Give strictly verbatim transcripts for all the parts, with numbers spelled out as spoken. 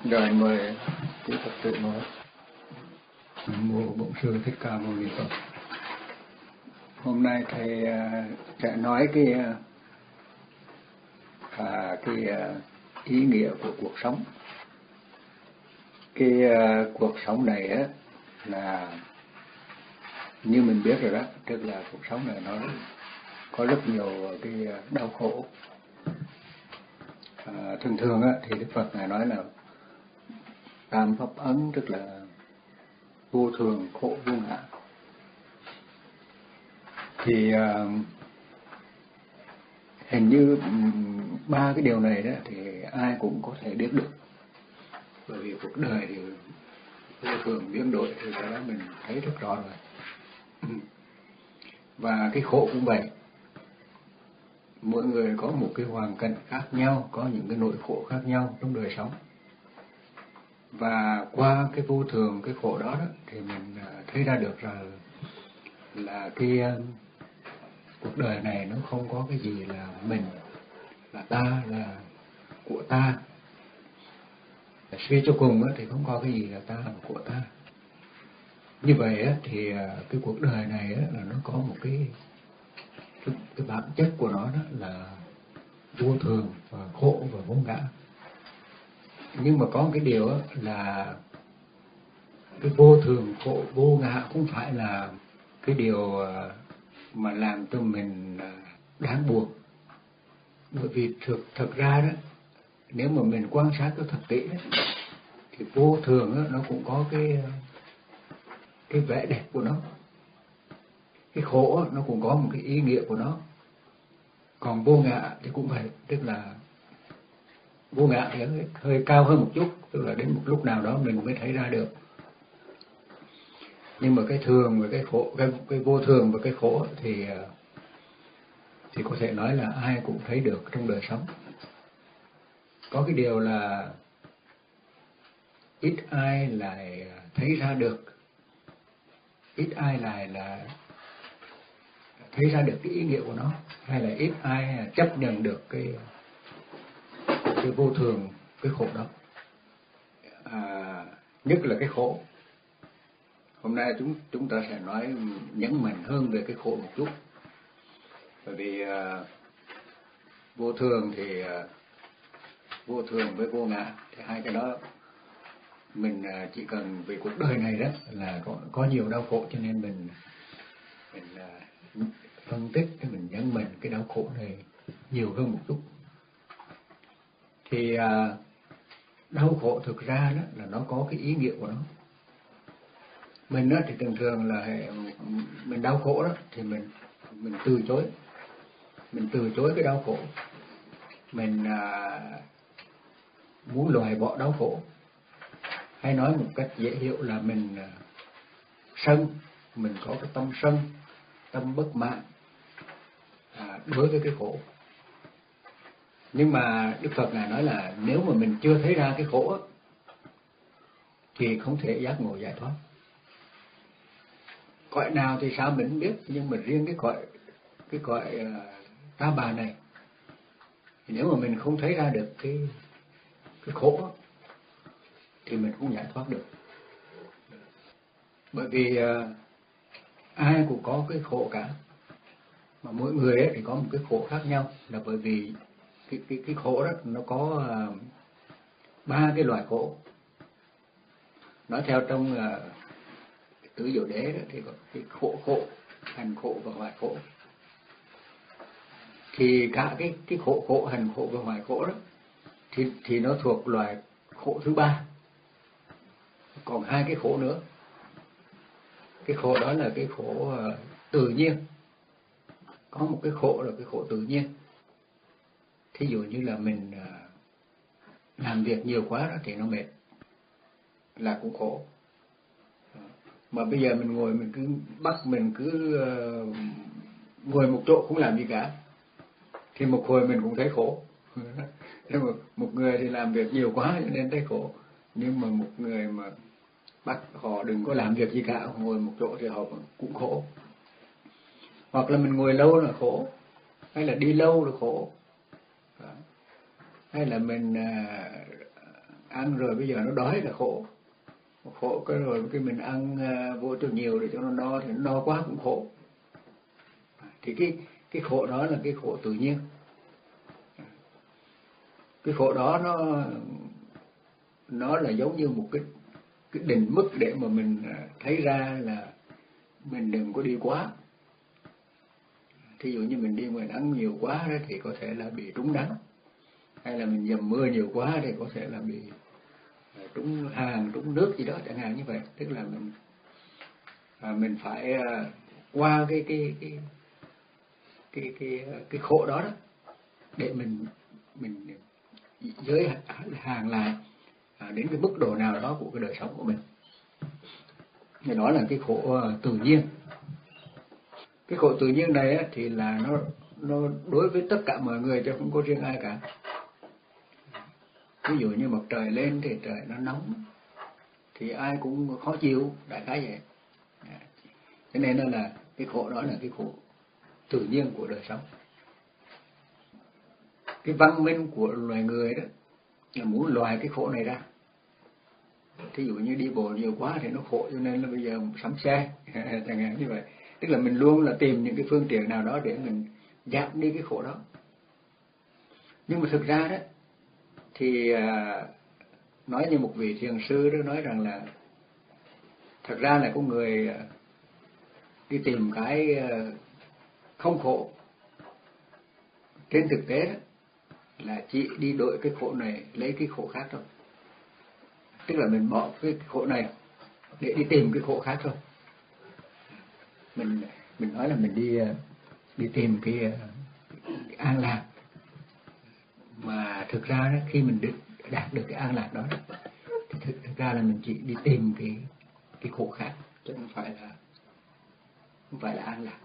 Rồi mời quý Phật tử nói. Mô Bổn Sư Thích Ca Mâu Ni Phật. Hôm nay thầy sẽ nói cái à, cái ý nghĩa của cuộc sống. Cái cuộc sống này á là như mình biết rồi đó, tức là cuộc sống này nó có rất nhiều cái đau khổ. À, thường thường á thì Đức Phật ngài nói là tam pháp ấn, tức là vô thường, khổ, vô ngã. Thì uh, hình như ba cái điều này đó thì ai cũng có thể biết được, bởi vì cuộc đời thì vô thường biến đổi thì cái đó mình thấy rất rõ rồi. Và cái khổ cũng vậy, mỗi người có một cái hoàn cảnh khác nhau, có những cái nỗi khổ khác nhau trong đời sống. Và qua cái vô thường, cái khổ đó, đó thì mình thấy ra được là là cái cuộc đời này nó không có cái gì là mình, là ta, là của ta. Suy cho cùng thì không có cái gì là ta và của ta. Như vậy thì cái cuộc đời này là nó có một cái cái, cái bản chất của nó đó là vô thường và khổ và vô ngã. Nhưng mà có cái điều là cái vô thường, khổ, vô ngã cũng phải là cái điều mà làm cho mình đáng buồn. Bởi vì thực, thực ra đó, nếu mà mình quan sát nó thật kỹ đó, thì vô thường đó, nó cũng có cái cái vẻ đẹp của nó. Cái khổ đó, nó cũng có một cái ý nghĩa của nó. Còn vô ngã thì cũng vậy, tức là vô ngã thì hơi, hơi cao hơn một chút, tức là đến một lúc nào đó mình mới thấy ra được. Nhưng mà cái thường và cái khổ, cái, cái vô thường và cái khổ thì thì có thể nói là ai cũng thấy được trong đời sống. Có cái điều là ít ai lại thấy ra được, ít ai lại là thấy ra được cái ý nghĩa của nó, hay là ít ai chấp nhận được cái cái vô thường, cái khổ đó. À, nhất là cái khổ. Hôm nay chúng chúng ta sẽ nói nhấn mạnh hơn về cái khổ một chút, bởi vì uh, vô thường thì uh, vô thường với vô ngã thì hai cái đó mình uh, chỉ cần vì cuộc đời này đó là có có nhiều đau khổ, cho nên mình mình uh, phân tích cái mình nhấn mạnh cái đau khổ này nhiều hơn một chút. Thì uh, đau khổ thực ra đó là nó có cái ý nghĩa của nó. Mình đó thì thường thường là mình đau khổ đó thì mình mình từ chối, mình từ chối cái đau khổ, mình à, muốn loại bỏ đau khổ, hay nói một cách dễ hiểu là mình à, sân, mình có cái tâm sân, tâm bất mãn à, đối với cái khổ. Nhưng mà Đức Phật ngài nói là nếu mà mình chưa thấy ra cái khổ thì không thể giác ngộ giải thoát. Cõi nào thì sao mình không biết, nhưng mà riêng cái cõi cái cõi uh, ta bà này thì nếu mà mình không thấy ra được cái cái khổ thì mình không giải thoát được. Bởi vì uh, ai cũng có cái khổ cả, mà mỗi người ấy thì có một cái khổ khác nhau, là bởi vì cái cái cái khổ đó nó có uh, ba cái loại khổ. Nói theo trong uh, tứ diệu đế đó thì có cái khổ khổ, hành khổ và hoại khổ. Thì cả cái cái khổ khổ, hành khổ và hoại khổ đó thì thì nó thuộc loại khổ thứ ba. Còn hai cái khổ nữa. Cái khổ đó là cái khổ uh, tự nhiên. Có một cái khổ là cái khổ tự nhiên. Thí dụ như là mình uh, làm việc nhiều quá đó thì nó mệt, là cũng khổ. Mà bây giờ mình ngồi mình cứ bắt mình cứ uh, ngồi một chỗ không làm gì cả thì một hồi mình cũng thấy khổ. Nhưng mà một người thì làm việc nhiều quá cho nên thấy khổ, nhưng mà một người mà bắt họ đừng có làm việc gì cả, ngồi một chỗ thì họ cũng khổ. Hoặc là mình ngồi lâu là khổ, hay là đi lâu là khổ, hay là mình uh, ăn rồi bây giờ nó đói là khổ, khổ cái rồi cái mình ăn vô cho nhiều để cho nó no thì nó no quá cũng khổ. Thì cái cái khổ đó là cái khổ tự nhiên. Cái khổ đó nó nó là giống như một cái cái định mức để mà mình thấy ra là mình đừng có đi quá. Thí dụ như mình đi ngoài nắng nhiều quá đó thì có thể là bị trúng nắng, hay là mình dầm mưa nhiều quá thì có thể là bị trúng hàng, trúng nước gì đó chẳng hạn như vậy. Tức là mình à, mình phải à, qua cái cái cái cái cái cái khổ đó đó để mình mình giới hạn lại à, đến cái mức độ nào đó của cái đời sống của mình. Thì đó là cái khổ tự nhiên. Cái khổ tự nhiên này á, thì là nó nó đối với tất cả mọi người chứ không có riêng ai cả. Ví dụ như mặt trời lên thì trời nó nóng thì ai cũng khó chịu, đại khái vậy. Cho nên là, là cái khổ đó là cái khổ tự nhiên của đời sống. Cái văn minh của loài người đó là muốn loại cái khổ này ra. Thí dụ như đi bộ nhiều quá thì nó khổ, cho nên là bây giờ sắm xe chẳng hạn như vậy. Tức là mình luôn là tìm những cái phương tiện nào đó để mình giảm đi cái khổ đó. Nhưng mà thực ra đó thì à, nói như một vị thiền sư đó nói rằng là thật ra là con người à, đi tìm cái à, không khổ. Trên thực tế đó là chỉ đi đổi cái khổ này lấy cái khổ khác thôi. Tức là mình bỏ cái khổ này để đi tìm cái khổ khác thôi. Mình mình nói là mình đi đi tìm cái, cái an lạc, mà thực ra đó, khi mình được đạt được cái an lạc đó thì thực, thực ra là mình chỉ đi tìm cái cái khổ khác chứ không phải là không phải là an lạc.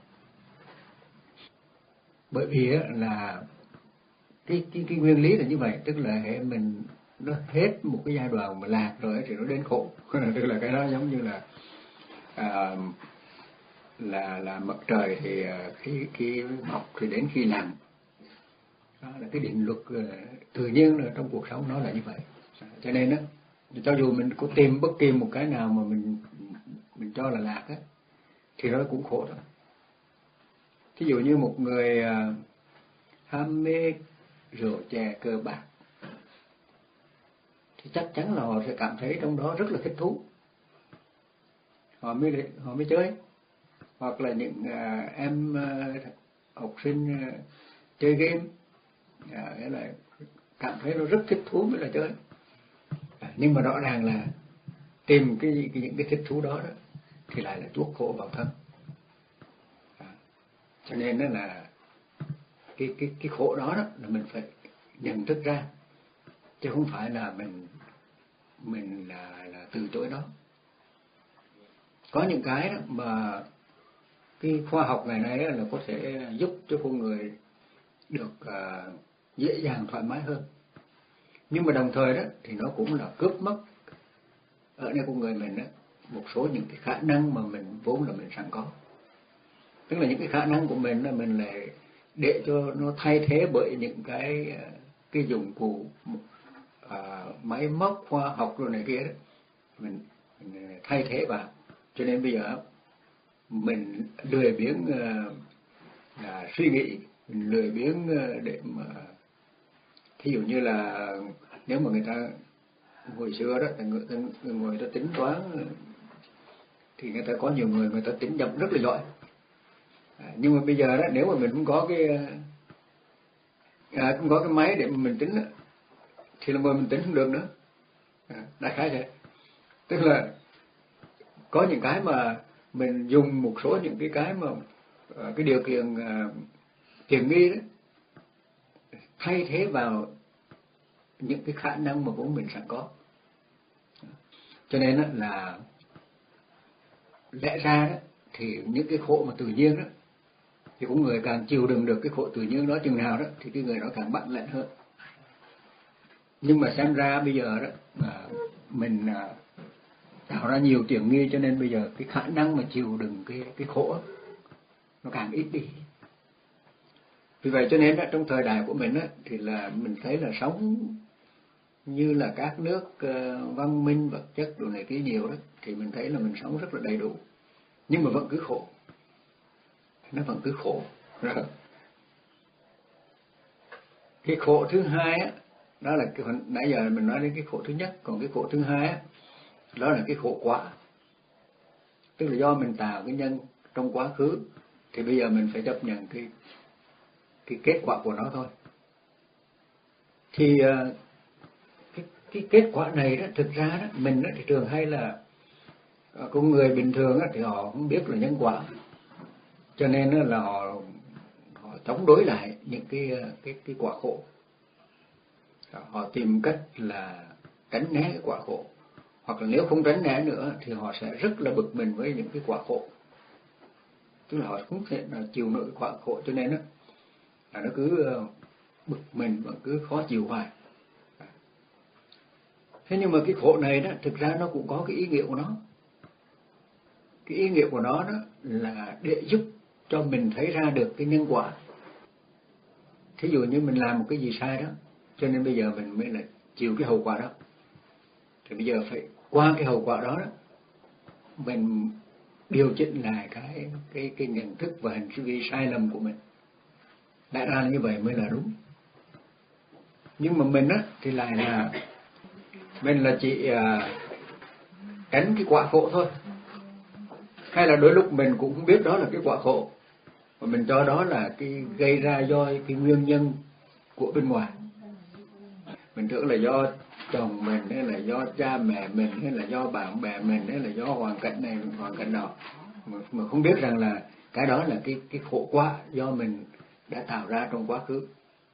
Bởi vì là cái cái cái nguyên lý là như vậy, tức là hệ mình nó hết một cái giai đoạn mà lạc rồi thì nó đến khổ. Tức là cái đó giống như là à, là là mặt trời thì khi khi mọc thì đến khi lặn. Đó là cái định luật tự nhiên là trong cuộc sống nó là như vậy. Cho nên đó, cho dù mình có tìm bất kỳ một cái nào mà mình mình cho là lạc á thì nó cũng khổ thôi. Thí dụ như một người à, ham mê rượu chè cờ bạc thì chắc chắn là họ sẽ cảm thấy trong đó rất là thích thú, họ mới họ mới chơi. Hoặc là những à, em à, học sinh à, chơi game à, nghĩa là cảm thấy nó rất thích thú mới là chơi. À, nhưng mà rõ ràng là tìm cái, cái những cái thích thú đó, đó thì lại là chuốc khổ vào thân. À, cho nên đó là cái cái cái khổ đó, đó là mình phải nhận thức ra, chứ không phải là mình mình là là từ chối nó. Có những cái đó mà cái khoa học ngày nay là có thể giúp cho con người được uh, dễ dàng thoải mái hơn, nhưng mà đồng thời đó thì nó cũng là cướp mất ở nơi con người mình đó một số những cái khả năng mà mình vốn là mình sẵn có. Tức là những cái khả năng của mình là mình lại để cho nó thay thế bởi những cái cái dụng cụ uh, máy móc khoa học rồi này kia đó, mình, mình thay thế vào. Cho nên bây giờ mình lười biếng uh, là suy nghĩ, mình lười biếng uh, để mà thí dụ như là nếu mà người ta hồi xưa đó người ta, người ta tính toán thì người ta có nhiều người người ta tính nhầm rất là giỏi. À, nhưng mà bây giờ đó nếu mà mình không có cái à, không có cái máy để mà mình tính đó, thì là mình tính không được nữa. À, đại khái vậy. Tức là có những cái mà mình dùng một số những cái cái mà cái điều kiện uh, tiện nghi đó thay thế vào những cái khả năng mà vốn mình sẵn có. Cho nên đó là lẽ ra đó thì những cái khổ mà tự nhiên đó thì cũng người càng chịu đựng được cái khổ tự nhiên đó chừng nào đó thì cái người đó càng bản lĩnh hơn. Nhưng mà xem ra bây giờ đó à, mình à, tạo ra nhiều tiện nghi, cho nên bây giờ cái khả năng mà chịu đựng cái cái khổ đó, nó càng ít đi. Vì vậy cho nên đó, trong thời đại của mình đó, thì là mình thấy là sống như là các nước uh, văn minh vật chất đồ này kia nhiều đó, thì mình thấy là mình sống rất là đầy đủ, nhưng mà vẫn cứ khổ, nó vẫn cứ khổ. Rồi cái khổ thứ hai á, đó là cái nãy giờ mình nói đến cái khổ thứ nhất, còn cái khổ thứ hai á, đó là cái khổ quả, tức là do mình tạo cái nhân trong quá khứ, thì bây giờ mình phải chấp nhận cái cái kết quả của nó thôi. Thì uh, cái, cái kết quả này đó, thực ra đó, mình đó, thì thường hay là uh, con người bình thường đó, thì họ không biết là nhân quả, cho nên đó, là họ họ chống đối lại những cái cái cái quả khổ, họ tìm cách là tránh né cái quả khổ, hoặc là nếu không tránh né nữa thì họ sẽ rất là bực mình với những cái quả khổ, tức là họ không thể là chịu nổi quả khổ, cho nên đó, là nó cứ bực mình và cứ khó chịu hoài. Thế nhưng mà cái khổ này đó, thực ra nó cũng có cái ý nghĩa của nó. Cái ý nghĩa của nó đó là để giúp cho mình thấy ra được cái nhân quả. Thí dụ như mình làm một cái gì sai đó, cho nên bây giờ mình mới là chịu cái hậu quả đó. Thì bây giờ phải qua cái hậu quả đó đó, mình điều chỉnh lại cái cái cái nhận thức và hành vi sai lầm của mình. Lẽ ra là như vậy mới là đúng. Nhưng mà mình á thì lại là mình là chỉ à, tránh cái quả khổ thôi, hay là đôi lúc mình cũng không biết đó là cái quả khổ, mà mình cho đó là cái gây ra do cái nguyên nhân của bên ngoài. Mình tưởng là do chồng mình, hay là do cha mẹ mình, hay là do bạn bè mình, hay là do hoàn cảnh này hoàn cảnh nọ, mà, mà không biết rằng là cái đó là cái cái khổ quả do mình đã tạo ra trong quá khứ.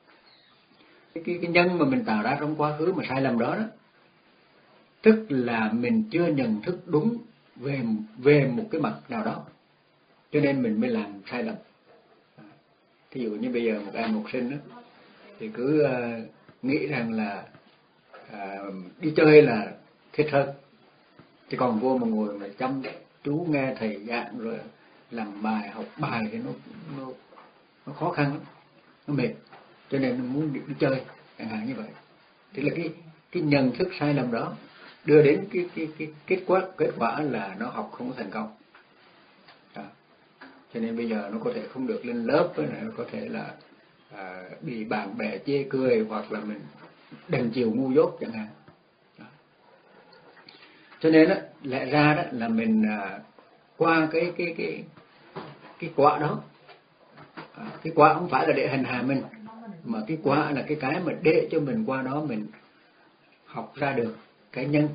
Cái, cái, cái nhân mà mình tạo ra trong quá khứ mà sai lầm đó đó, tức là mình chưa nhận thức đúng về về một cái mặt nào đó, cho nên mình mới làm sai lầm. Thí dụ như bây giờ một em học sinh đó, thì cứ uh, nghĩ rằng là uh, đi chơi là thích hơn, thì còn vô mà ngồi mà chăm chú nghe thầy giảng rồi làm bài học bài thì nó nó, nó khó khăn lắm, nó mệt, cho nên nó muốn đi, đi chơi chẳng hạn như vậy. Thì là cái cái nhận thức sai lầm đó đưa đến cái cái cái kết quả kết quả là nó học không có thành công. Đó. Cho nên bây giờ nó có thể không được lên lớp, nó có thể là à, bị bạn bè chê cười, hoặc là mình đành chiều ngu dốt chẳng hạn. Đó. Cho nên đó, lẽ ra đó là mình à, qua cái cái cái cái quả đó, à, cái quả không phải là để hành hạ mình, mà cái quả là cái cái mà để cho mình qua đó mình học ra được cái nhân,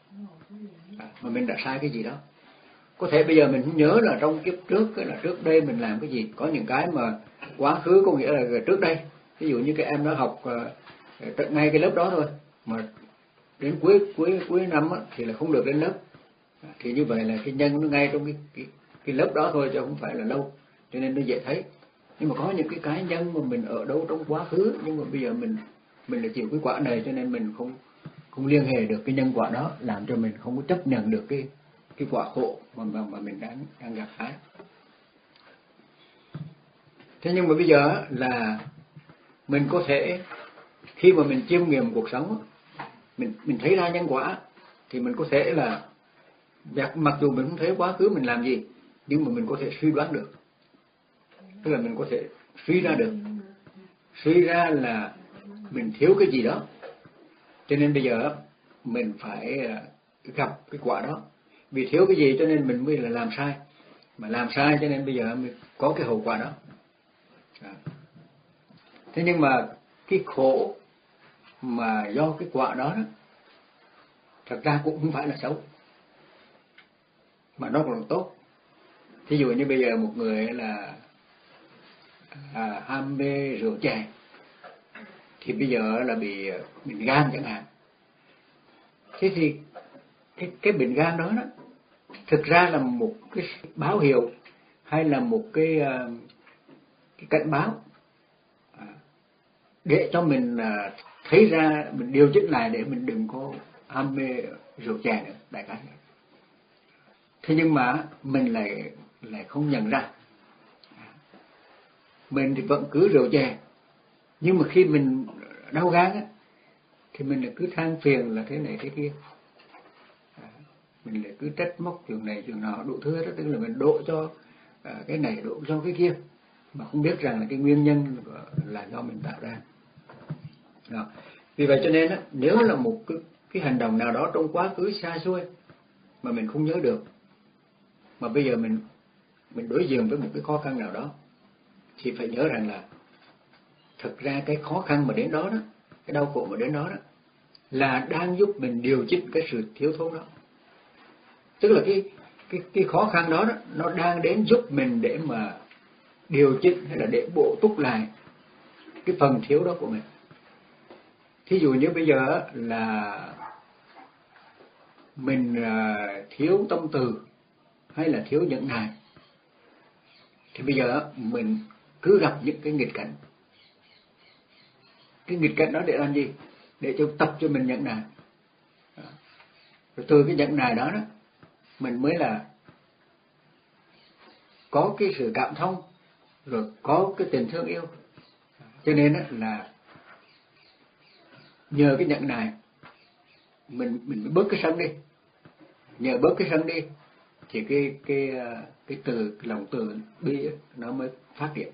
à, mà mình đã sai cái gì đó. Có thể bây giờ mình không nhớ là trong kiếp trước cái là trước đây mình làm cái gì, có những cái mà quá khứ có nghĩa là trước đây. Ví dụ như cái em nó học uh, ngay cái lớp đó thôi, mà đến cuối cuối cuối năm á, thì là không được đến lớp, thì như vậy là cái nhân nó ngay trong cái cái, cái lớp đó thôi, chứ không phải là lâu, cho nên nó dễ thấy. Nhưng mà có những cái cá nhân mà mình ở đâu trong quá khứ, nhưng mà bây giờ mình mình là chịu cái quả này, cho nên mình không không liên hệ được cái nhân quả đó, làm cho mình không có chấp nhận được cái cái quả khổ mà mà, mà mình đang đang gặp phải. Thế nhưng mà bây giờ là mình có thể khi mà mình chiêm nghiệm cuộc sống, mình mình thấy ra nhân quả, thì mình có thể là mặc dù mình không thấy quá khứ mình làm gì, nhưng mà mình có thể suy đoán được, tức là mình có thể suy ra được, suy ra là mình thiếu cái gì đó, cho nên bây giờ mình phải gặp cái quả đó. Vì thiếu cái gì cho nên mình mới là làm sai, mà làm sai cho nên bây giờ mới có cái hậu quả đó. À. Thế nhưng mà cái khổ mà do cái quả đó, đó thật ra cũng không phải là xấu, mà nó còn là tốt. Thí dụ như bây giờ một người là à, ham mê rượu chè, thì bây giờ là bị bệnh gan chẳng hạn. Thế thì cái, cái bệnh gan đó, đó thực ra là một cái báo hiệu, hay là một cái, cái cảnh báo để cho mình thấy ra, mình điều chỉnh lại để mình đừng có ham mê rượu chè nữa, đại khái. Thế nhưng mà mình lại lại không nhận ra, mình thì vẫn cứ rượu chè, nhưng mà khi mình đau gan á, thì mình lại cứ than phiền là thế này thế kia, à, mình lại cứ trách móc chuyện này chuyện nọ đủ thứ hết, tức là mình đổ cho à, cái này đổ cho cái kia, mà không biết rằng là cái nguyên nhân là do mình tạo ra. Đó. Vì vậy cho nên á, nếu là một cái, cái hành động nào đó trong quá khứ xa xôi mà mình không nhớ được, mà bây giờ mình mình đối diện với một cái khó khăn nào đó, thì phải nhớ rằng là thực ra cái khó khăn mà đến đó đó, cái đau khổ mà đến đó đó là đang giúp mình điều chỉnh cái sự thiếu thốn đó. Tức là cái cái cái khó khăn đó, đó nó đang đến giúp mình để mà điều chỉnh hay là để bổ túc lại cái phần thiếu đó của mình. Thí dụ như bây giờ là mình thiếu tâm từ hay là thiếu nhẫn nại, thì bây giờ mình cứ gặp những cái nghịch cảnh. Cái nghịch cảnh đó để làm gì? Để cho tập cho mình nhẫn nại. Rồi từ cái nhẫn nại đó, đó mình mới là có cái sự cảm thông, rồi có cái tình thương yêu. Cho nên là nhờ cái nhẫn nại mình mình bớt cái sân đi, nhờ bớt cái sân đi thì cái cái cái từ cái lòng từ bi nó mới phát triển.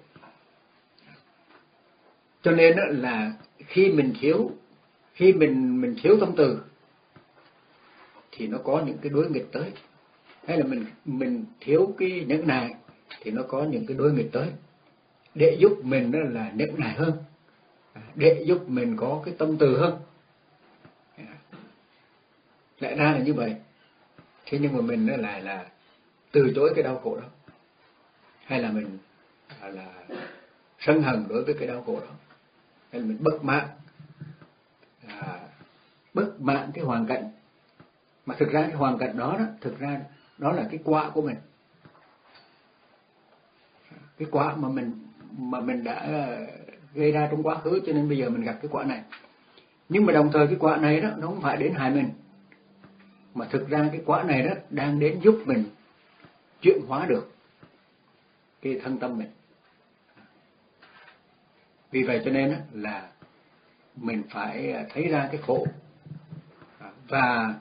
Cho nên là khi mình thiếu khi mình mình thiếu tâm từ thì nó có những cái đối nghịch tới, hay là mình mình thiếu cái nhẫn nại thì nó có những cái đối nghịch tới để giúp mình đó là nhẫn nại hơn, để giúp mình có cái tâm từ hơn. Lẽ ra là như vậy. Thế nhưng mà mình nó lại là từ chối cái đau khổ đó, hay là mình là sân hận đối với cái đau khổ đó, hay là mình bất mãn à, bất mãn cái hoàn cảnh, mà thực ra cái hoàn cảnh đó, đó thực ra đó là cái quả của mình, cái quả mà mình mà mình đã gây ra trong quá khứ, cho nên bây giờ mình gặp cái quả này. Nhưng mà đồng thời cái quả này đó nó không phải đến hại mình, mà thực ra cái quả này đó đang đến giúp mình chuyển hóa được cái thân tâm mình. Vì vậy cho nên là mình phải thấy ra cái khổ và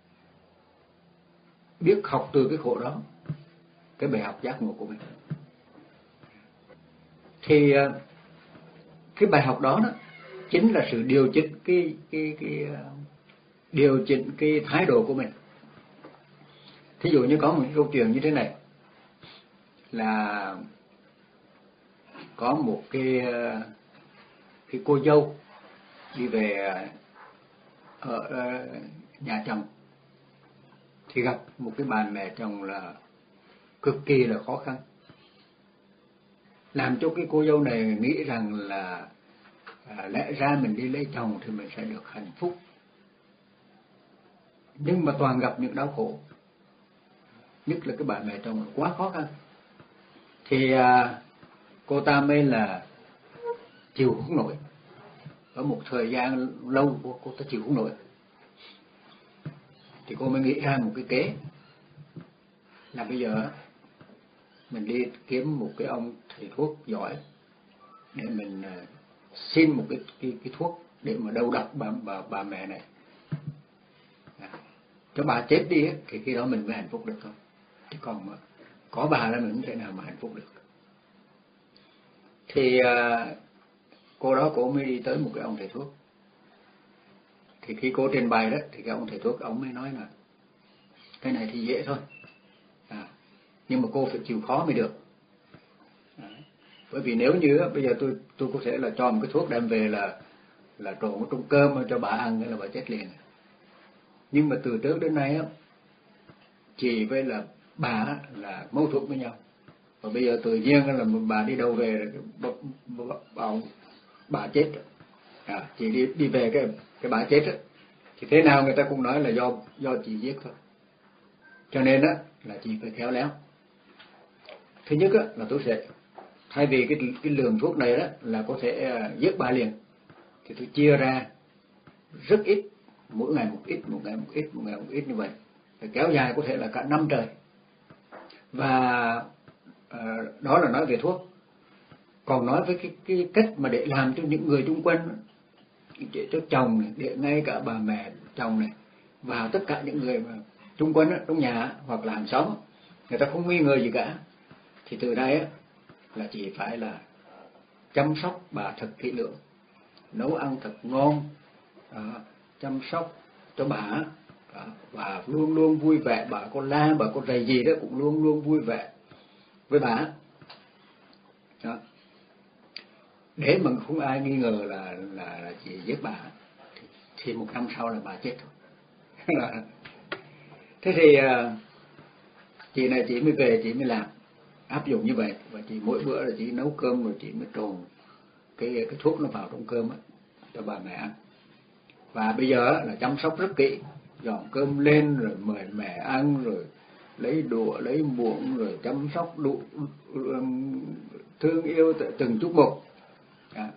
biết học từ cái khổ đó cái bài học giác ngộ của mình. Thì cái bài học đó đó chính là sự điều chỉnh cái cái cái điều chỉnh cái thái độ của mình. Thí dụ như có một cái câu chuyện như thế này, là có một cái cái cô dâu đi về ở nhà chồng, thì gặp một cái bà mẹ chồng là cực kỳ là khó khăn, làm cho cái cô dâu này nghĩ rằng là à, lẽ ra mình đi lấy chồng thì mình sẽ được hạnh phúc, nhưng mà toàn gặp những đau khổ, nhất là cái bà mẹ chồng quá khó khăn. Thì à, cô ta mới là chịu không nổi, ở một thời gian lâu cô, cô ta chịu không nổi, thì cô mới nghĩ ra một cái kế là bây giờ mình đi kiếm một cái ông thầy thuốc giỏi để mình uh, xin một cái, cái cái thuốc để mà đầu độc bà bà bà mẹ này, à, cho bà chết đi ấy, thì khi đó mình mới hạnh phúc được thôi, chứ còn mà có bà là mình không thể nào mà hạnh phúc được. Thì uh, cô đó cô mới đi tới một cái ông thầy thuốc. Thì khi cô trình bày đó thì cái ông thầy thuốc ông mới nói là cái này thì dễ thôi, à, nhưng mà cô phải chịu khó mới được. À, bởi vì nếu như bây giờ tôi tôi có thể là cho một cái thuốc đem về là là trộn trong cơm cho bà ăn là bà chết liền. Nhưng mà từ trước đến nay á, chị với là bà là mâu thuẫn với nhau, và bây giờ tự nhiên là bà đi đâu về bà, bà, bà, bà chết, à, chị đi đi về cái cái bà chết á, thì thế nào người ta cũng nói là do do chị giết thôi. Cho nên á là chị phải khéo léo. Thứ nhất á là tôi sẽ thay vì cái cái lượng thuốc này đó là có thể uh, giết bà liền, thì tôi chia ra rất ít, mỗi ngày một ít, một ngày một ít, một ngày một ít như vậy, để kéo dài có thể là cả năm trời. Và uh, đó là nói về thuốc. Còn nói với cái cái cách mà để làm cho những người xung quanh để cho chồng này, để ngay cả bà mẹ chồng này và tất cả những người mà xung quanh á, trong nhà hoặc là hàng xóm, người ta không nghi ngờ gì cả, thì từ đây á là chỉ phải là chăm sóc bà thật kỹ lưỡng, nấu ăn thật ngon, đó, chăm sóc cho bà, đó, và luôn luôn vui vẻ. Bà có la, bà có rầy gì đó cũng luôn luôn vui vẻ với bà, đó. Để mà không ai nghi ngờ là là, là chị giết bà, thì, thì một năm sau là bà chết thôi. Thế thì chị này chị mới về, chị mới làm áp dụng như vậy, và chị mỗi bữa là chị nấu cơm rồi chị mới trộn cái cái thuốc nó vào trong cơm á cho bà mẹ ăn. Và bây giờ là chăm sóc rất kỹ, dọn cơm lên rồi mời mẹ ăn, rồi lấy đũa lấy muỗng, rồi chăm sóc đủ, thương yêu từng chút một. À.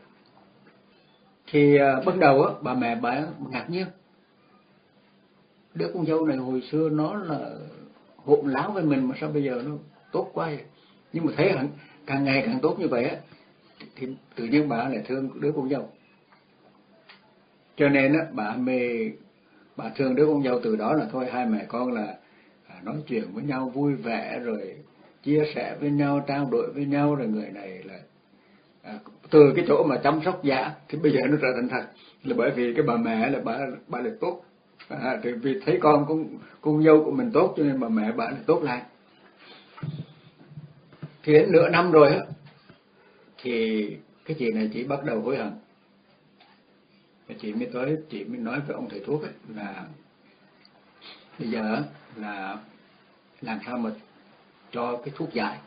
Thì uh, bắt đầu á bà mẹ bà ngạc nhiên, đứa con dâu này hồi xưa nó là hỗn láo với mình mà sao bây giờ nó tốt quá vậy? Nhưng mà thấy hẳn càng ngày càng tốt như vậy á, thì tự nhiên bà lại thương đứa con dâu. Cho nên á bà mê bà thương đứa con dâu, từ đó là thôi hai mẹ con là à, nói chuyện với nhau vui vẻ, rồi chia sẻ với nhau, trao đổi với nhau, rồi người này là à, từ cái chỗ mà chăm sóc giả thì bây giờ nó trở thành thật, là bởi vì cái bà mẹ là bà bà lại tốt, à, thì vì thấy con con con dâu của mình tốt cho nên bà mẹ bà lại tốt lại. Thì đến nửa năm rồi á thì cái chị này chị bắt đầu hối hận. Chị mới tới, chị mới nói với ông thầy thuốc ấy, là bây giờ là làm sao mà cho cái thuốc giải.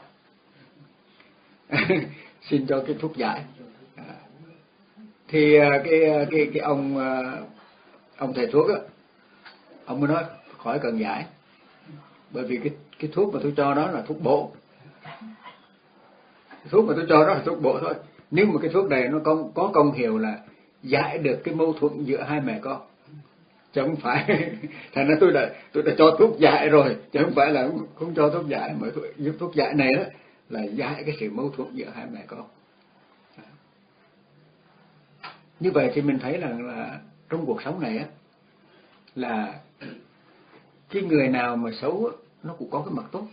Xin cho cái thuốc giải. À, thì cái cái cái ông ông thầy thuốc á, ông mới nói khỏi cần giải, bởi vì cái cái thuốc mà tôi cho đó là thuốc bổ. Thuốc mà tôi cho đó là thuốc bổ thôi. Nếu mà cái thuốc này nó có, có công hiệu là giải được cái mâu thuẫn giữa hai mẹ con, chứ không phải thành ra tôi đã tôi đã cho thuốc giải rồi, chứ không phải là không, không cho thuốc giải, mà giúp thuốc giải này đó là giải cái sự mâu thuẫn giữa hai mẹ con. Như vậy thì mình thấy là, là trong cuộc sống này á, là cái người nào mà xấu á, nó cũng có cái mặt tốt.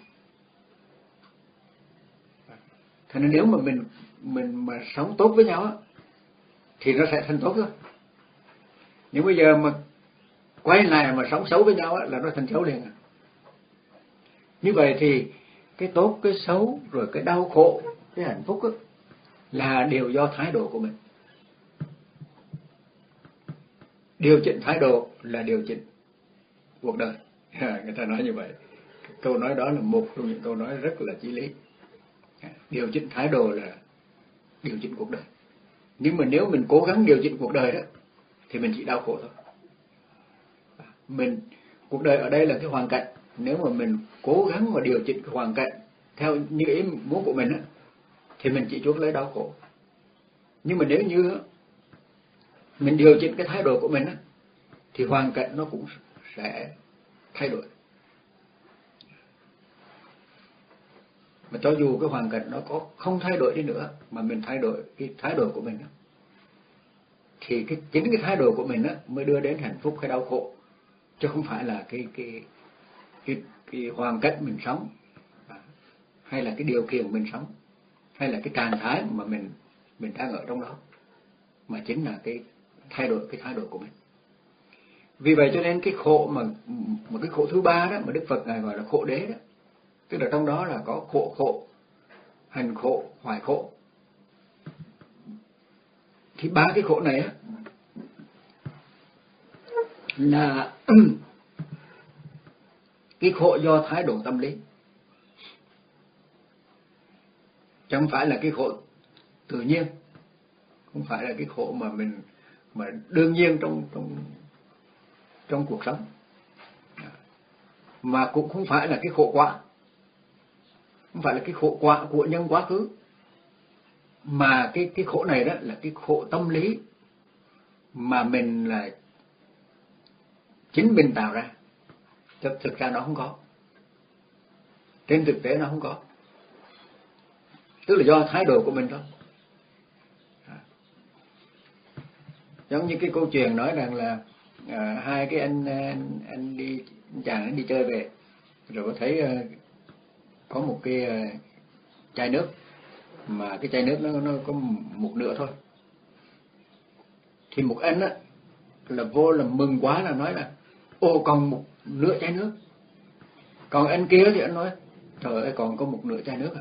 Thành ra nếu mà mình mình mà sống tốt với nhau á, thì nó sẽ thành tốt thôi. Nhưng bây giờ mà quay lại mà sống xấu với nhau á, là nó thành xấu liền à. Như vậy thì cái tốt, cái xấu, rồi cái đau khổ, cái hạnh phúc á, là đều do thái độ của mình. Điều chỉnh thái độ là điều chỉnh cuộc đời. Người ta nói như vậy. Câu nói đó là một trong những câu nói rất là chí lý. Điều chỉnh thái độ là điều chỉnh cuộc đời. Nhưng mà nếu mình cố gắng điều chỉnh cuộc đời đó, thì mình chỉ đau khổ thôi. Mình cuộc đời ở đây là cái hoàn cảnh, nếu mà mình cố gắng mà điều chỉnh cái hoàn cảnh theo như ý muốn của mình á, thì mình chỉ chuốc lấy đau khổ. Nhưng mà nếu như mình điều chỉnh cái thái độ của mình á, thì hoàn cảnh nó cũng sẽ thay đổi. Mà cho dù cái hoàn cảnh nó có không thay đổi đi nữa, mà mình thay đổi cái thái độ của mình á, thì cái chính cái thái độ của mình á mới đưa đến hạnh phúc hay đau khổ, chứ không phải là cái cái cái cái hoàn cảnh mình sống, hay là cái điều kiện mình sống, hay là cái trạng thái mà mình mình đang ở trong đó, mà chính là cái thay đổi cái thái độ của mình. Vì vậy cho nên cái khổ mà một cái khổ thứ ba đó mà Đức Phật ngài gọi là khổ đế đó, tức là trong đó là có khổ khổ, hành khổ, hoại khổ. Thì ba cái khổ này á là cái khổ do thái độ tâm lý, chứ không phải là cái khổ tự nhiên, không phải là cái khổ mà mình mà đương nhiên trong trong trong cuộc sống, mà cũng không phải là cái khổ quả, không phải là cái khổ quả của nhân quá khứ, mà cái cái khổ này đó là cái khổ tâm lý mà mình là chính mình tạo ra, chứ thực ra nó không có, trên thực tế nó không có, tức là do thái độ của mình thôi. Giống như cái câu chuyện nói rằng là à, hai cái anh anh, anh đi anh chàng anh đi chơi về, rồi có thấy uh, có một cái uh, chai nước, mà cái chai nước nó nó có một nửa thôi. Thì một anh á là vô là mừng quá, là nói là ô còn một nửa chai nước. Còn anh kia thì anh nói trời ơi còn có một nửa chai nước à.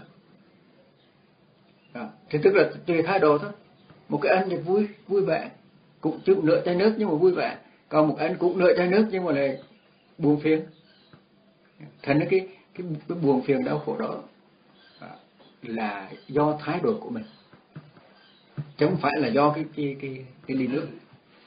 À, thì tức là tùy thái độ thôi. Một cái anh thì vui vui vẻ, cũng chịu nửa chai nước nhưng mà vui vẻ. Còn một anh cũng nửa chai nước nhưng mà lại buồn phiền. Thành ra cái cái cái buồn phiền đau khổ đó à, là do thái độ của mình, chứ không phải là do cái cái cái cái ly nước.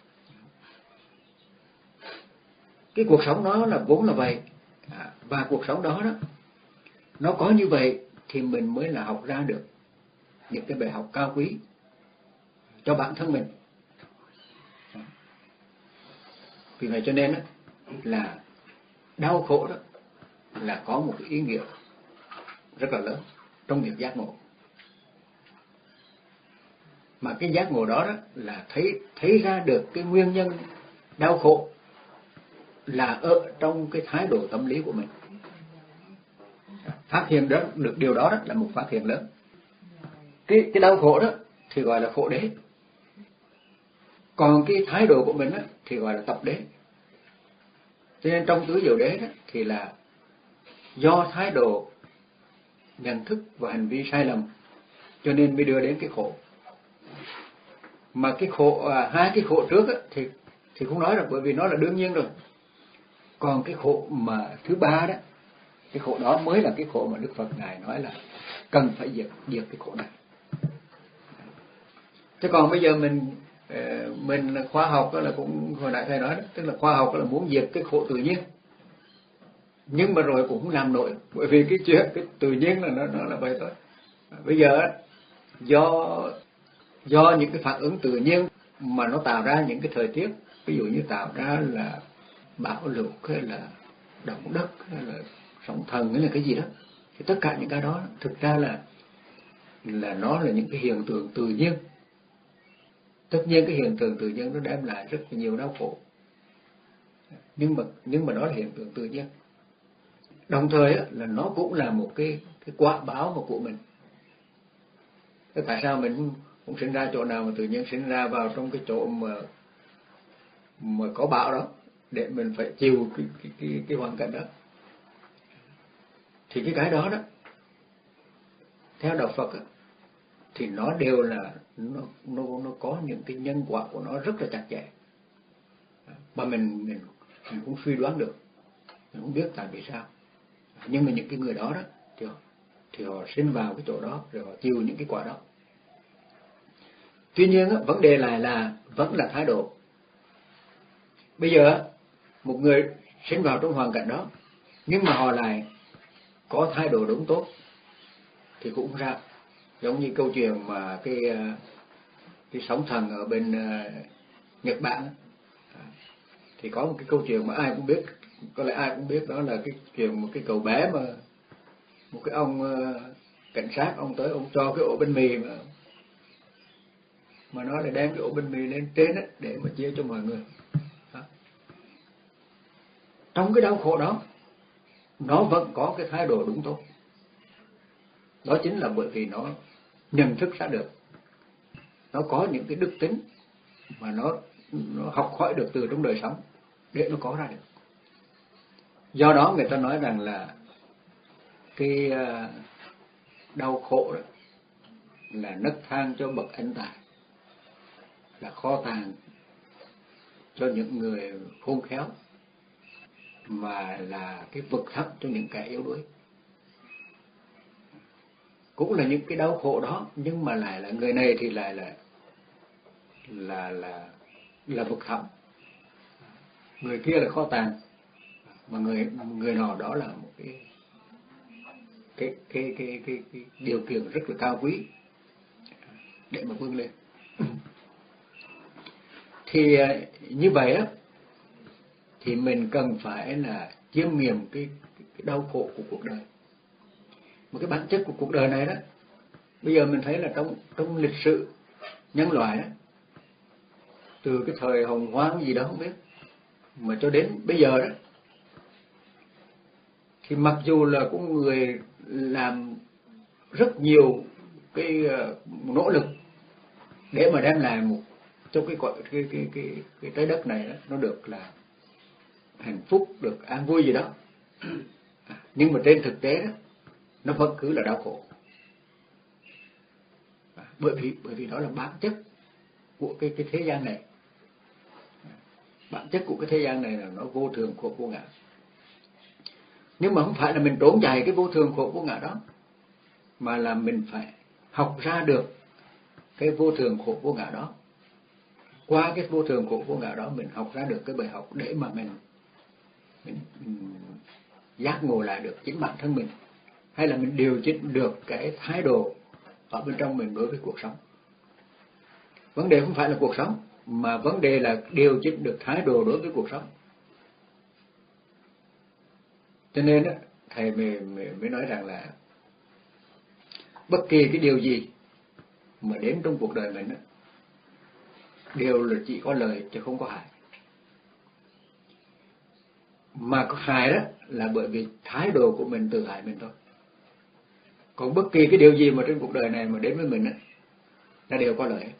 Cái cuộc sống đó là vốn là vậy à, và cuộc sống đó đó nó có như vậy thì mình mới là học ra được những cái bài học cao quý cho bản thân mình. Vì vậy cho nên đó, là đau khổ đó là có một cái ý nghĩa rất là lớn trong việc giác ngộ. Mà cái giác ngộ đó, đó là thấy thấy ra được cái nguyên nhân đau khổ là ở trong cái thái độ tâm lý của mình. Phát hiện đó, được điều đó, đó là một phát hiện lớn. Cái cái đau khổ đó thì gọi là khổ đế. Còn cái thái độ của mình đó, thì gọi là tập đế. Cho nên trong tứ diệu đế đó, thì là do thái độ, nhận thức và hành vi sai lầm cho nên mới đưa đến cái khổ. Mà cái khổ à, hai cái khổ trước đó, thì thì không nói được, bởi vì nó là đương nhiên rồi. Còn cái khổ mà thứ ba đó, cái khổ đó mới là cái khổ mà Đức Phật Ngài nói là cần phải diệt diệt cái khổ này. Chứ còn bây giờ mình mình khoa học đó là cũng hồi nãy thầy nói đó, tức là khoa học đó là muốn diệt cái khổ tự nhiên, nhưng mà rồi cũng không làm nổi, bởi vì cái chuyện cái tự nhiên là nó nó là vậy thôi. Bây giờ do do những cái phản ứng tự nhiên mà nó tạo ra những cái thời tiết, ví dụ như tạo ra là bão lụt hay là động đất hay là sóng thần hay là cái gì đó, thì tất cả những cái đó thực ra là là nó là những cái hiện tượng tự nhiên. Tất nhiên cái hiện tượng tự nhiên nó đem lại rất là nhiều đau khổ, nhưng mà nhưng mà đó là hiện tượng tự nhiên. Đồng thời á, là nó cũng là một cái cái quả báo mà của mình. Thế tại sao mình không, không sinh ra chỗ nào mà tự nhiên sinh ra vào trong cái chỗ mà mà có bão đó để mình phải chịu cái cái cái, cái hoàn cảnh đó? Thì cái cái đó đó theo đạo Phật á, thì nó đều là nó nó nó có những cái nhân quả của nó rất là chặt chẽ, mà mình mình mình cũng suy đoán được, mình không biết tại vì sao. Nhưng mà những cái người đó đó thì họ, thì họ sinh vào cái chỗ đó rồi họ chịu những cái quả đó. Tuy nhiên á, vấn đề lại là vẫn là thái độ. Bây giờ một người sinh vào trong hoàn cảnh đó nhưng mà họ lại có thái độ đúng tốt thì cũng ra. Giống như câu chuyện mà cái cái sóng thần ở bên uh, Nhật Bản, thì có một cái câu chuyện mà ai cũng biết, có lẽ ai cũng biết, đó là cái chuyện một cái cậu bé mà một cái ông uh, cảnh sát ông tới ông cho cái ổ bánh mì mà mà nó lại đem cái ổ bánh mì lên trên á để mà chia cho mọi người. Đó. Trong cái đau khổ đó nó vẫn có cái thái độ đúng tốt. Đó chính là bởi vì nó nhận thức ra được, nó có những cái đức tính mà nó nó học hỏi được từ trong đời sống để nó có ra được. Do đó người ta nói rằng là cái đau khổ đó là nấc thang cho bậc anh tài, là kho tàng cho những người khôn khéo, mà là cái vực thấp cho những kẻ yếu đuối. Cũng là những cái đau khổ đó, nhưng mà lại là người này thì lại là là là là vực thẳm, người kia là kho tàng, mà người người nọ đó là một cái cái cái cái cái, cái điều kiện rất là cao quý để mà vươn lên. Thì như vậy á, thì mình cần phải là chiêm nghiệm cái, cái đau khổ của cuộc đời. Một cái bản chất của cuộc đời này đó, bây giờ mình thấy là trong trong lịch sử nhân loại đó, từ cái thời hồng hoang gì đó không biết, mà cho đến bây giờ đó, thì mặc dù là có người làm rất nhiều cái nỗ lực để mà đem lại một cho cái cái cái cái cái, cái trái đất này đó, nó được là hạnh phúc, được an vui gì đó, nhưng mà trên thực tế đó, nó vẫn cứ là đau khổ, bởi vì bởi vì đó là bản chất của cái cái thế gian này. Bản chất của cái thế gian này là nó vô thường khổ vô ngã. Nhưng mà không phải là mình trốn chạy cái vô thường khổ vô ngã đó, mà là mình phải học ra được cái vô thường khổ vô ngã đó. Qua cái vô thường khổ vô ngã đó mình học ra được cái bài học để mà mình, mình, mình giác ngộ lại được chính bản thân mình, hay là mình điều chỉnh được cái thái độ ở bên trong mình đối với cuộc sống. Vấn đề không phải là cuộc sống, mà vấn đề là điều chỉnh được thái độ đối với cuộc sống. Cho nên á, thầy mới, mới, mới nói rằng là bất kỳ cái điều gì mà đến trong cuộc đời mình á, đều là chỉ có lợi chứ không có hại. Mà có hại đó là bởi vì thái độ của mình tự hại mình thôi. Còn bất kỳ cái điều gì mà trên cuộc đời này mà đến với mình á, nó đều có lợi.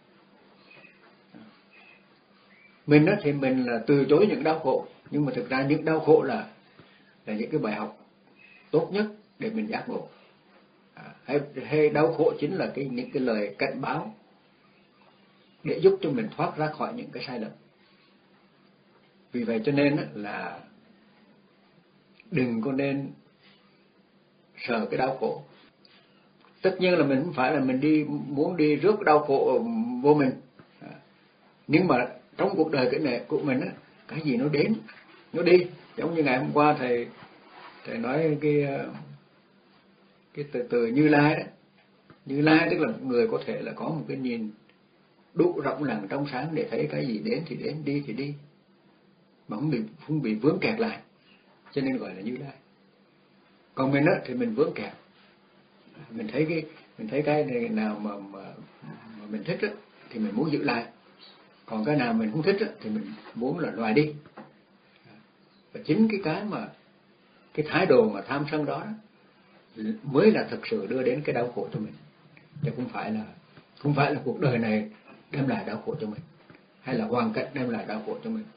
Mình á, thì mình là từ chối những đau khổ, nhưng mà thực ra những đau khổ là là những cái bài học tốt nhất để mình giác ngộ. À, hay, hay đau khổ chính là cái những cái lời cảnh báo để giúp cho mình thoát ra khỏi những cái sai lầm. Vì vậy cho nên á, là đừng có nên sợ cái đau khổ. Tất nhiên là mình không phải là mình đi muốn đi rước đau khổ vô mình, à, nhưng mà trong cuộc đời cái này của mình á, cái gì nó đến nó đi. Giống như ngày hôm qua thầy thầy nói cái cái từ từ Như Lai đó. Như Lai tức là người có thể là có một cái nhìn đủ rộng lặng trong sáng để thấy cái gì đến thì đến, đi thì đi, mà không bị không bị vướng kẹt lại, cho nên gọi là Như Lai. Còn mình á thì mình vướng kẹt, mình thấy cái mình thấy cái này nào mà mà, mà mình thích á thì mình muốn giữ lại, còn cái nào mình không thích á thì mình muốn là loại đi. Và chính cái cái mà cái thái độ mà tham sân đó, đó mới là thực sự đưa đến cái đau khổ cho mình, chứ không phải là không phải là cuộc đời này đem lại đau khổ cho mình, hay là hoàn cảnh đem lại đau khổ cho mình.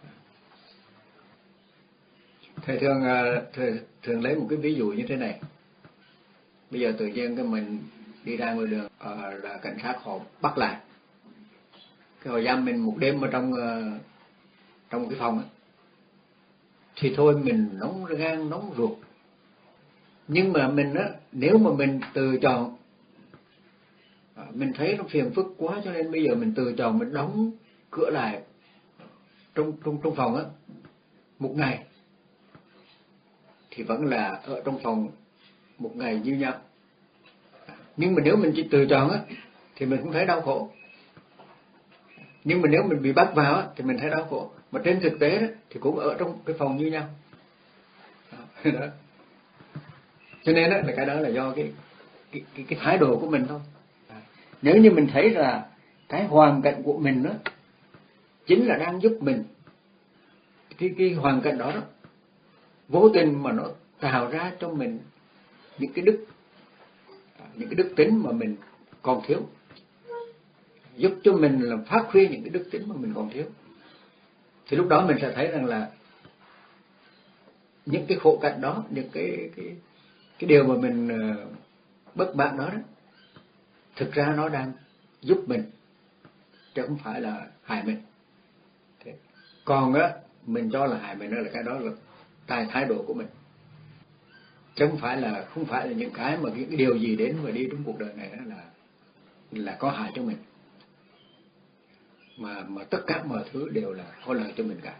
Thầy thường thầy thường lấy một cái ví dụ như thế này. Bây giờ tự nhiên cái mình đi ra ngoài đường, uh, là cảnh sát họ bắt lại, cái họ giam mình một đêm ở trong uh, trong cái phòng ấy. Thì thôi mình nóng gan nóng ruột, nhưng mà mình á, nếu mà mình từ chọn, mình thấy nó phiền phức quá, cho nên bây giờ mình từ chọn mình đóng cửa lại trong trong trong phòng á một ngày, thì vẫn là ở trong phòng một ngày như nhau. Nhưng mà nếu mình chỉ từ chọn á thì mình không thấy đau khổ, nhưng mà nếu mình bị bắt vào á thì mình thấy đau khổ. Mà trên thực tế đó thì cũng ở trong cái phòng như nhau đó. Cho nên đó, là cái đó là do cái cái cái, cái thái độ của mình thôi. Nếu như mình thấy là cái hoàn cảnh của mình đó chính là đang giúp mình, cái cái hoàn cảnh đó đó vô tình mà nó tạo ra cho mình những cái đức những cái đức tính mà mình còn thiếu, giúp cho mình là phát huy những cái đức tính mà mình còn thiếu, thì lúc đó mình sẽ thấy rằng là những cái khổ cảnh đó, những cái cái cái điều mà mình uh, bất mãn đó, đó thực ra nó đang giúp mình chứ không phải là hại mình. Thế. Còn á mình cho là hại mình đó là cái đó là tại thái độ của mình, chứ không phải là không phải là những cái mà những cái điều gì đến và đi trong cuộc đời này đó là là có hại cho mình, mà mà tất cả mọi thứ đều là có lợi cho mình cả.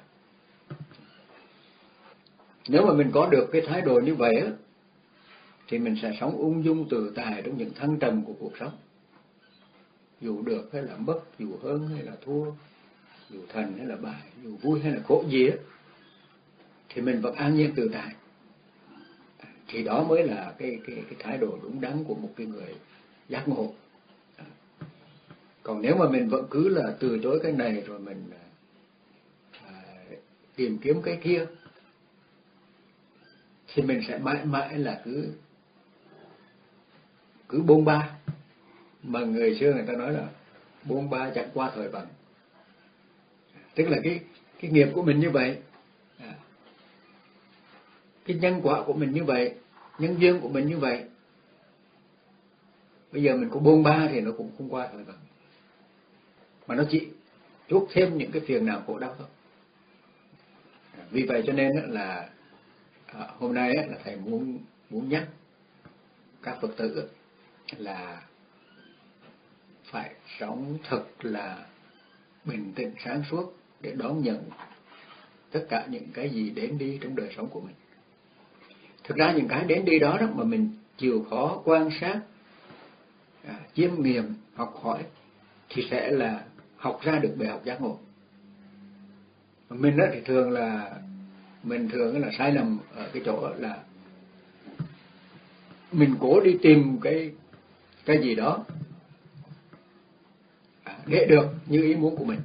Nếu mà mình có được cái thái độ như vậy á, thì mình sẽ sống ung dung tự tại trong những thăng trầm của cuộc sống. Dù được hay là mất, dù hơn hay là thua, dù thành hay là bại, dù vui hay là khổ gì á, thì mình vẫn an nhiên tự tại. Thì đó mới là cái cái cái thái độ đúng đắn của một cái người giác ngộ. Còn nếu mà mình vẫn cứ là từ chối cái này rồi mình à, tìm kiếm cái kia, thì mình sẽ mãi mãi là cứ cứ bôn ba. Mà người xưa người ta nói là bôn ba chẳng qua thời vận. Tức là cái cái nghiệp của mình như vậy, à, cái nhân quả của mình như vậy, nhân duyên của mình như vậy. Bây giờ mình có bôn ba thì nó cũng không qua thời vận, mà nó chỉ chuốc thêm những cái phiền não khổ đau thôi. Vì vậy cho nên là à, hôm nay là thầy muốn muốn nhắc các Phật tử là phải sống thật là bình tĩnh sáng suốt để đón nhận tất cả những cái gì đến đi trong đời sống của mình. Thực ra những cái đến đi đó, đó mà mình chịu khó quan sát, à, chiêm nghiệm, học hỏi thì sẽ là học ra được bài học giác ngộ. Mình đó thì thường là mình thường là sai lầm ở cái chỗ là mình cố đi tìm cái cái gì đó để được như ý muốn của mình.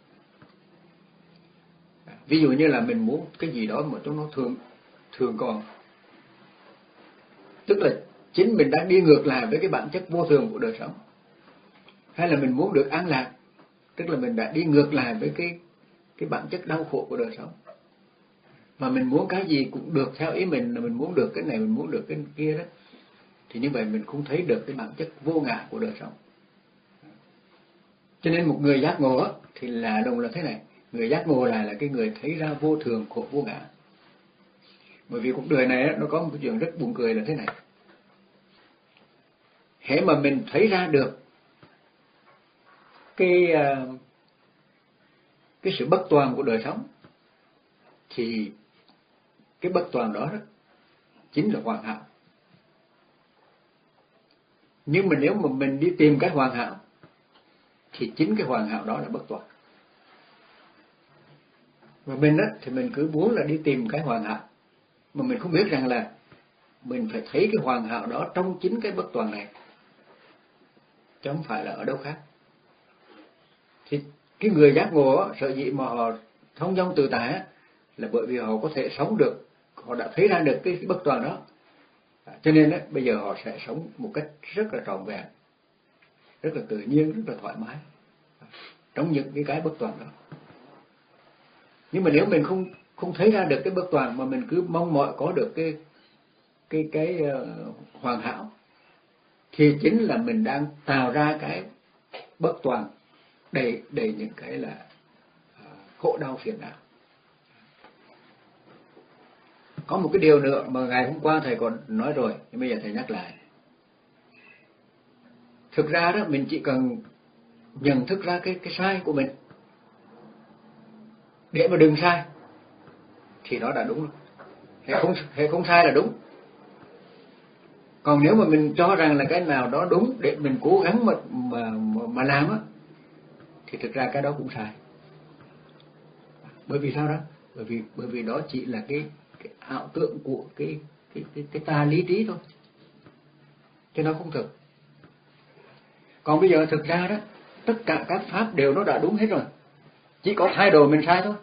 Ví dụ như là mình muốn cái gì đó mà chúng nó thường thường còn, tức là chính mình đang đi ngược lại với cái bản chất vô thường của đời sống. Hay là mình muốn được an lạc, tức là mình đã đi ngược lại với cái cái bản chất đau khổ của đời sống. Mà mình muốn cái gì cũng được theo ý mình, là mình muốn được cái này, mình muốn được cái kia đó, thì như vậy mình không thấy được cái bản chất vô ngã của đời sống. Cho nên một người giác ngộ thì là đồng là thế này. Người giác ngộ là là cái người thấy ra vô thường khổ vô ngã. Bởi vì cuộc đời này nó có một cái chuyện rất buồn cười là thế này. Hễ mà mình thấy ra được cái cái sự bất toàn của đời sống, thì cái bất toàn đó, đó chính là hoàn hảo. Nhưng mà nếu mà mình đi tìm cái hoàn hảo, thì chính cái hoàn hảo đó là bất toàn. Và mình á, thì mình cứ muốn là đi tìm cái hoàn hảo, mà mình không biết rằng là mình phải thấy cái hoàn hảo đó trong chính cái bất toàn này, chứ không phải là ở đâu khác. Thì cái người giác ngộ sở dĩ mà họ thông dong tự tại á, là bởi vì họ có thể sống được, họ đã thấy ra được cái, cái bất toàn đó. Cho nên á, bây giờ họ sẽ sống một cách rất là trọn vẹn, rất là tự nhiên, rất là thoải mái trong những cái cái bất toàn đó. Nhưng mà nếu mình không không thấy ra được cái bất toàn, mà mình cứ mong mỏi có được cái cái cái uh, hoàn hảo, thì chính là mình đang tạo ra cái bất toàn đầy đầy những cái là uh, khổ đau phiền não. Có một cái điều nữa mà ngày hôm qua thầy còn nói rồi, nhưng bây giờ thầy nhắc lại. Thực ra đó mình chỉ cần nhận thức ra cái cái sai của mình để mà đừng sai, thì nó đã đúng rồi. Hệ không, hệ không sai là đúng. Còn nếu mà mình cho rằng là cái nào đó đúng để mình cố gắng mà mà mà, mà làm á, thì thực ra cái đó cũng sai. Bởi vì sao đó? Bởi vì bởi vì đó chỉ là cái, cái ảo tưởng của cái cái cái, cái ta lý trí thôi, chứ nó không thực. Còn bây giờ thực ra đó, tất cả các pháp đều nó đã đúng hết rồi, chỉ có thái độ mình sai thôi.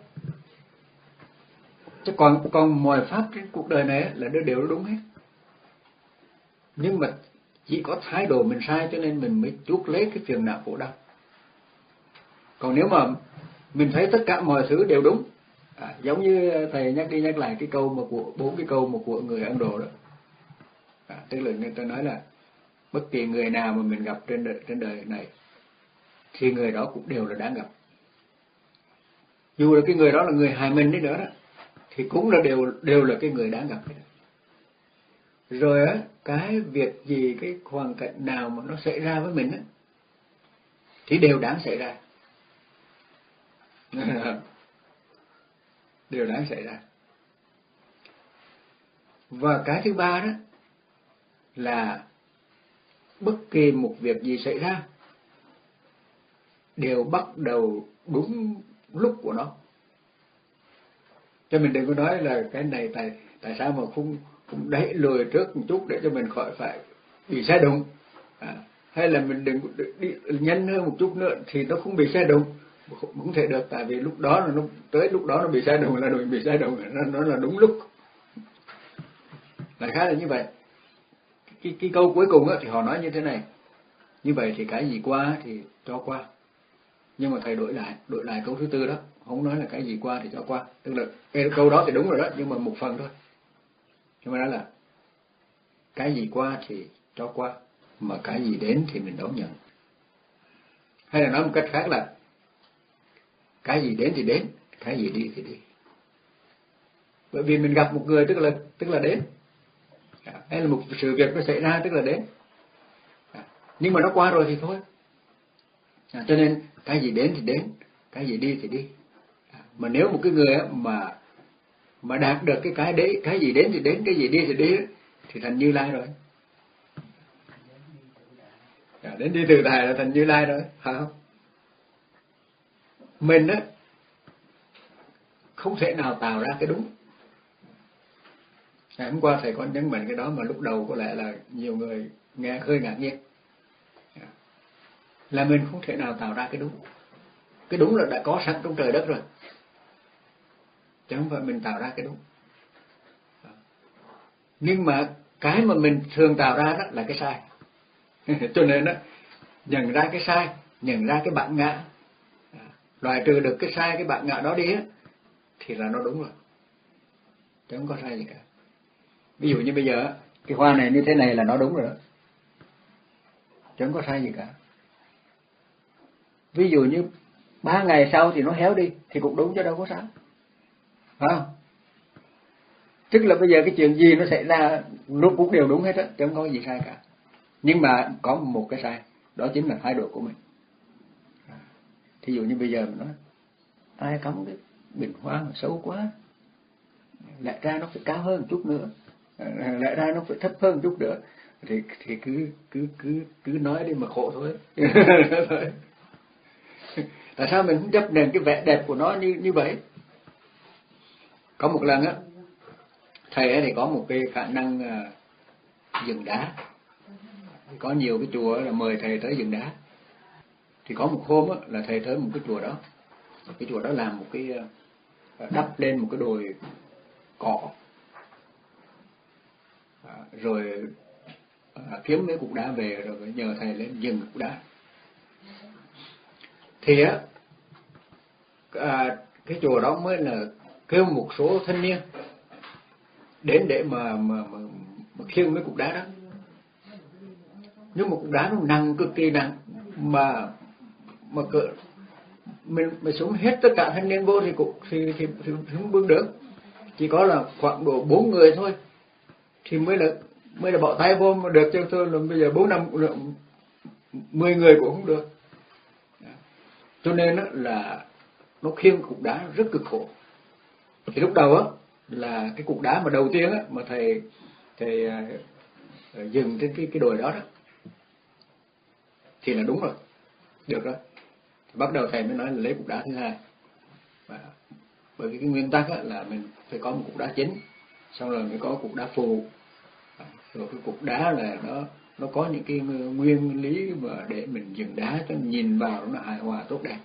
Chứ còn còn mọi pháp trên cuộc đời này là đều đúng hết. Nhưng mà chỉ có thái độ mình sai, cho nên mình mới chuốc lấy cái phiền não khổ đau. Còn nếu mà mình thấy tất cả mọi thứ đều đúng, à, giống như thầy nhắc đi nhắc lại cái câu mà của bốn cái câu mà của người Ấn Độ đó, à, tức là người ta nói là bất kỳ người nào mà mình gặp trên đời, trên đời này thì người đó cũng đều là đáng gặp. Dù là cái người đó là người hại mình đi nữa đó, thì cũng là đều đều là cái người đáng gặp. Rồi á, cái việc gì, cái hoàn cảnh nào mà nó xảy ra với mình á, thì đều đáng xảy ra. Đều đáng xảy ra. Và cái thứ ba đó là bất kỳ một việc gì xảy ra đều bắt đầu đúng lúc của nó. Cho mình đừng có nói là cái này tại tại sao mà không không đẩy lùi trước một chút để cho mình khỏi phải bị sai đụng. À, hay là mình đừng đi nhanh hơn một chút nữa thì nó không bị sai đồng, không thể được, tại vì lúc đó là nó tới lúc đó nó bị sai đồng là mình bị sai đồng, nó, nó là đúng lúc. Đại khái là như vậy. Cái, cái câu cuối cùng á, thì họ nói như thế này: như vậy thì cái gì qua thì cho qua. Nhưng mà thầy đổi lại, đổi lại câu thứ tư đó, không nói là cái gì qua thì cho qua. Tức là cái câu đó thì đúng rồi đó, nhưng mà một phần thôi. Nhưng mà đó là cái gì qua thì cho qua, mà cái gì đến thì mình đón nhận. Hay là nói một cách khác là cái gì đến thì đến, cái gì đi thì đi. Bởi vì mình gặp một người tức là tức là đến, hay là một sự việc nó xảy ra tức là đến, nhưng mà nó qua rồi thì thôi. À, cho nên cái gì đến thì đến, cái gì đi thì đi. À, mà nếu một cái người mà mà đạt được cái cái đấy, cái gì đến thì đến, cái gì đi thì đi, thì thành Như Lai rồi. À, đến đi từ tài là thành Như Lai rồi, phải không? Mình á không thể nào tạo ra cái đúng. À, hôm qua thầy có nhấn mạnh cái đó mà lúc đầu có lẽ là nhiều người nghe hơi ngạc nhiên. À, là mình không thể nào tạo ra cái đúng. Cái đúng là đã có sẵn trong trời đất rồi, chứ không phải mình tạo ra cái đúng. Nhưng mà cái mà mình thường tạo ra đó là cái sai. Cho nên đó, nhận ra cái sai, nhận ra cái bản ngã, loại trừ được cái sai, cái bản ngã đó đi á, thì là nó đúng rồi, chứ không có sai gì cả. Ví dụ như bây giờ cái hoa này như thế này là nó đúng rồi đó, chứ không có sai gì cả. Ví dụ như ba ngày sau thì nó héo đi thì cũng đúng, chứ đâu có sai, phải không? Tức là bây giờ cái chuyện gì nó xảy ra nó cũng đều đúng hết á, chứ không có gì sai cả. Nhưng mà có một cái sai, đó chính là thái độ của mình. Thí dụ như bây giờ mình nói ai cắm cái bình hoa mà xấu quá, lẽ ra nó phải cao hơn một chút nữa, lẽ ra nó phải thấp hơn một chút nữa, thì thì cứ cứ cứ cứ nói đi mà khổ thôi. Tại sao mình không chấp nhận cái vẻ đẹp của nó như như vậy? Có một lần á, thầy ấy thì có một cái khả năng uh, dựng đá. Có nhiều cái chùa là mời thầy tới dựng đá. Thì có một hôm á, là thầy tới một cái chùa đó. Cái chùa đó làm một cái uh, đắp lên một cái đồi cỏ, à, rồi à, kiếm mấy cục đá về rồi nhờ thầy lên dừng cục đá. Thì á à, cái chùa đó mới là kêu một số thanh niên đến để mà mà, mà, mà khiêng mấy cục đá đó. Nhưng mà cục đá nó nặng, cực kỳ nặng, mà mà cỡ mình mình xuống hết tất cả thanh niên vô thì cũng thì thì, thì, thì không bước được. Chỉ có là khoảng độ bốn người thôi thì mới là mới là bỏ tay vô mà được, chứ thôi là bây giờ bốn năm mười người cũng không được. Cho nên đó là nó khiêng cục đá rất cực khổ. Thì lúc đầu á là cái cục đá mà đầu tiên á mà thầy thầy uh, dừng trên cái cái đồi đó đó thì là đúng rồi, được rồi. Thì bắt đầu thầy mới nói là lấy cục đá thứ hai. Và bởi vì cái nguyên tắc á là mình phải có một cục đá chính, xong rồi mới có cục đá phù. Rồi cái cục đá là nó nó có những cái nguyên lý mà để mình dựng đá cho nhìn vào nó hài hòa tốt đẹp.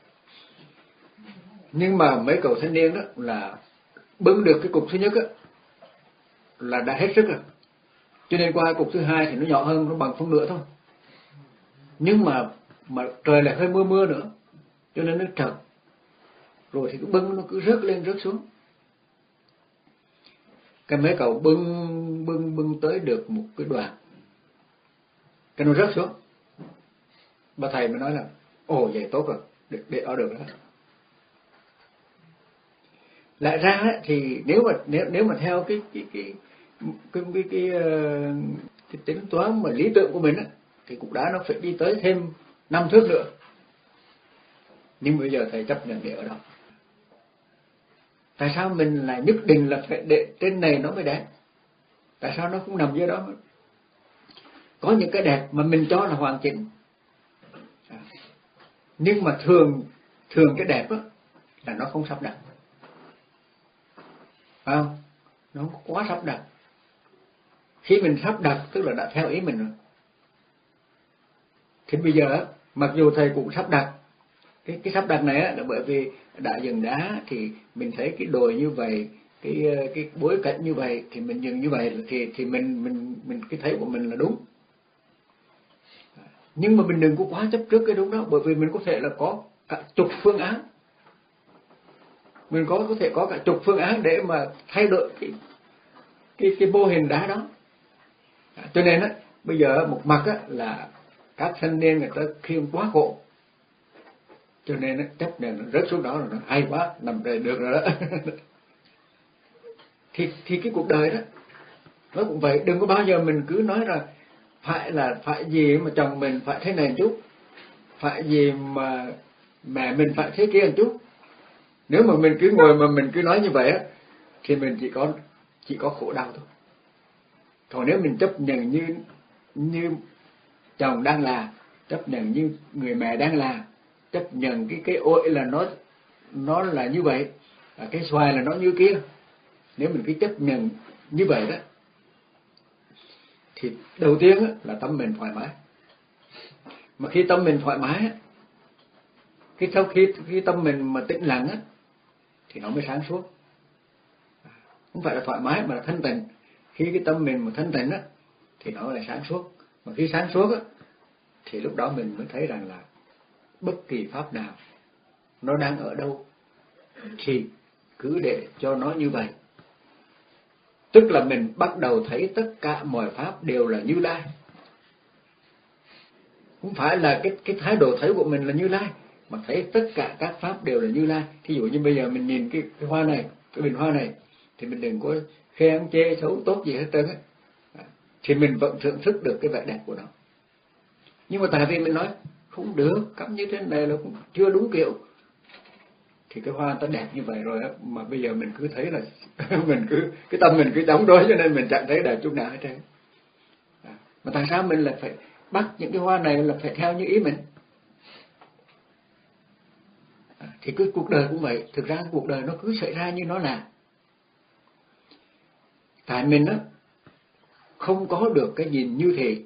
Nhưng mà mấy cậu thanh niên đó là bưng được cái cục thứ nhất á là đã hết sức rồi, cho nên qua cục thứ hai thì nó nhỏ hơn, nó bằng phân nửa thôi. Nhưng mà mà trời lại hơi mưa mưa nữa, cho nên nó trật, rồi thì cái bưng nó cứ rớt lên rớt xuống. Cái mấy cậu bưng bưng bưng tới được một cái đoạn, cái nó rớt xuống. Bà thầy mới nói là ồ vậy tốt rồi, để, để ở được đó. Lại ra thì nếu mà nếu nếu mà theo cái cái cái cái cái, cái, cái, cái tính toán mà lý tưởng của mình á, thì cục đá nó phải đi tới thêm năm thước nữa. Nhưng bây giờ thầy chấp nhận để ở đó. Tại sao mình lại nhất định là phải để trên này nó mới đẹp? Tại sao nó không nằm dưới đó? Có những cái đẹp mà mình cho là hoàn chỉnh, nhưng mà thường thường cái đẹp á là nó không sắp đặt, phải không? Nó không quá sắp đặt. Khi mình sắp đặt tức là đã theo ý mình rồi. Thì bây giờ mặc dù thầy cũng sắp đặt cái cái sắp đặt này là bởi vì đã dừng đá thì mình thấy cái đồi như vậy, cái cái bối cảnh như vậy thì mình dừng như vậy thì thì mình mình mình cái thấy của mình là đúng. Nhưng mà mình đừng có quá chấp trước cái đúng đó, bởi vì mình có thể là có cả chục phương án, mình có có thể có cả chục phương án để mà thay đổi cái cái cái mô hình đá đó. Cho nên á bây giờ một mặt á là các thanh niên người ta khiêng quá khổ, cho nên nó chấp nhận nó rớt xuống đó rồi, nó hay quá, nằm đây được rồi đó. thì thì cái cuộc đời đó nó cũng vậy, đừng có bao giờ mình cứ nói là phải là phải gì mà chồng mình phải thế này một chút, phải gì mà mẹ mình phải thế kia một chút. Nếu mà mình cứ ngồi mà mình cứ nói như vậy á thì mình chỉ có chỉ có khổ đau thôi. Còn nếu mình chấp nhận như như chồng đang là, chấp nhận như người mẹ đang là, chấp nhận cái cái ổi là nó nó là như vậy, cái xoài là nó như kia, nếu mình cứ chấp nhận như vậy đó thì đầu tiên là tâm mình thoải mái. Mà khi tâm mình thoải mái, khi sau khi khi tâm mình mà tĩnh lặng á thì nó mới sáng suốt. Không phải là thoải mái mà là thanh tịnh. Khi cái tâm mình mà thanh tịnh á thì nó là sáng suốt. Mà khi sáng suốt á thì lúc đó mình mới thấy rằng là bất kỳ pháp nào nó đang ở đâu thì cứ để cho nó như vậy. Tức là mình bắt đầu thấy tất cả mọi pháp đều là Như Lai. Không phải là cái cái thái độ thấy của mình là Như Lai, mà thấy tất cả các pháp đều là Như Lai. Thí dụ như bây giờ mình nhìn cái, cái hoa này, cái bình hoa này, thì mình đừng có khen chê xấu tốt gì hết trơn á, thì mình vẫn thưởng thức được cái vẻ đẹp của nó. Nhưng mà tại vì mình nói không được, cắm như thế này là cũng chưa đúng kiểu, thì cái hoa nó đẹp như vậy rồi á, mà bây giờ mình cứ thấy là mình cứ cái tâm mình cứ chống đối, cho nên mình chẳng thấy đẹp chút nào hết trơn. Mà tại sao mình lại phải bắt những cái hoa này là phải theo như ý mình? Thì cái cuộc đời cũng vậy, thực ra cuộc đời nó cứ xảy ra như nó là. Tại mình á không có được cái nhìn như thế.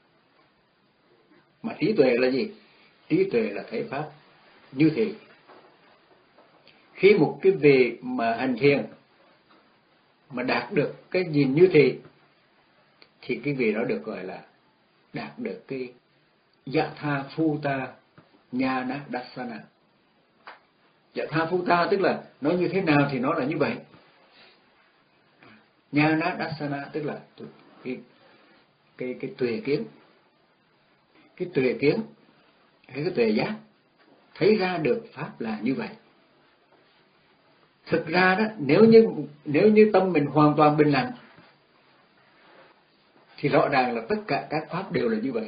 Mà trí tuệ là gì? Trí tuệ là thấy pháp như thế. Khi một cái vị mà hành thiền mà đạt được cái nhìn như thế thì cái vị đó được gọi là đạt được cái Yatha Phuta Nhana Dassana. Yatha Phuta tức là nó như thế nào thì nó là như vậy. Nhana Dassana tức là cái cái cái tuệ kiến, cái tuệ kiến hay cái tuệ giác, thấy ra được pháp là như vậy. Thực ra đó, nếu như nếu như tâm mình hoàn toàn bình lặng thì rõ ràng là tất cả các pháp đều là như vậy.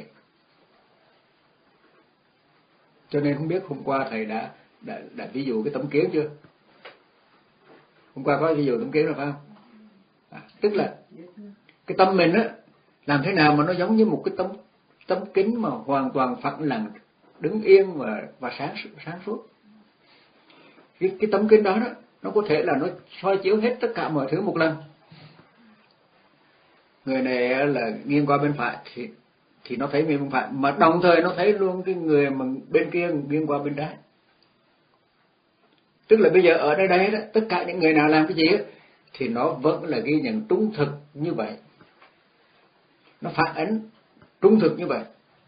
Cho nên không biết hôm qua thầy đã đã đã ví dụ cái tấm kiến chưa? Hôm qua có ví dụ tấm kiến rồi phải không? À, tức là cái tâm mình á làm thế nào mà nó giống như một cái tấm tấm kính mà hoàn toàn phẳng lặng, đứng yên và và sáng sáng suốt. Cái cái tấm kính đó đó nó có thể là nó soi chiếu hết tất cả mọi thứ một lần. Người này là nghiêng qua bên phải thì thì nó thấy nghiêng bên phải, mà đồng thời nó thấy luôn cái người mà bên kia nghiêng qua bên trái. Tức là bây giờ ở đây đây đó, tất cả những người nào làm cái gì á thì nó vẫn là ghi nhận trung thực như vậy, nó phản ánh trung thực như vậy.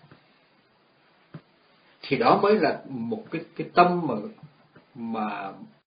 Thì đó mới là một cái cái tâm mà mà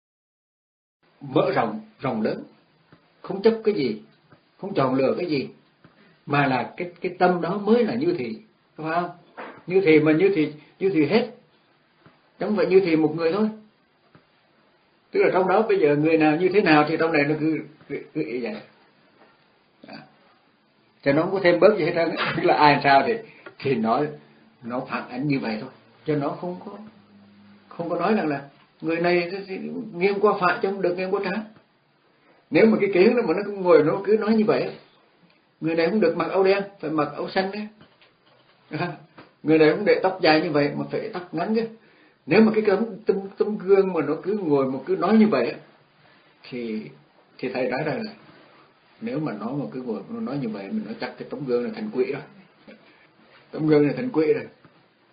mở rộng rộng lớn, không chấp cái gì, không chọn lựa cái gì, mà là cái cái tâm đó mới là như thì, phải không? Như thì mà như thì như thì hết, chẳng phải như thì một người thôi. Tức là trong đó bây giờ người nào như thế nào thì trong này nó cứ cứ, cứ ý vậy. Đó. Cho nó không có thêm bớt gì hết trơn. Tức là ai sao thì thì nói nó phản ánh như vậy thôi, cho nó không có không có nói rằng là người này nghiêng qua phải chứ không được nghiêng qua trái. Nếu mà cái kiến đó mà nó cứ ngồi nó cứ nói như vậy, người này không được mặc áo đen, phải mặc áo xanh đấy. Người này không để tóc dài như vậy mà phải để tóc ngắn chứ. Nếu mà cái tấm tấm tấm gương mà nó cứ ngồi mà cứ nói như vậy thì thì thầy nói rằng là nếu mà nó mà cứ ngồi nó nói như vậy, mình nói chắc cái tấm gương này thành quỷ rồi, tấm gương này thành quỷ rồi.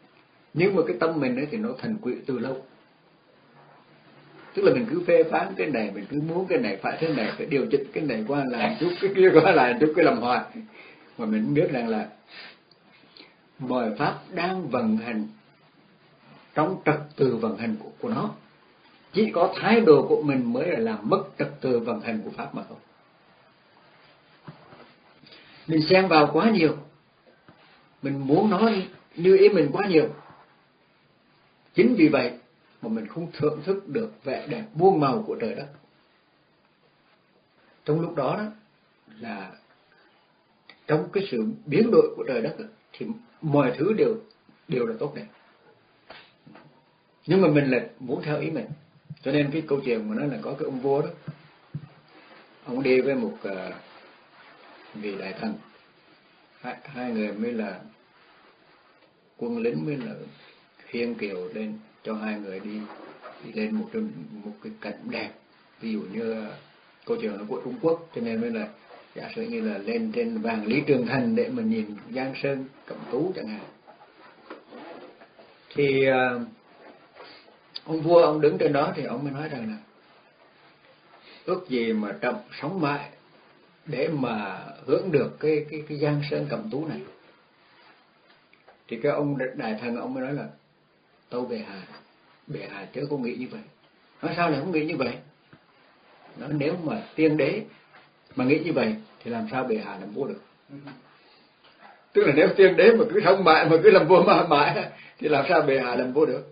Nhưng mà cái tâm mình ấy thì nó thành quỷ từ lâu. Tức là mình cứ phê phán cái này, mình cứ muốn cái này phải thế này, phải điều chỉnh cái này qua lại chút, cái kia qua lại chút, cái làm hoài. Mà mình không biết rằng là mọi pháp đang vận hành trong trật tự vận hành của, của nó. Chỉ có thái độ của mình mới là làm mất trật tự vận hành của pháp mà thôi. Mình xen vào quá nhiều, mình muốn nó như ý mình quá nhiều. Chính vì vậy mà mình không thưởng thức được vẻ đẹp muôn màu của trời đất. Trong lúc đó, đó là trong cái sự biến đổi của trời đất đó, thì mọi thứ đều đều là tốt đẹp. Nhưng mà mình là muốn theo ý mình. Cho nên cái câu chuyện mà nói là có cái ông vua đó, ông đi với một uh, vị đại thần, hai, hai người mới là quân lính, mới là khiêng kiệu lên cho hai người đi, đi lên một một cái cảnh đẹp. Ví dụ như câu chuyện là của Trung Quốc, cho nên mới là giả sử như là lên trên vàng Lý Trường Thành để mà nhìn Giang Sơn Cẩm Tú chẳng hạn. Thì uh, ông vua ông đứng trên đó thì ông mới nói rằng là ước gì mà Trẫm sống mãi để mà hưởng được cái cái cái Giang Sơn Cẩm Tú này. Thì cái ông đại thần ông mới nói là tâu bệ hạ, bệ hạ chớ có nghĩ như vậy. Nói sao lại không nghĩ như vậy? Nói nếu mà tiên đế mà nghĩ như vậy thì làm sao bệ hạ làm vua được? Tức là nếu tiên đế mà cứ sống mãi mà cứ làm vua mà mãi thì làm sao bệ hạ làm vua được?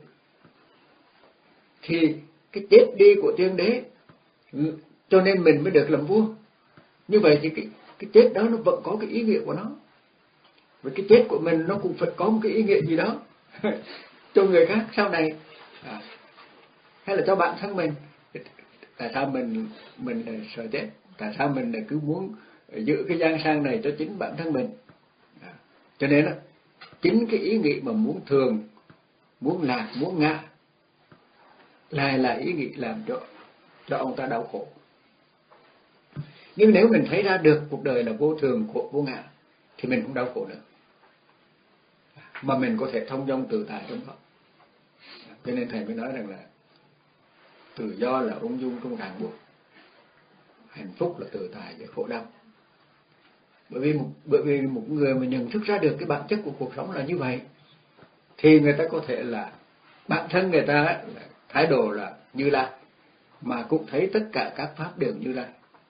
Thì cái chết đi của tiên đế cho nên mình mới được làm vua. Như vậy thì cái, cái chết đó nó vẫn có cái ý nghĩa của nó. Và cái chết của mình nó cũng phải có một cái ý nghĩa gì đó cho người khác sau này, à, hay là cho bản thân mình. Tại sao mình mình sợ chết? Tại sao mình lại cứ muốn giữ cái giang sang này cho chính bản thân mình? À, cho nên đó, chính cái ý nghĩ mà muốn thường, muốn lạc, muốn ngã lại là ý nghĩ làm cho cho ông ta đau khổ. Nhưng nếu mình thấy ra được cuộc đời là vô thường, khổ, vô ngã thì mình không đau khổ nữa, mà mình có thể thông dong tự tại trong đó. Cho nên thầy mới nói rằng là tự do là ung dung trong ràng buộc, hạnh phúc là tự tại với khổ đau. Bởi vì một, bởi vì một người mà nhận thức ra được cái bản chất của cuộc sống là như vậy thì người ta có thể là bản thân người ta là thái độ là Như Lai, mà cũng thấy tất cả các pháp đều Như Lai.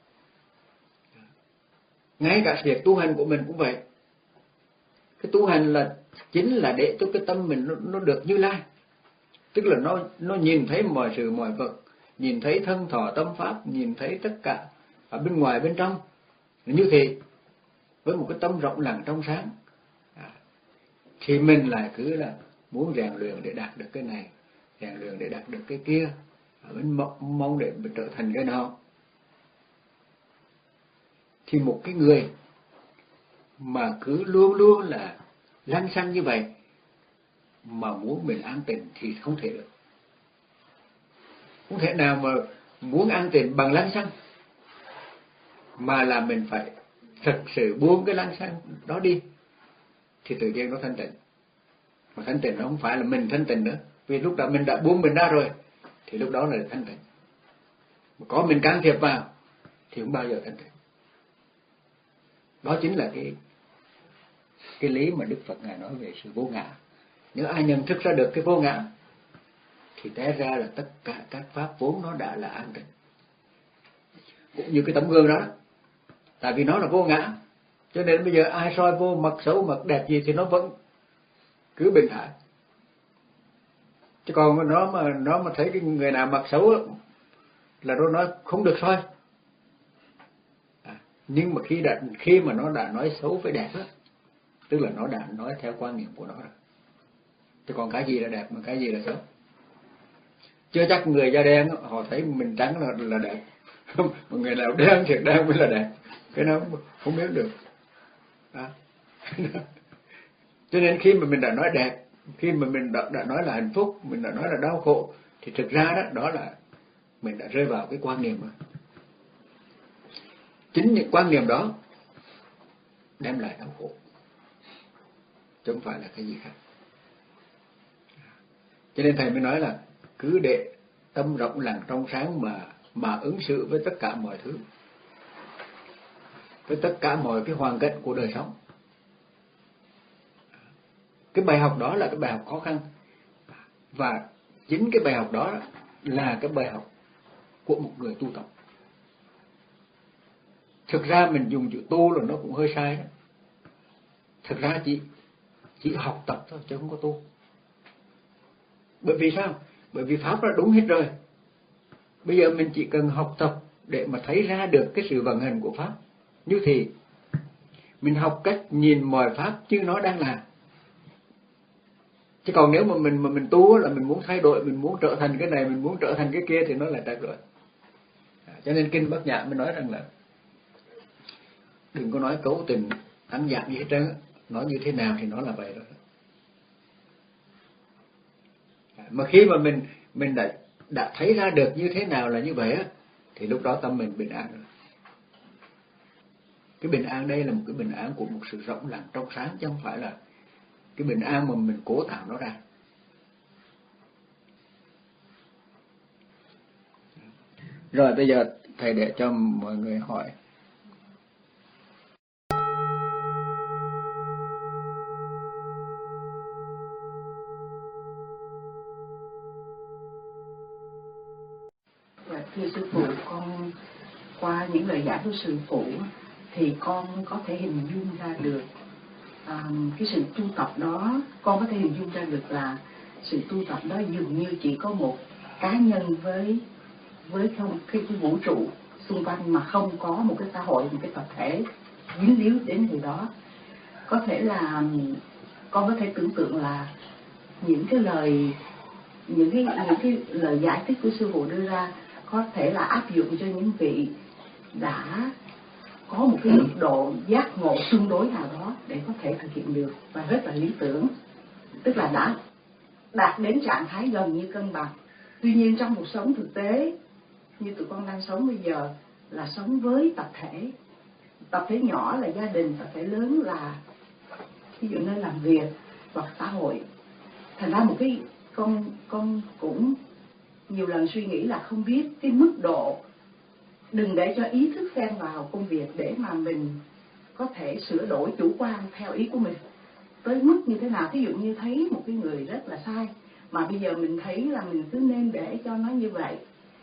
Ngay cả việc tu hành của mình cũng vậy. Cái tu hành là chính là để cho cái tâm mình nó, nó được Như Lai. Tức là nó nó nhìn thấy mọi sự mọi vật, nhìn thấy thân thọ tâm pháp, nhìn thấy tất cả ở bên ngoài bên trong như thế, với một cái tâm rộng lặng trong sáng. À, thì mình lại cứ là muốn rèn luyện để đạt được cái này, rèn luyện để đạt được cái kia, mình mong để mình trở thành cái nào. Thì một cái người mà cứ luôn luôn là lăng xăng như vậy mà muốn mình an tịnh thì không thể được. Không thể nào mà muốn an tịnh bằng lăng xăng, mà là mình phải thật sự buông cái lăng xăng đó đi thì tự nhiên nó thanh tịnh. Mà thanh tịnh nó không phải là mình thanh tịnh nữa, vì lúc đó mình đã buông mình ra rồi thì lúc đó là thanh tịnh. Mà có mình can thiệp vào thì không bao giờ thanh tịnh. Đó chính là cái cái lý mà Đức Phật Ngài nói về sự vô ngã. Nếu ai nhận thức ra được cái vô ngã thì té ra là tất cả các pháp vốn nó đã là an tịnh. Cũng như cái tấm gương đó, tại vì nó là vô ngã, cho nên bây giờ ai soi vô mặt xấu mặt đẹp gì thì nó vẫn cứ bình thản. Chứ còn nó mà nó mà thấy cái người nào mặt xấu là nó nói không được soi. À, nhưng mà khi đã khi mà nó đã nói xấu với đẹp đó, tức là nó đã nói theo quan niệm của nó rồi. Chứ còn cái gì là đẹp mà cái gì là xấu? Chưa chắc người da đen họ thấy mình trắng là là đẹp, một người nào đen thiệt đen mới là đẹp, cái đó không biết được. À. Cho nên khi mà mình đã nói đẹp, khi mà mình đã, đã nói là hạnh phúc, mình đã nói là đau khổ, thì thực ra đó đó là mình đã rơi vào cái quan niệm rồi. Chính những quan niệm đó đem lại đau khổ, chứ không phải là cái gì khác. Cho nên thầy mới nói là cứ để tâm rộng lặng trong sáng mà mà ứng xử với tất cả mọi thứ, với tất cả mọi cái hoàn cảnh của đời sống. Cái bài học đó là cái bài học khó khăn, và chính cái bài học đó là cái bài học của một người tu tập. Thực ra mình dùng chữ tu là nó cũng hơi sai đó. Thực ra chỉ chỉ học tập thôi chứ không có tu. Bởi vì sao? Bởi vì Pháp là đúng hết rồi. Bây giờ mình chỉ cần học tập để mà thấy ra được cái sự vận hành của Pháp. Như thì mình học cách nhìn mọi Pháp chứ nó đang là. Chứ còn nếu mà mình mà mình tu là mình muốn thay đổi, mình muốn trở thành cái này, mình muốn trở thành cái kia thì nó là trật rồi. Cho nên Kinh Bát Nhã mới nói rằng là đừng có nói cấu tình tăng giảm gì hết trơn, nói như thế nào thì nó là vậy rồi. Mà khi mà mình mình đã đã thấy ra được như thế nào là như vậy á, thì lúc đó tâm mình bình an rồi. Cái bình an đây là một cái bình an của một sự rộng lặng trong sáng, chứ không phải là cái bình an mà mình cố tạo nó ra. Rồi bây giờ thầy để cho mọi người hỏi. Thưa sư phụ, con qua những lời giải của sư phụ thì con có thể hình dung ra được um, cái sự tu tập đó, con có thể hình dung ra được là sự tu tập đó dường như chỉ có một cá nhân với với không cái, cái vũ trụ xung quanh, mà không có một cái xã hội, một cái tập thể dính líu đến điều đó. Có thể là con có thể tưởng tượng là những cái lời những cái những cái lời giải thích của sư phụ đưa ra có thể là áp dụng cho những vị đã có một cái mức độ giác ngộ tương đối nào đó để có thể thực hiện được, và rất là lý tưởng, tức là đã đạt đến trạng thái gần như cân bằng. Tuy nhiên trong cuộc sống thực tế như tụi con đang sống bây giờ là sống với tập thể, tập thể nhỏ là gia đình, tập thể lớn là ví dụ nơi làm việc hoặc xã hội. Thành ra một cái con con cũng nhiều lần suy nghĩ là không biết cái mức độ, đừng để cho ý thức xen vào công việc để mà mình có thể sửa đổi chủ quan theo ý của mình tới mức như thế nào. Ví dụ như thấy một cái người rất là sai mà bây giờ mình thấy là mình cứ nên để cho nó như vậy,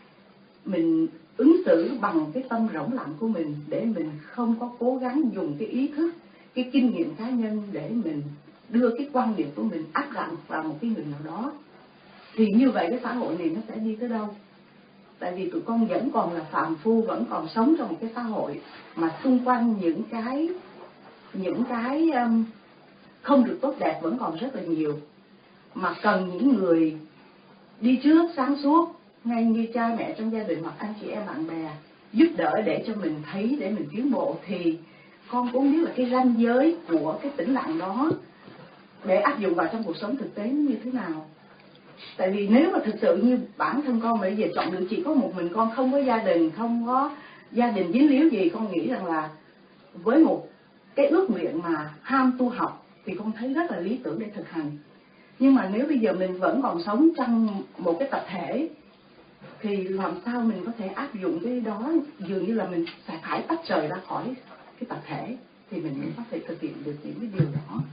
mình ứng xử bằng cái tâm rỗng lặng của mình để mình không có cố gắng dùng cái ý thức, cái kinh nghiệm cá nhân để mình đưa cái quan điểm của mình áp đặt vào một cái người nào đó, thì như vậy cái xã hội này nó sẽ đi tới đâu? Tại vì tụi con vẫn còn là phàm phu, vẫn còn sống trong một cái xã hội mà xung quanh những cái những cái um, không được tốt đẹp vẫn còn rất là nhiều, mà cần những người đi trước sáng suốt, ngay như cha mẹ trong gia đình hoặc anh chị em bạn bè giúp đỡ để cho mình thấy, để mình tiến bộ. Thì con cũng biết là cái ranh giới của cái tĩnh lặng đó để áp dụng vào trong cuộc sống thực tế như thế nào. Tại vì nếu mà thực sự như bản thân con bây giờ chọn được chỉ có một mình con, không có gia đình, không có gia đình dính líu gì, con nghĩ rằng là với một cái ước nguyện mà ham tu học thì con thấy rất là lý tưởng để thực hành. Nhưng mà nếu bây giờ mình vẫn còn sống trong một cái tập thể thì làm sao mình có thể áp dụng cái đó? Dường như là mình sẽ phải tách rời ra khỏi cái tập thể thì mình mới có thể thực hiện được những cái điều đó.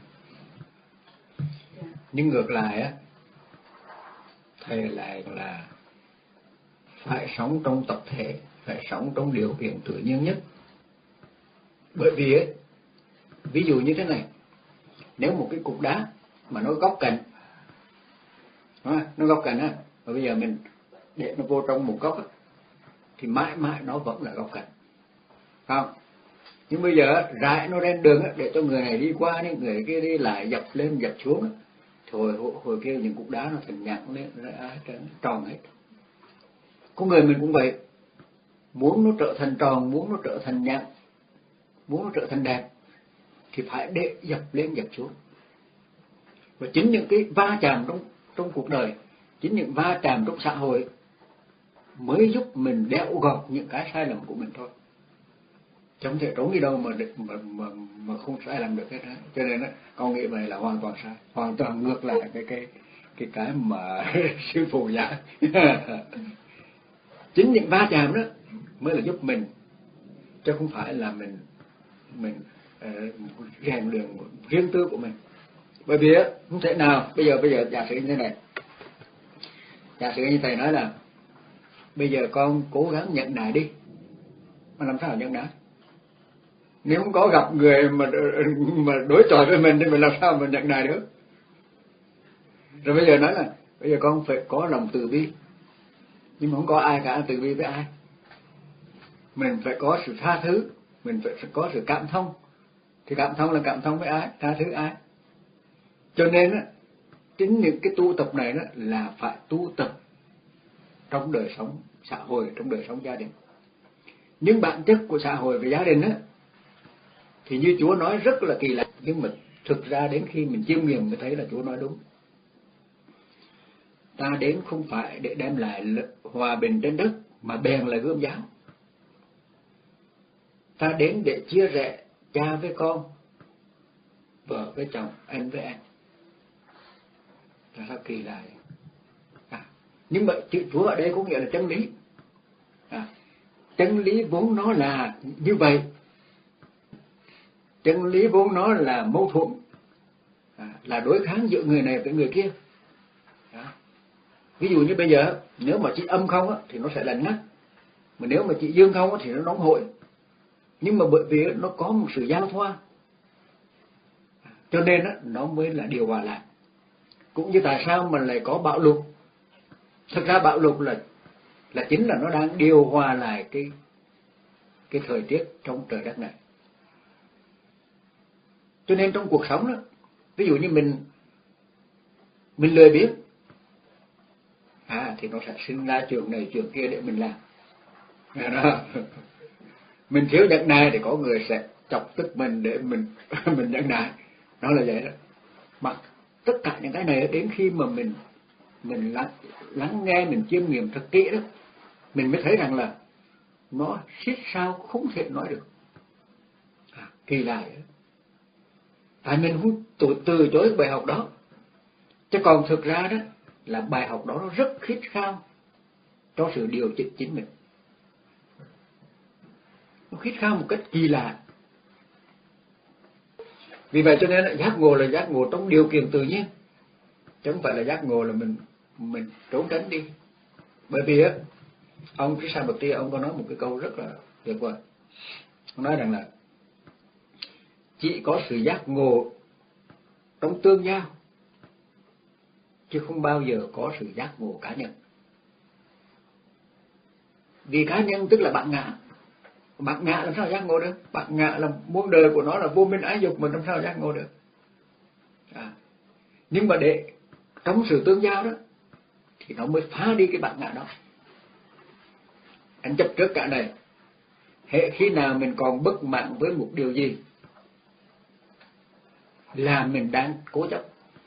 Yeah. Nhưng ngược lại á, thầy lại là phải sống trong tập thể, phải sống trong điều kiện tự nhiên nhất. Bởi vì ấy, ví dụ như thế này, nếu một cái cục đá mà nó góc cạnh, nó góc cạnh á, và bây giờ mình để nó vô trong một góc á, thì mãi mãi nó vẫn là góc cạnh, không? Nhưng bây giờ rải nó lên đường á, để cho người này đi qua đi, người kia đi lại, dập lên dập xuống á, hồi hồi kia những cục đá nó thành nhẵn lên, ra tròn hết. Con người mình cũng vậy, muốn nó trở thành tròn, muốn nó trở thành nhẵn, muốn nó trở thành đẹp thì phải để dập lên dập xuống. Và chính những cái va chạm trong trong cuộc đời, chính những va chạm trong xã hội mới giúp mình đẽo gọt những cái sai lầm của mình thôi. Chẳng thể trốn đi đâu mà mà mà mà không sai lầm được hết á. Cho nên á, con nghĩ vậy là hoàn toàn sai, hoàn toàn ngược lại cái cái cái cái mà sư phụ dạy. Chính những va chạm đó mới là giúp mình, chứ không phải là mình mình uh, rèn luyện riêng tư của mình. Bởi vì á, không thể nào bây giờ bây giờ giả sử như thế này, giả sử như thầy nói là bây giờ con cố gắng nhận nại đi, mà làm sao nhận nại? Nếu không có gặp người mà mà đối chọi với mình thì mình làm sao mà nhận nại được? Rồi bây giờ nói là bây giờ con phải có lòng từ bi, nhưng mà không có ai cả từ bi với ai. Mình phải có sự tha thứ, mình phải, phải có sự cảm thông. Thì cảm thông là cảm thông với ai? Tha thứ ai? Cho nên á, chính những cái tu tập này đó là phải tu tập trong đời sống xã hội, trong đời sống gia đình. Nhưng bản chất của xã hội và gia đình á, thì như Chúa nói rất là kỳ lạ, nhưng mà thực ra đến khi mình chiêm nghiệm mới thấy là Chúa nói đúng. Ta đến không phải để đem lại hòa bình trên đất, mà bèn là gươm giáo. Ta đến để chia rẽ cha với con, vợ với chồng, anh với anh. Là sao kỳ lạ vậy? À, nhưng mà chữ Chúa ở đây có nghĩa là chân lý. À, chân lý vốn nó là như vậy. Chân lý vốn nó là mâu thuẫn, à, là đối kháng giữa người này với người kia. Đó. Ví dụ như bây giờ nếu mà chỉ âm không á, thì nó sẽ lạnh ngắt, mà nếu mà chỉ dương không á, thì nó nóng hổi. Nhưng mà bởi vì nó có một sự giao thoa, cho nên á, nó mới là điều hòa lại. Cũng như tại sao mà lại có bạo lục. Thực ra bạo lục là là chính là nó đang điều hòa lại cái cái thời tiết trong trời đất này. Cho nên trong cuộc sống đó, ví dụ như mình mình lười biếng, à thì nó sẽ sinh ra chuyện này chuyện kia để mình làm. Đó. Mình thiếu nhẫn nại thì có người sẽ chọc tức mình để mình mình nhẫn nại. Nó là vậy đó. Mà tất cả những cái này đến khi mà mình mình lắng, lắng nghe, mình chiêm nghiệm thật kỹ đó, mình mới thấy rằng là nó xít sao không thể nói được. À, kỳ lạ vậy. Tại mình không từ, từ chối bài học đó. Chứ còn thực ra đó là bài học đó nó rất khít khao cho sự điều chỉnh chính mình. Nó khít khao một cách kỳ lạ. Vì vậy cho nên là giác ngộ là giác ngộ trong điều kiện tự nhiên, chứ không phải là giác ngộ là mình mình trốn tránh đi. Bởi vì á, ông Krishna Bhakti ông có nói một cái câu rất là tuyệt vời. Ông nói rằng là chỉ có sự giác ngộ trong tương giao, chứ không bao giờ có sự giác ngộ cá nhân. Vì cá nhân tức là bản ngã. Bản ngã làm sao giác ngộ được? Bản ngã là muôn đời của nó là vô minh ái dục, mình làm sao giác ngộ được? À. Nhưng mà để trong sự tương giao đó thì nó mới phá đi cái bản ngã đó. Anh chấp trước cả này, hệ khi nào mình còn bất mãn với một điều gì là mình đang cố chấp,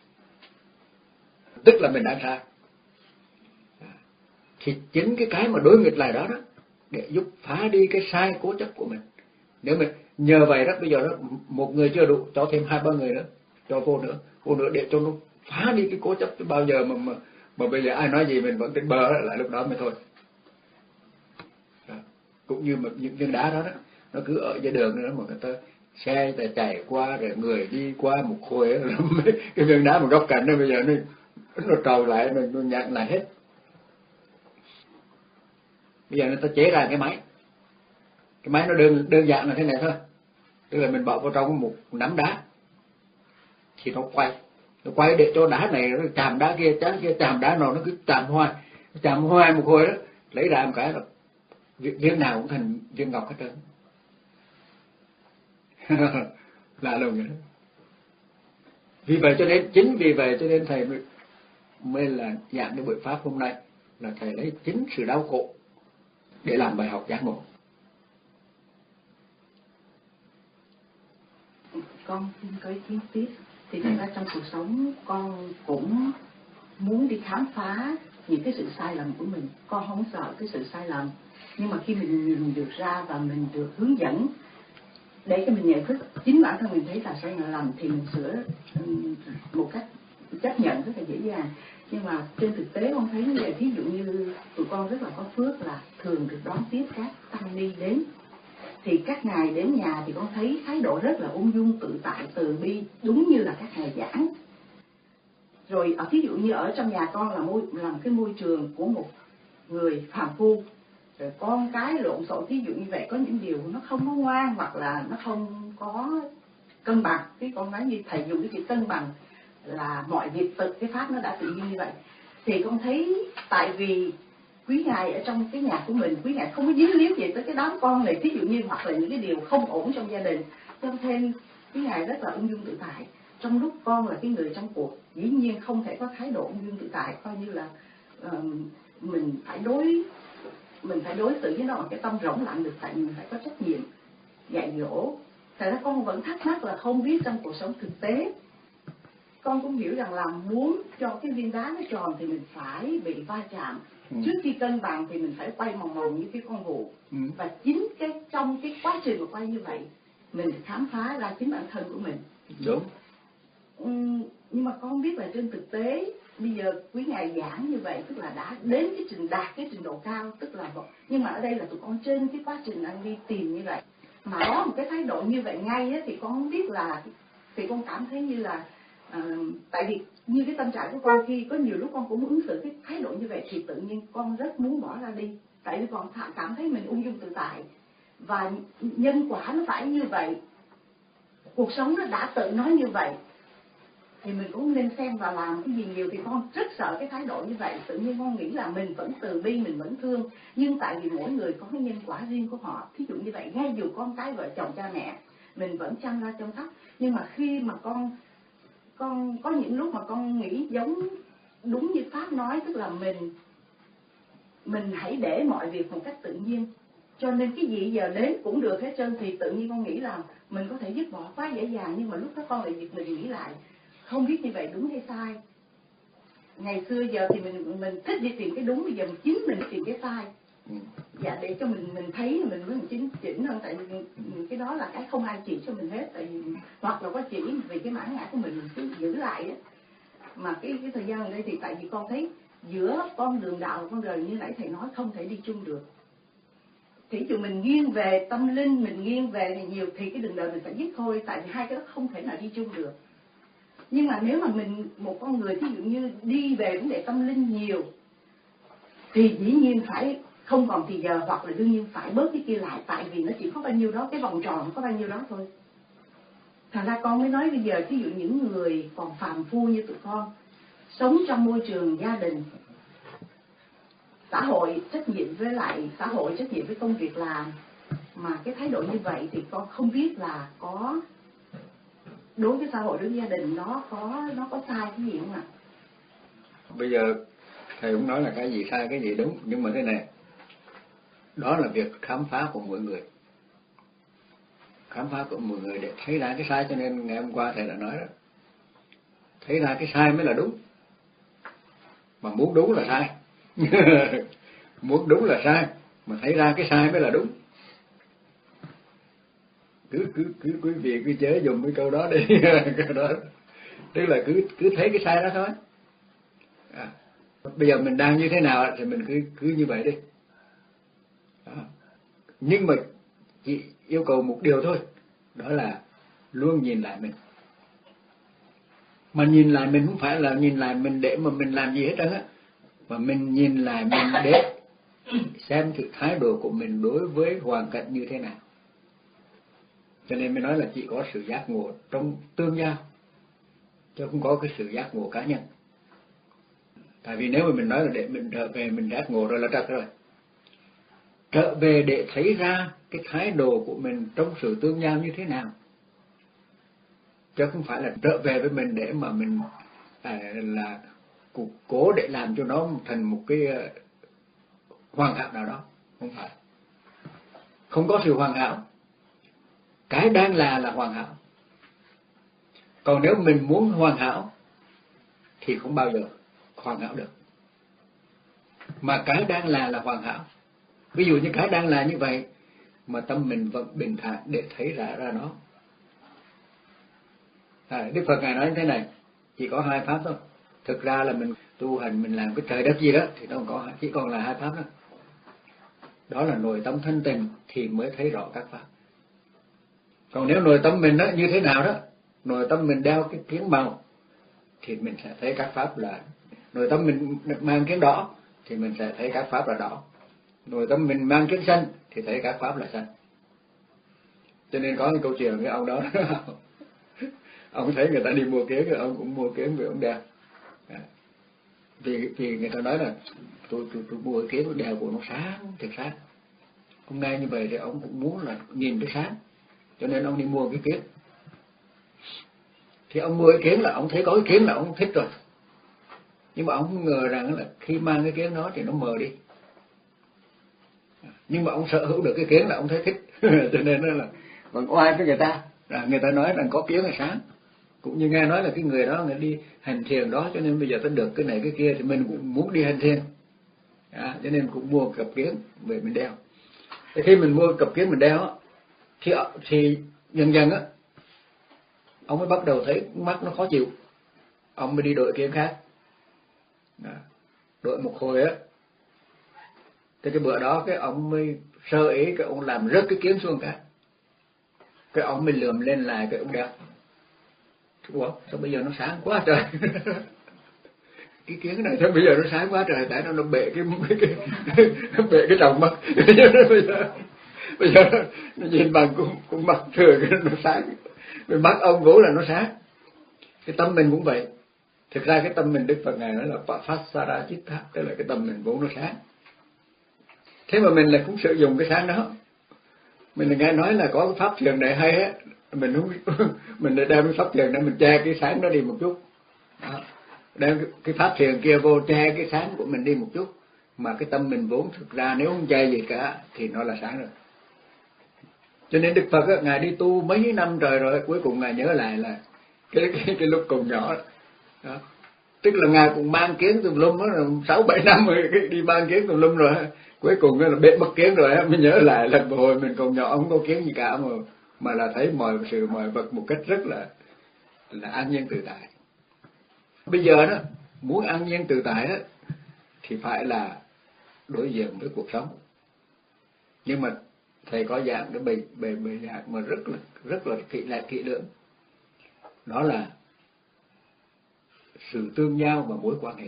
tức là mình đang sai. À. Thì chính cái cái mà đối nghịch lại đó đó để giúp phá đi cái sai cố chấp của mình. Nếu mình nhờ vậy đó, bây giờ đó một người chưa đủ, cho thêm hai ba người nữa, cho vô nữa, vô nữa để cho nó phá đi cái cố chấp. Chứ bao giờ mà mà, mà bây giờ ai nói gì mình vẫn trên bờ lại lúc đó mới thôi. Đó. Cũng như mà những viên đá đó, đó nó cứ ở dưới đường nữa mà người ta xe ta chạy qua rồi người đi qua một hồi đó, cái viên đá mà góc cạnh đó bây giờ nó nó trầu lại, nó, nó nhặt lại hết. Bây giờ người ta chế ra cái máy, cái máy nó đơn đơn giản là thế này thôi, tức là mình bỏ vào trong một nắm đá thì nó quay, nó quay để cho đá này nó chạm đá kia, chán kia chạm đá nào nó cứ chạm hoài, chạm hoài một hồi đó lấy ra một cái rồi viên nào cũng thành viên ngọc hết trơn. Lạ lùng vậy đó. Vì vậy cho nên chính vì vậy cho nên thầy mới, mới là giảng cái buổi pháp hôm nay là thầy lấy chính sự đau khổ để làm bài học giác ngộ. Con xin có ý kiến tiếp. Thì thật ra trong cuộc sống con cũng muốn đi khám phá những cái sự sai lầm của mình. Con không sợ cái sự sai lầm, nhưng mà khi mình, mình được ra và mình được hướng dẫn để cho mình nhận thức chính bản thân mình thấy là sai lầm thì mình sửa một cách chấp nhận rất là dễ dàng. Nhưng mà trên thực tế con thấy như vậy, thí dụ như tụi con rất là có phước là thường được đón tiếp các tăng ni đến, thì các ngài đến nhà thì con thấy thái độ rất là ung dung tự tại từ bi, đúng như là các ngài giảng. Rồi ở thí dụ như ở trong nhà con là môi làm cái môi trường của một người phàm phu, rồi con cái lộn xộn, thí dụ như vậy, có những điều nó không có ngoan hoặc là nó không có cân bằng. Cái con nói như thầy dùng cái chữ cân bằng là mọi việc tự cái pháp nó đã tự nhiên như vậy. Thì con thấy tại vì quý ngài ở trong cái nhà của mình, quý ngài không có dính líu gì tới cái đám con này, thí dụ như hoặc là những cái điều không ổn trong gia đình, cho thêm quý ngài rất là ung dung tự tại. Trong lúc con là cái người trong cuộc, dĩ nhiên không thể có thái độ ung dung tự tại, coi như là uh, mình phải đối mình phải đối xử với nó bằng cái tâm rỗng lặng được, tại vì mình phải có trách nhiệm dạy dỗ. Thật ra con vẫn thắc mắc là không biết trong cuộc sống thực tế, con cũng hiểu rằng là muốn cho cái viên đá nó tròn thì mình phải bị va chạm. Ừ. Trước khi cân bằng thì mình phải quay mòng mòng như cái con vụ. Ừ. Và chính cái trong cái quá trình mà quay như vậy, mình khám phá ra chính bản thân của mình. Đúng. Ừ, nhưng mà con biết là trên thực tế bây giờ quý ngài giảng như vậy, tức là đã đến cái trình đạt cái trình độ cao, tức là nhưng mà ở đây là tụi con trên cái quá trình anh đi tìm như vậy mà có một cái thái độ như vậy ngay á, thì con không biết là, thì con cảm thấy như là uh, tại vì như cái tâm trạng của con khi có nhiều lúc con cũng ứng xử cái thái độ như vậy thì tự nhiên con rất muốn bỏ ra đi, tại vì con cảm thấy mình ung dung tự tại và nhân quả nó phải như vậy, cuộc sống nó đã tự nói như vậy thì mình cũng nên xem và làm cái gì nhiều. Thì con rất sợ cái thái độ như vậy. Tự nhiên con nghĩ là mình vẫn từ bi, mình vẫn thương, nhưng tại vì mỗi người có cái nhân quả riêng của họ. Thí dụ như vậy, ngay dù con cái vợ chồng cha mẹ mình vẫn chăm lo chăm sóc, nhưng mà khi mà con con có những lúc mà con nghĩ giống đúng như Pháp nói, tức là mình mình hãy để mọi việc một cách tự nhiên, cho nên cái gì giờ đến cũng được hết trơn, thì tự nhiên con nghĩ là mình có thể dứt bỏ quá dễ dàng. Nhưng mà lúc đó con lại giật mình nghĩ lại, không biết như vậy đúng hay sai. Ngày xưa giờ thì mình mình thích đi tìm cái đúng, bây giờ mình chính mình tìm cái sai. Dạ, để cho mình mình thấy mình mới mình chính chỉnh hơn, tại vì cái đó là cái không ai chỉ cho mình hết, tại vì hoặc là có chỉ vì cái mãn ngã của mình mình cứ giữ lại á. Mà cái cái thời gian ở đây thì tại vì con thấy giữa con đường đạo và con đường như nãy thầy nói không thể đi chung được. Thì dù mình nghiêng về tâm linh, mình nghiêng về thì nhiều thì cái đường đời mình phải dứt thôi, tại vì hai cái đó không thể nào đi chung được. Nhưng mà nếu mà mình một con người ví dụ như đi về vấn đề tâm linh nhiều thì dĩ nhiên phải không còn thì giờ, hoặc là đương nhiên phải bớt cái kia lại, tại vì nó chỉ có bao nhiêu đó, cái vòng tròn có bao nhiêu đó thôi. Thành ra con mới nói bây giờ ví dụ những người còn phàm phu như tụi con, sống trong môi trường gia đình, xã hội trách nhiệm với lại xã hội trách nhiệm với công việc làm, mà cái thái độ như vậy thì con không biết là có đối với xã hội, đối với gia đình nó có nó có sai cái gì không ạ? Bây giờ thầy cũng nói là cái gì sai cái gì đúng, nhưng mà thế này, đó là việc khám phá của mỗi người, khám phá của mỗi người để thấy ra cái sai. Cho nên ngày hôm qua thầy đã nói đó, thấy ra cái sai mới là đúng, mà muốn đúng là sai. Muốn đúng là sai, mà thấy ra cái sai mới là đúng. cứ cứ cứ quý vị cứ chế dùng cái câu đó đi. Câu đó tức là cứ cứ thấy cái sai đó thôi. À, bây giờ mình đang như thế nào thì mình cứ cứ như vậy đi. Đó. Nhưng mà chỉ yêu cầu một điều thôi, đó là luôn nhìn lại mình. Mà nhìn lại mình không phải là nhìn lại mình để mà mình làm gì hết trơn á, mà mình nhìn lại mình để xem thử thái độ của mình đối với hoàn cảnh như thế nào. Cho nên mới nói là chỉ có sự giác ngộ trong tương giao, chứ không có cái sự giác ngộ cá nhân. Tại vì nếu mà mình nói là để mình trở về mình giác ngộ rồi là trật rồi. Trở về để thấy ra cái thái độ của mình trong sự tương giao như thế nào, chứ không phải là trở về với mình để mà mình à, là cố để làm cho nó thành một cái hoàn hảo nào đó. Không phải. Không có sự hoàn hảo. Cái đang là là hoàn hảo. Còn nếu mình muốn hoàn hảo thì không bao giờ hoàn hảo được. Mà cái đang là là hoàn hảo. Ví dụ như cái đang là như vậy mà tâm mình vẫn bình thản để thấy ra ra nó. À, Đức Phật Ngài nói như thế này, chỉ có hai pháp thôi. Thực ra là mình tu hành, mình làm cái trời đất gì đó thì nó có chỉ còn là hai pháp thôi. Đó là nội tâm thanh tịnh thì mới thấy rõ các pháp. Còn nếu nội tâm mình đó như thế nào đó, nội tâm mình đeo cái kiến màu thì mình sẽ thấy các pháp là, nội tâm mình mang kiến đỏ thì mình sẽ thấy các pháp là đỏ, nội tâm mình mang kiến xanh thì thấy các pháp là xanh. Cho nên có cái câu chuyện cái ông đó ông thấy người ta đi mua kiến rồi ông cũng mua kiến về ông đeo. Vì vì người ta nói là tôi tôi tôi mua cái kiến đeo của nó sáng thiệt sáng. Ông nghe như vậy thì ông cũng muốn là nhìn cái sáng, cho nên ông đi mua cái kiến. Thì ông mua cái kiến là ông thấy có cái kiến là ông thích rồi, nhưng mà ông không ngờ rằng là khi mang cái kiến đó thì nó mờ đi. Nhưng mà ông sở hữu được cái kiến là ông thấy thích. Cho nên là còn oai với người ta, là người ta nói rằng có kiến là sáng. Cũng như nghe nói là cái người đó người đi hành thiền đó, cho nên bây giờ ta được cái này cái kia thì mình cũng muốn đi hành thiền. À, cho nên cũng mua cặp kiến về mình đeo. Thì khi mình mua cặp kiến mình đeo thì thì dần dần á ông mới bắt đầu thấy mắt nó khó chịu, ông mới đi đổi kiến khác. À, đổi một hồi á, thì cái bữa đó cái ông mới sơ ý, cái ông làm rớt cái kiến xuống cả, cái ông mới lườm lên lại cái ông đeo. Ủa sao bây giờ nó sáng quá trời. Cái kiến này sao bây giờ nó sáng quá trời, tại nó nó bể cái cái, cái nó bể cái tròng mắt. Bây giờ bây giờ nó, nó nhìn bằng cũng cũng mặt thừa cái nó sáng, vì mắt ông vốn là nó sáng. Cái tâm mình cũng vậy. Thực ra cái tâm mình Đức Phật ngài nói là Pasara Chitta, tức là cái tâm mình vốn nó sáng. Thế mà mình lại cũng sử dụng cái sáng đó. Mình là nghe nói là có cái pháp thiền này hay á, mình không mình lại đem cái pháp thiền này mình che cái sáng đó đi một chút. Đó. Đem cái, cái pháp thiền kia vô che cái sáng của mình đi một chút, mà cái tâm mình vốn thực ra nếu không che gì cả thì nó là sáng rồi. Cho nên Đức Phật á, ngài đi tu mấy năm trời rồi, cuối cùng ngài nhớ lại là cái cái, cái lúc còn nhỏ đó. Đó. Tức là ngài cũng mang kiến tùm lum đó, sáu bảy năm rồi đi mang kiến tùm lum rồi, cuối cùng là biết mất kiến rồi mới nhớ lại là hồi mình còn nhỏ không có kiến gì cả, mà mà là thấy mọi sự mọi vật một cách rất là là an nhiên tự tại. Bây giờ đó muốn an nhiên tự tại đó thì phải là đối diện với cuộc sống. Nhưng mà thầy có dạng cái bề bề bề dạng mà rất là rất là kỹ lại kỹ lưỡng. Đó là sự tương giao và mối quan hệ.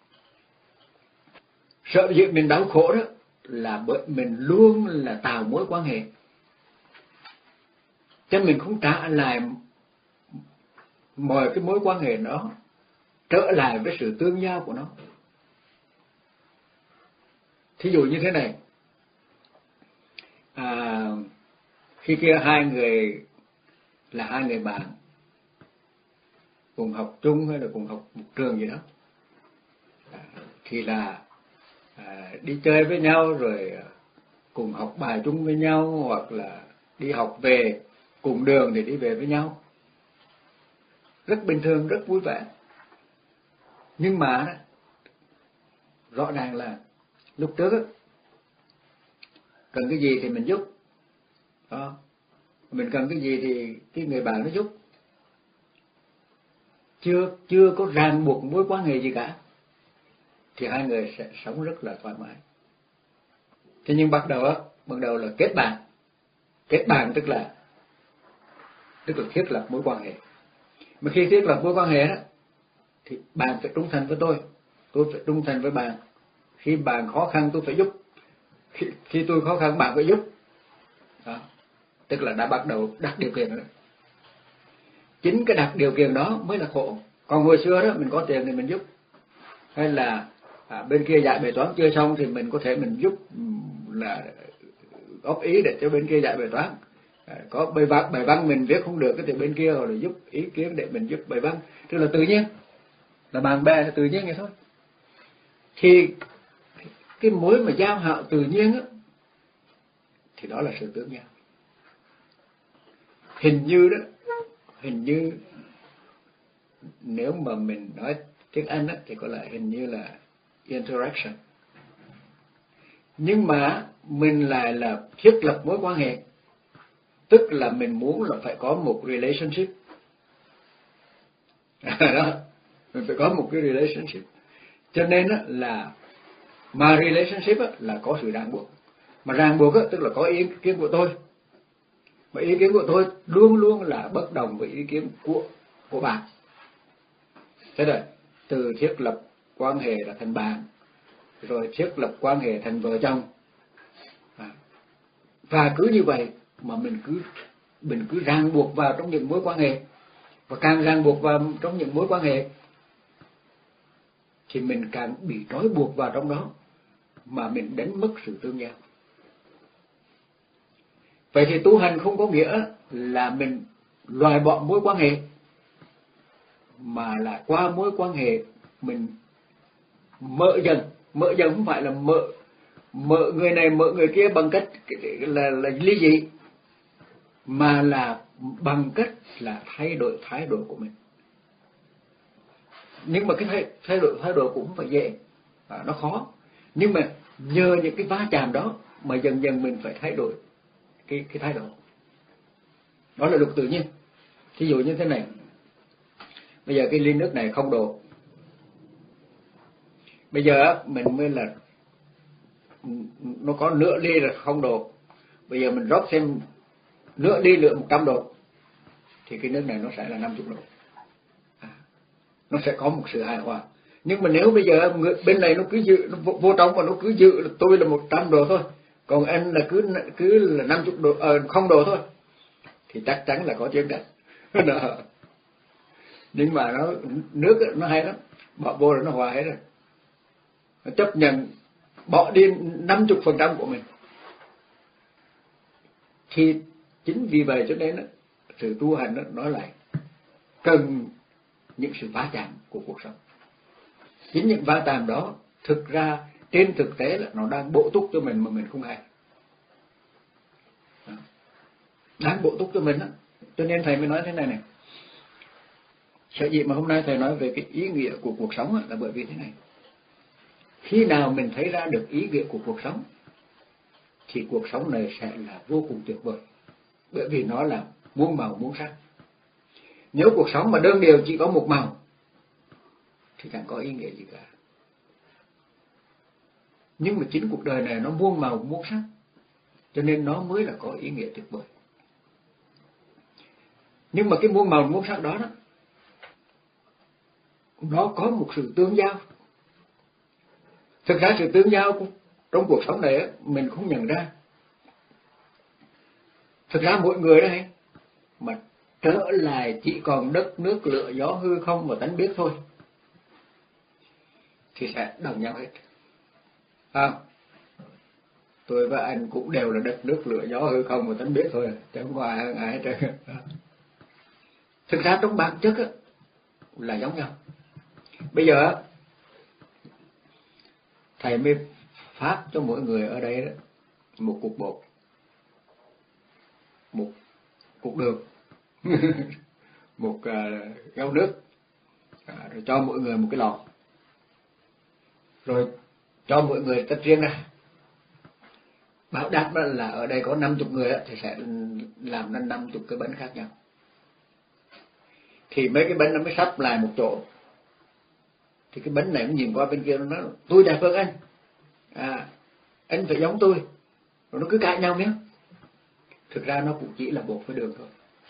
Sợ dĩ mình đau khổ đó là bởi mình luôn là tạo mối quan hệ, cho mình không trả lại mọi cái mối quan hệ đó trở lại với sự tương giao của nó. Thí dụ như thế này, à, khi kia hai người là hai người bạn cùng học chung hay là cùng học một trường gì đó, à, thì là à, đi chơi với nhau rồi cùng học bài chung với nhau, hoặc là đi học về cùng đường để đi về với nhau, rất bình thường, rất vui vẻ. Nhưng mà rõ ràng là lúc trước á, cần cái gì thì mình giúp đó. Mình cần cái gì thì cái người bạn nó giúp, chưa chưa có ràng buộc mối quan hệ gì cả, thì hai người sẽ sống rất là thoải mái. Thế nhưng bắt đầu á, bắt đầu là kết bạn. Kết bạn tức là tức là thiết lập mối quan hệ. Mà khi thiết lập mối quan hệ đó thì bạn phải trung thành với tôi, tôi phải trung thành với bạn. Khi bạn khó khăn tôi phải giúp, khi, khi tôi khó khăn bạn phải giúp đó. Tức là đã bắt đầu đặt điều kiện rồi. Chính cái đặt điều kiện đó mới là khổ. Còn hồi xưa đó mình có tiền thì mình giúp, hay là à, bên kia dạy bài toán chưa xong thì mình có thể mình giúp là góp ý để cho bên kia dạy bài toán. À, có bài văn bài văn mình viết không được thì bên kia rồi là giúp ý kiến để mình giúp bài văn. Tức là tự nhiên, là bạn bè là tự nhiên vậy thôi. Thì cái mối mà giao hảo tự nhiên á, thì đó là sự tương giao. Hình như đó, hình như nếu mà mình nói tiếng Anh á, thì có lẽ hình như là interaction. Nhưng mà mình lại là thiết lập mối quan hệ, tức là mình muốn là phải có một relationship. Đó. mình phải có một cái relationship. Cho nên á, là mà relationship á, là có sự ràng buộc, mà ràng buộc á, tức là có ý kiến của tôi, mà ý kiến của tôi luôn luôn là bất đồng với ý kiến của của bạn. Thế rồi từ thiết lập quan hệ là thành bạn, rồi thiết lập quan hệ thành vợ chồng, à, và cứ như vậy mà mình cứ mình cứ ràng buộc vào trong những mối quan hệ, và càng ràng buộc vào trong những mối quan hệ thì mình càng bị trói buộc vào trong đó, mà mình đánh mất sự tương giao. Vậy thì tu hành không có nghĩa là mình loại bỏ mối quan hệ, mà là qua mối quan hệ mình mở dần. Mở dần không phải là mở mở người này mở người kia bằng cách là là ly dị, mà là bằng cách là thay đổi thái độ của mình. Nhưng mà cái thay, thay đổi thái độ cũng không phải dễ, à, nó khó. Nhưng mà nhờ những cái va chạm đó mà dần dần mình phải thay đổi cái cái thái độ. Đó là luật tự nhiên. Thí dụ như thế này, bây giờ cái ly nước này không độ, bây giờ mình mới là nó có nửa ly là không độ, bây giờ mình rót thêm nửa ly lượng một trăm độ, thì cái nước này nó sẽ là năm mươi độ, à, nó sẽ có một sự hài hòa. Nhưng mà nếu bây giờ bên này nó cứ dự nó vô, vô trong mà nó cứ dự là tôi là một trăm độ thôi, còn anh là cứ cứ là năm mươi độ ờ, không độ thôi, thì chắc chắn là có chiến tranh. Nhưng mà nó nước nó hay lắm, bỏ vô rồi nó hòa hết rồi, nó chấp nhận bỏ đi năm mươi phần trăm của mình. Thì chính vì vậy cho nên đó, sự tu hành đó, nó lại cần những sự va chạm của cuộc sống. Chính những va chạm đó thực ra trên thực tế là nó đang bổ túc cho mình mà mình không hay, đang bổ túc cho mình đó. Cho nên thầy mới nói thế này này, sở dĩ mà hôm nay thầy nói về cái ý nghĩa của cuộc sống là bởi vì thế này. Khi nào mình thấy ra được ý nghĩa của cuộc sống thì cuộc sống này sẽ là vô cùng tuyệt vời, bởi vì nó là muôn màu muôn sắc. Nếu cuộc sống mà đơn điều chỉ có một màu thì chẳng có ý nghĩa gì cả. Nhưng mà chính cuộc đời này nó muôn màu muôn sắc, cho nên nó mới là có ý nghĩa tuyệt vời. Nhưng mà cái muôn màu muôn sắc đó, đó nó có một sự tương giao. Thực ra sự tương giao trong cuộc sống này mình không nhận ra. Thực ra mỗi người đó hay mà trở lại chỉ còn đất nước lửa gió hư không và tánh biết thôi thì sẽ đồng nhau hết. À, tôi và anh cũng đều là đất nước lửa gió hư không và tánh biết thôi, chứ không có ai hơn ai hết trơn. Thực ra trong bản chất á, là giống nhau. Bây giờ thầy mới phát cho mỗi người ở đây đó một cục bột, một cục đường, một uh, gáo nước, à, rồi cho mỗi người một cái lọ, rồi cho mỗi người tách riêng ra. Bảo đảm là ở đây có năm mươi người thì sẽ làm ra năm mươi cái bánh khác nhau. Thì mấy cái bánh nó mới sắp lại một chỗ. Thì cái bánh này cũng nhìn qua bên kia nó nói tôi đẹp hơn anh, à, anh phải giống tôi, rồi nó cứ cãi nhau nhé. Thực ra nó cũng chỉ là bột với đường thôi,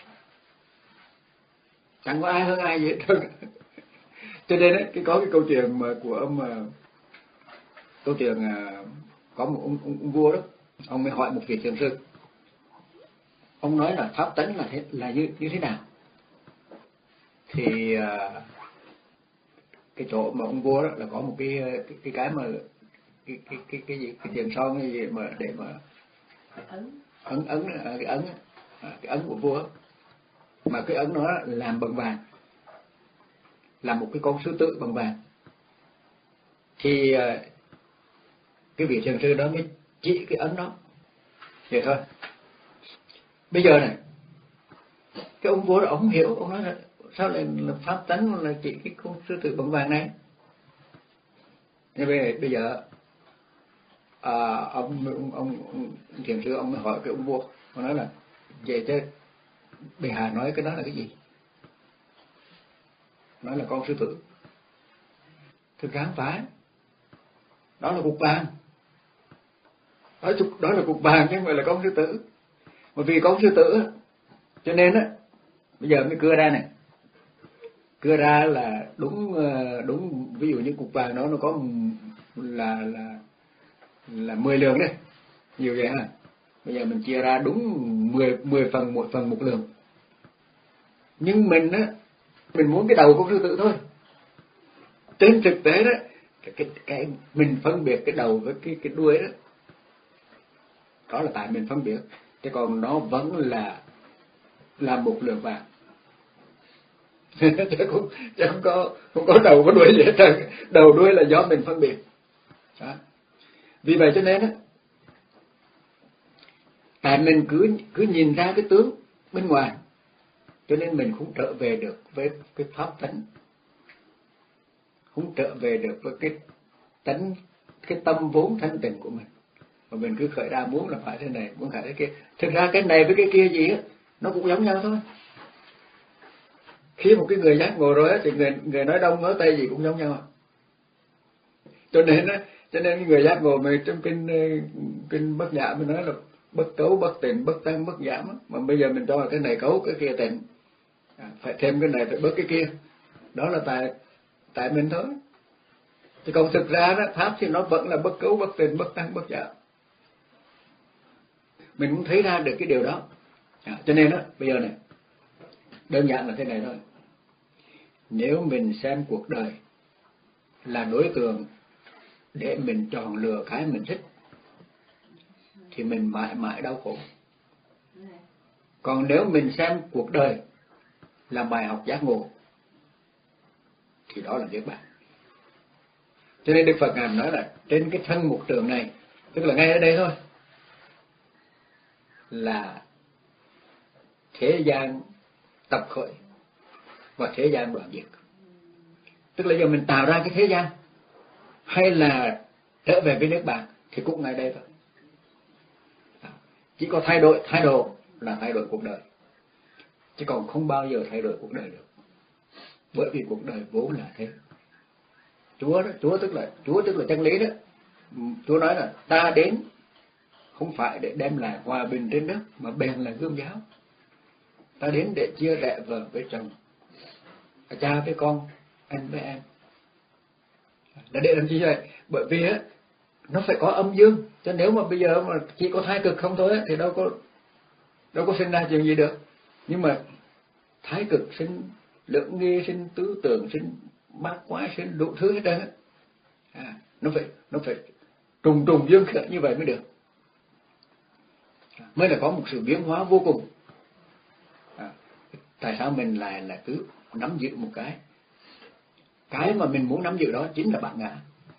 chẳng có ai hơn ai gì hết. Cho nên ấy, cái có cái câu chuyện mà của ông mà câu chuyện à, có một ông, ông, ông vua đó, ông mới hỏi một vị thiền sư. Ông nói là pháp tánh là thế, là như như thế nào? Thì à, cái chỗ mà ông vua đó là có một cái cái cái, cái mà cái cái cái cái gì cái tiền son cái gì mà để mà ấn ấn ấn cái ấn cái ấn của vua, mà cái ấn nó làm bằng vàng, làm một cái con sư tử bằng vàng. Thì cái vị thiền sư đó mới chỉ cái ấn đó vậy thôi. Bây giờ này cái ông vua đó ông không hiểu, ông nói là sao lại là pháp tánh là chỉ cái con sư tử bằng vàng này. Nhưng bây, bây giờ à, ông, ông, ông, ông thiền sư ông mới hỏi cái ông vua, ông nói là vậy chứ bệ hạ nói cái đó là cái gì? Nói là con sư tử. Thực ra không phải, đó là cục vàng, đó, đó là cục vàng chứ không phải là con sư tử. Mà vì con sư tử cho nên á bây giờ mới cưa ra này, cưa ra là đúng đúng ví dụ như cục vàng đó nó có là là là mười lượng đấy, nhiều vậy hả? Bây giờ mình chia ra đúng mười mười phần một phần một lượng. Nhưng mình á mình muốn cái đầu con sư tử thôi. Trên thực tế đó cái, cái, cái mình phân biệt cái đầu với cái cái đuôi đó, đó là tại mình phân biệt, chứ còn nó vẫn là là một lượng vàng. chứ không chứ không có không có đầu có đuôi gì hết trơn. Đầu đuôi là do mình phân biệt đó. Vì vậy cho nên á, tại mình cứ cứ nhìn ra cái tướng bên ngoài, cho nên mình không trở về được với cái pháp tánh, không trở về được với cái tánh, cái tâm vốn thanh tịnh của mình. Mà mình cứ khởi ra muốn là phải thế này, muốn phải thế kia. Thực ra cái này với cái kia gì á, nó cũng giống nhau thôi. Khi một cái người giác ngộ rồi á, thì người người nói đông nói tây gì cũng giống nhau. Cho nên á, cho nên người giác ngộ mà trong kinh kinh Bất Nhã mình nói là bất cấu, bất tịnh, bất tăng, bất giảm á. Mà bây giờ mình cho là cái này cấu, cái kia tịnh, à, phải thêm cái này phải bớt cái kia. Đó là tại tại mình thôi. Thì còn thực ra đó, pháp thì nó vẫn là bất cấu, bất tịnh, bất tăng, bất giảm. Mình cũng thấy ra được cái điều đó. À, cho nên đó, bây giờ này, đơn giản là thế này thôi. Nếu mình xem cuộc đời là đối tượng để mình chọn lựa cái mình thích, thì mình mãi mãi đau khổ. Còn nếu mình xem cuộc đời là bài học giác ngộ, thì đó là niết bàn. Cho nên Đức Phật Ngài nói là trên cái thân mục trường này, tức là ngay ở đây thôi, là thế gian tập khởi và thế gian đoạn diệt. Tức là giờ mình tạo ra cái thế gian hay là trở về với nước bạn thì cũng ngay đây thôi. Chỉ có thay đổi thái độ là thay đổi cuộc đời, chứ còn không bao giờ thay đổi cuộc đời được. Bởi vì cuộc đời vốn là thế. Chúa đó, Chúa tức là Chúa tức là chân lý đó. Chúa nói là ta đến không phải để đem lại hòa bình trên đất, mà bèn là gươm giáo. Ta đến để chia rẽ vợ với chồng, cha với con, anh với em. Là để làm gì vậy? Bởi vì á nó phải có âm dương. Cho nếu mà bây giờ mà chỉ có thái cực không thôi á, thì đâu có đâu có sinh ra chuyện gì được. Nhưng mà thái cực sinh lưỡng nghi, sinh tứ tưởng, sinh bát quái, sinh đủ thứ hết trơn á. À, nó phải nó phải trùng trùng dương khởi như vậy mới được, mới là có một sự biến hóa vô cùng. À, tại sao mình lại là cứ nắm giữ một cái cái mà mình muốn nắm giữ đó chính là bản ngã.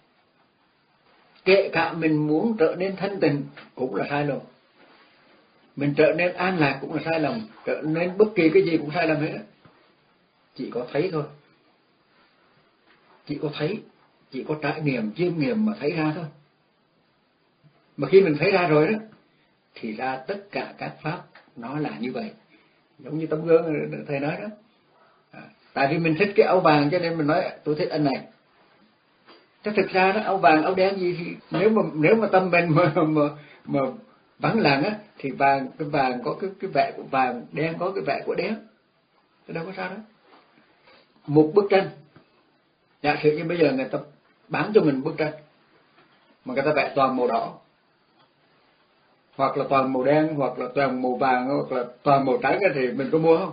Kể cả mình muốn trở nên thanh tịnh cũng là sai lầm, mình trở nên an lạc cũng là sai lầm, trở nên bất kỳ cái gì cũng sai lầm hết. Chỉ có thấy thôi, chỉ có thấy, chỉ có trải nghiệm, chiêm nghiệm mà thấy ra thôi. Mà khi mình thấy ra rồi đó, thì ra tất cả các pháp nó là như vậy. Giống như tấm gương thầy nói đó. À, tại vì mình thích cái áo vàng cho nên mình nói tôi thích anh này. Thế thực ra đó, áo vàng, áo đen gì thì nếu mà nếu mà tâm mình mà mà, mà vắng lặng á, thì vàng cái vàng có cái cái vẻ của vàng, đen có cái vẻ của đen. Thế đâu có sao đó. Một bức tranh, giả sử như bây giờ người ta bán cho mình bức tranh mà người ta vẽ toàn màu đỏ, hoặc là toàn màu đen, hoặc là toàn màu vàng, hoặc là toàn màu trắng, thì mình có mua không?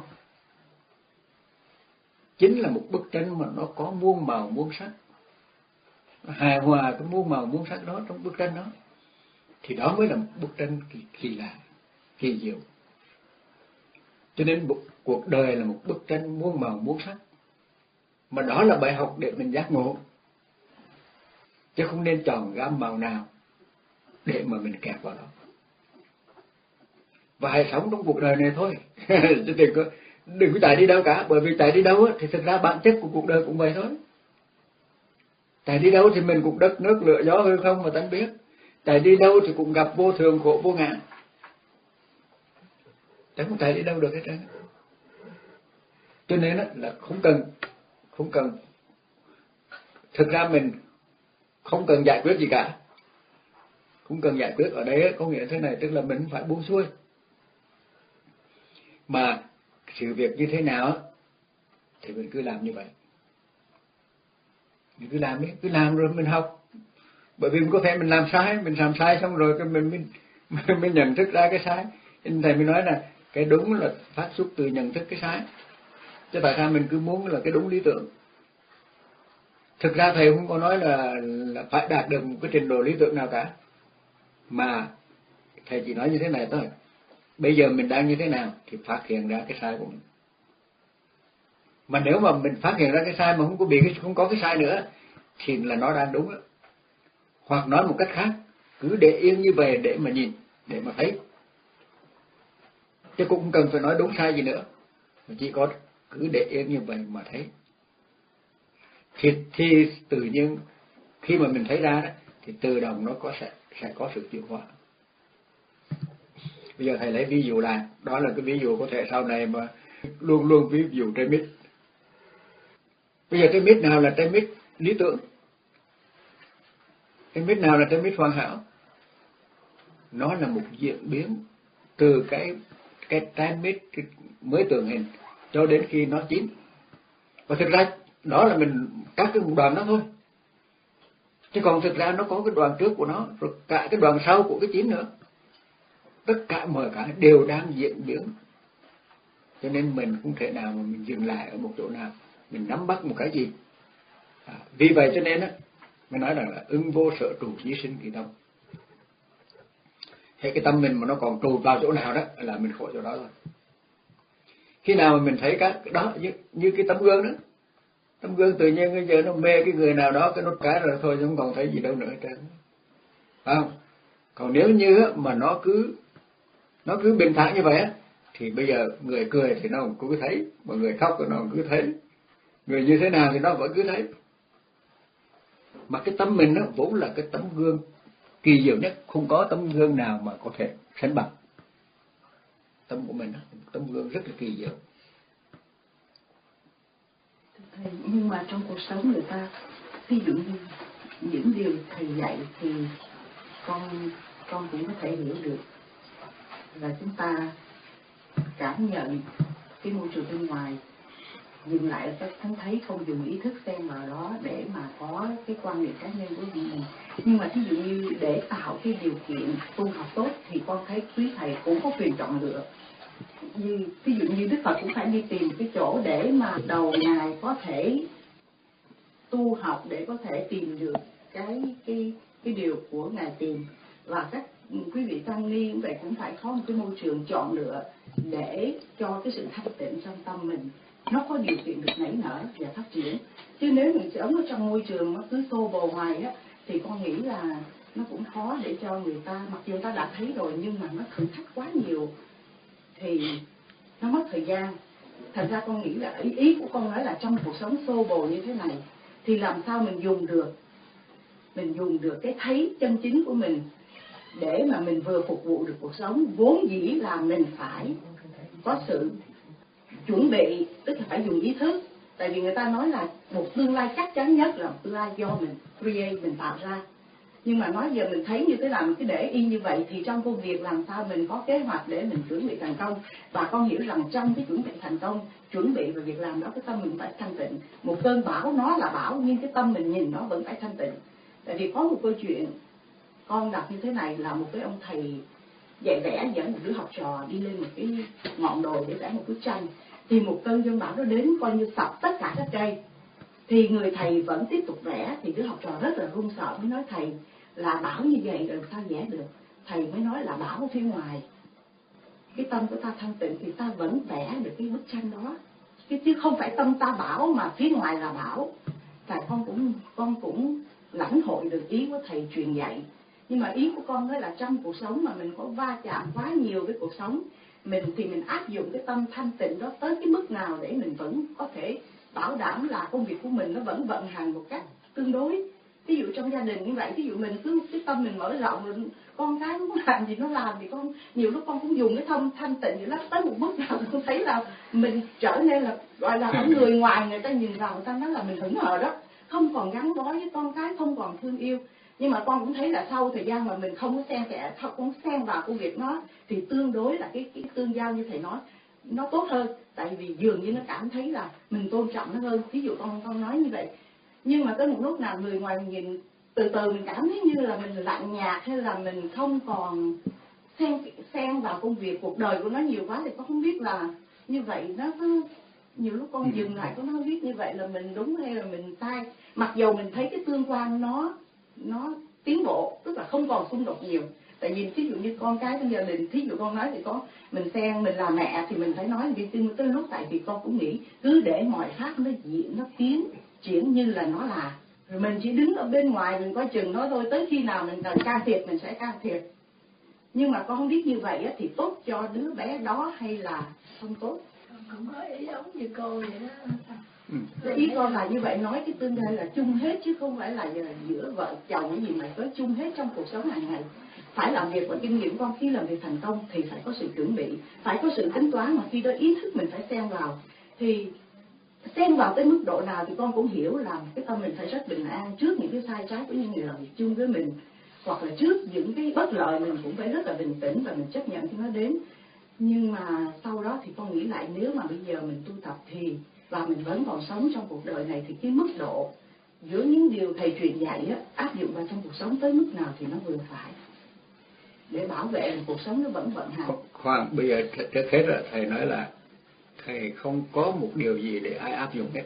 Chính là một bức tranh mà nó có muôn màu muôn sắc, hài hòa cái muôn màu muôn sắc đó trong bức tranh đó, thì đó mới là một bức tranh kỳ, kỳ lạ, kỳ diệu. Cho nên cuộc đời là một bức tranh muôn màu muôn sắc, mà đó là bài học để mình giác ngộ, chứ không nên chọn gam màu nào để mà mình kẹp vào đó. Và hãy sống trong cuộc đời này thôi. Chứ đừng có đừng có chạy đi đâu cả, bởi vì chạy đi đâu á, thì thực ra bản chất của cuộc đời cũng vậy thôi. Chạy đi đâu thì mình cũng đất nước lửa gió hư không mà tánh biết. Chạy đi đâu thì cũng gặp vô thường khổ vô ngã. Chẳng có chạy đi đâu được hết trơn. Cho nên á, là không cần không cần Thực ra mình không cần giải quyết gì cả. Không cần giải quyết ở đây có nghĩa thế này, tức là mình phải buông xuôi. Mà sự việc như thế nào thì mình cứ làm như vậy. Mình cứ làm đi, cứ làm rồi mình học. Bởi vì có thể mình làm sai, mình làm sai xong rồi cái mình mình mình nhận thức ra cái sai. Nên thầy mới nói là cái đúng là phát xuất từ nhận thức cái sai. Chứ tại sao mình cứ muốn là cái đúng lý tưởng? Thực ra thầy không có nói là, là phải đạt được một cái trình độ lý tưởng nào cả. Mà thầy chỉ nói như thế này thôi. Bây giờ mình đang như thế nào thì phát hiện ra cái sai của mình. Mà nếu mà mình phát hiện ra cái sai mà không có bị cái, không có cái sai nữa thì là nó đang đúng đó. Hoặc nói một cách khác, cứ để yên như vậy để mà nhìn, để mà thấy. Chứ cũng không cần phải nói đúng sai gì nữa. Mà chỉ có cứ để yên như vậy mà thấy. Thì, thì tự nhiên khi mà mình thấy ra đó, thì tự động nó có sẽ, sẽ có sự chuyển hóa. Bây giờ thầy lấy ví dụ là, đó là cái ví dụ có thể sau này mà luôn luôn ví dụ trái mít. Bây giờ trái mít nào là trái mít lý tưởng? Trái mít nào là trái mít hoàn hảo? Nó là một diễn biến từ cái cái trái mít mới tượng hình cho đến khi nó chín. Và thực ra đó là mình cắt cái một đoạn đó thôi. Chứ còn thực ra nó có cái đoạn trước của nó, rồi cả cái đoạn sau của cái chín nữa. Tất cả mọi cái đều đang diễn biến. Cho nên mình không thể nào mà mình dừng lại ở một chỗ nào, mình nắm bắt một cái gì. À, vì vậy cho nên á, mình nói rằng là ưng vô sở trụ nhi sinh kỳ tâm. Thế cái tâm mình mà nó còn trụ vào chỗ nào đó là mình khổ chỗ đó thôi. Khi nào mà mình thấy các đó như, như cái tấm gương đó, tấm gương tự nhiên bây giờ nó mê cái người nào đó cái nốt cái rồi thôi, không còn thấy gì đâu nữa hết trơn. Không? Còn nếu như mà nó cứ nó cứ bình thản như vậy á, thì bây giờ người cười thì nó cũng cứ thấy, mà người khóc thì nó cũng cứ thấy, người như thế nào thì nó vẫn cứ thấy. Mà cái tâm mình nó vốn là cái tấm gương kỳ diệu nhất, không có tấm gương nào mà có thể sánh bằng. Tâm của mình đó, tấm gương rất là kỳ diệu. Thầy, nhưng mà trong cuộc sống người ta, ví dụ như những điều thầy dạy thì con con cũng có thể hiểu được, là chúng ta cảm nhận cái môi trường bên ngoài, dừng lại ở thánh thấy, không dùng ý thức xen vào đó để mà có cái quan niệm cá nhân của mình. Nhưng mà ví dụ như để tạo cái điều kiện tu học tốt thì con thấy quý thầy cũng có quyền chọn lựa. Như ví dụ như Đức Phật cũng phải đi tìm cái chỗ để mà đầu ngài có thể tu học, để có thể tìm được cái cái cái điều của ngài tìm. Và các quý vị tăng ni cũng vậy, cũng phải có một cái môi trường chọn lựa để cho cái sự thanh tịnh trong tâm mình nó có điều kiện được nảy nở và phát triển. Chứ nếu mình sống ở trong môi trường nó cứ xô bồ hoài á, thì con nghĩ là nó cũng khó để cho người ta, mặc dù ta đã thấy rồi nhưng mà nó thử thách quá nhiều thì nó mất thời gian. Thành ra con nghĩ là ý, ý của con nói là trong cuộc sống xô bồ như thế này thì làm sao mình dùng được mình dùng được cái thấy chân chính của mình để mà mình vừa phục vụ được cuộc sống. Vốn dĩ là mình phải có sự chuẩn bị, tức là phải dùng ý thức. Tại vì người ta nói là một tương lai chắc chắn nhất là một tương lai do mình create, mình tạo ra. Nhưng mà nói giờ mình thấy như thế nào mình cứ để y như vậy thì trong công việc làm sao mình có kế hoạch để mình chuẩn bị thành công. Và con hiểu rằng trong cái chuẩn bị thành công, chuẩn bị và việc làm đó, cái tâm mình phải thanh tịnh. Một cơn bão nó là bão nhưng cái tâm mình nhìn nó vẫn phải thanh tịnh. Tại vì có một câu chuyện con đọc như thế này, là một cái ông thầy dạy vẽ dẫn một đứa học trò đi lên một cái ngọn đồi để vẽ một bức tranh. Thì một cơn giông bão nó đến coi như sập tất cả các cây. Thì người thầy vẫn tiếp tục vẽ. Thì đứa học trò rất là run sợ, mới nói thầy là bão như vậy rồi sao vẽ được. Thầy mới nói là bão ở phía ngoài, cái tâm của ta thanh tịnh thì ta vẫn vẽ được cái bức tranh đó, chứ không phải tâm ta bão mà phía ngoài là bão. Tại con cũng con cũng lãnh hội được ý của thầy truyền dạy. Nhưng mà ý của con nói là trong cuộc sống mà mình có va chạm quá nhiều với cuộc sống mình, thì mình áp dụng cái tâm thanh tịnh đó tới cái mức nào để mình vẫn có thể bảo đảm là công việc của mình nó vẫn vận hành một cách tương đối. Ví dụ trong gia đình như vậy, ví dụ mình cứ cái tâm mình mở rộng, con cái muốn làm gì nó làm, thì con nhiều lúc con cũng dùng cái tâm thanh tịnh vậy đó, tới một mức nào con thấy là mình trở nên là gọi là ở người ngoài người ta nhìn vào người ta nói là mình hững hờ đó. không còn gắn bó với con cái, không còn thương yêu. Nhưng mà con cũng thấy là sau thời gian mà mình không có xen kẽ, không có xen vào công việc nó, thì tương đối là cái cái tương giao như thầy nói nó tốt hơn, tại vì dường như nó cảm thấy là mình tôn trọng nó hơn. Ví dụ con con nói như vậy, nhưng mà tới một lúc nào người ngoài mình nhìn từ từ mình cảm thấy như là mình lạnh nhạt, hay là mình không còn xen xen vào công việc cuộc đời của nó nhiều quá, thì con không biết là như vậy nó có, nhiều lúc con dừng lại con không biết như vậy là mình đúng hay là mình sai. Mặc dù mình thấy cái tương quan nó nó tiến bộ, tức là không còn xung đột nhiều. Tại vì ví dụ như con cái trong gia đình, ví dụ con nói thì có mình xen, mình là mẹ thì mình phải nói vì tới lúc, tại vì con cũng nghĩ cứ để mọi pháp nó diễn, nó tiến triển như là nó là, rồi mình chỉ đứng ở bên ngoài mình coi chừng nó thôi, tới khi nào mình cần can thiệp mình sẽ can thiệp. Nhưng mà con không biết như vậy thì tốt cho đứa bé đó hay là không tốt. Không có ý giống như cô vậy đó. Ừ. Ý con là như vậy, nói cái tương lai là chung hết chứ không phải là giữa vợ chồng cái gì mà có chung hết trong cuộc sống hàng ngày. Phải làm việc và kinh nghiệm con, khi làm việc thành công thì phải có sự chuẩn bị, phải có sự tính toán, mà khi đó ý thức mình phải xen vào. Thì xen vào tới mức độ nào thì con cũng hiểu là cái tâm mình phải rất bình an trước những cái sai trái của những người làm việc chung với mình, hoặc là trước những cái bất lợi mình cũng phải rất là bình tĩnh và mình chấp nhận khi nó đến. Nhưng mà sau đó thì con nghĩ lại, nếu mà bây giờ mình tu tập thì và mình vẫn còn sống trong cuộc đời này, thì cái mức độ giữa những điều thầy truyền dạy á, áp dụng vào trong cuộc sống tới mức nào thì nó vừa phải để bảo vệ cuộc sống nó vẫn vận hành. Khoan, bây giờ trước hết là thầy nói là thầy không có một điều gì để ai áp dụng hết.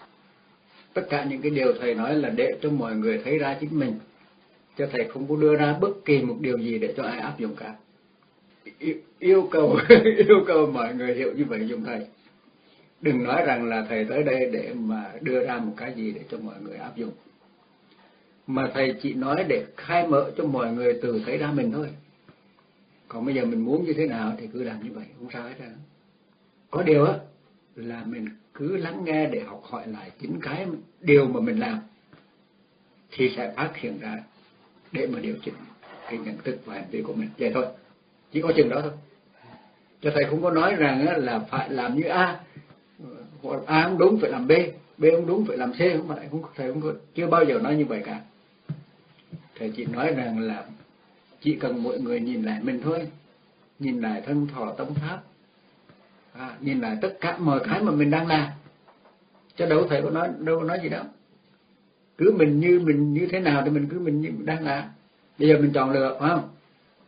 Tất cả những cái điều thầy nói là để cho mọi người thấy ra chính mình, cho thầy không có đưa ra bất kỳ một điều gì để cho ai áp dụng cả. Yêu, yêu cầu yêu cầu mọi người hiểu như vậy dùng thầy. Đừng nói rằng là thầy tới đây để mà đưa ra một cái gì để cho mọi người áp dụng, mà thầy chỉ nói để khai mở cho mọi người tự thấy ra mình thôi. Còn bây giờ mình muốn như thế nào thì cứ làm như vậy, không sao hết đâu. Có điều á là mình cứ lắng nghe để học hỏi lại chính cái điều mà mình làm, thì sẽ phát hiện ra để mà điều chỉnh cái nhận thức và hành vi của mình. Vậy thôi, chỉ có chừng đó thôi. Cho thầy không có nói rằng là phải làm như A, A không đúng phải làm B, B không đúng phải làm C, không phải, không, thầy không có, chưa bao giờ nói như vậy cả. Thầy chỉ nói rằng là chỉ cần mọi người nhìn lại mình thôi, nhìn lại thân thọ tâm pháp, à, nhìn lại tất cả mọi cái mà mình đang làm, chứ đâu thầy có nói đâu có nói gì đâu. Cứ mình như mình như thế nào thì mình cứ mình như mình đang làm. Bây giờ mình chọn lựa, phải không?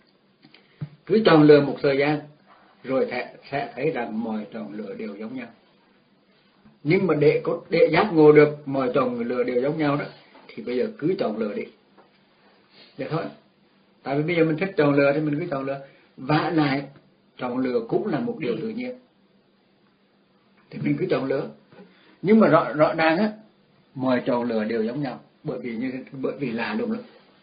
Cứ chọn lựa một thời gian rồi sẽ thấy rằng mọi chọn lựa đều giống nhau. Nhưng mà để có để giác ngộ được mọi chọn lựa đều giống nhau đó, thì bây giờ cứ chọn lựa đi. Vậy thôi. Tại vì bây giờ mình thích chọn lựa thì mình cứ chọn lựa. Vả lại chọn lựa cũng là một điều tự nhiên, thì mình cứ chọn lựa. Nhưng mà rõ rõ ràng á, mọi chọn lựa đều giống nhau, bởi vì như bởi vì là đúng lắm.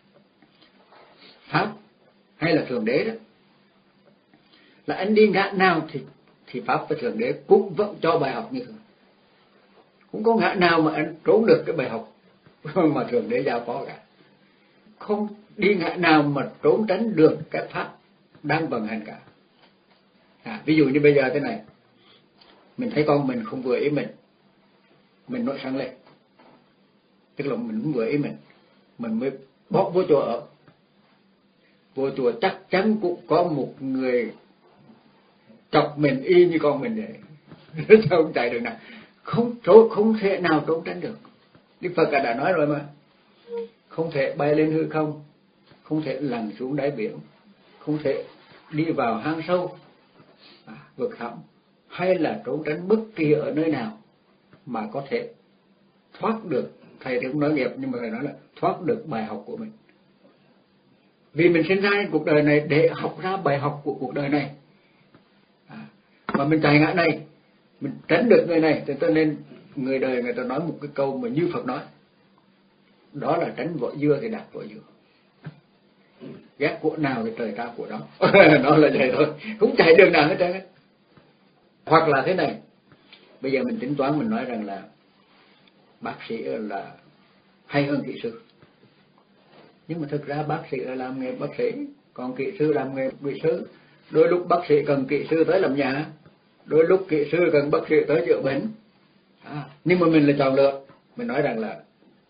Pháp hay là thượng đế đó, là anh đi ngã nào thì thì pháp và thượng đế cũng vẫn cho bài học như thường. Không có ngã nào mà anh trốn được cái bài học mà thượng đế giao có cả. Không đi ngã nào mà trốn tránh được cái pháp đang vận hành cả. À, ví dụ như bây giờ thế này, mình thấy con mình không vừa ý mình, mình nổi sân lên, tức là mình không vừa ý mình, mình mới bóp vô chùa ở. Vô chùa chắc chắn cũng có một người chọc mình y như con mình vậy. Sao không chạy được nào? Không trốn, không thể nào trốn tránh được. Đức Phật đã nói rồi mà, không thể bay lên hư không, không thể lặn xuống đáy biển, không thể đi vào hang sâu, à, vực thẳm, hay là trốn tránh bất kỳ ở nơi nào mà có thể thoát được. Thầy thì không nói nghiệp, nhưng mà thầy nói là thoát được bài học của mình. Vì mình sinh ra trên cuộc đời này để học ra bài học của cuộc đời này, à, mà mình chạy ngã này, mình tránh được người này, cho nên người đời người ta nói một cái câu mà như Phật nói, đó là tránh vỏ dưa thì đạt vỏ dừa. Ghét của nào thì trời ra của đó. Nó là vậy thôi, không chạy đường nào hết trơn. Hoặc là thế này, bây giờ mình tính toán, mình nói rằng là bác sĩ là hay hơn kỹ sư, nhưng mà thực ra bác sĩ là làm nghề bác sĩ, còn kỹ sư làm nghề kỹ sư. Đôi lúc bác sĩ cần kỹ sư tới làm nhà, đôi lúc kỹ sư cần bác sĩ tới chữa bệnh, à, nhưng mà mình là chọn lựa. Mình nói rằng là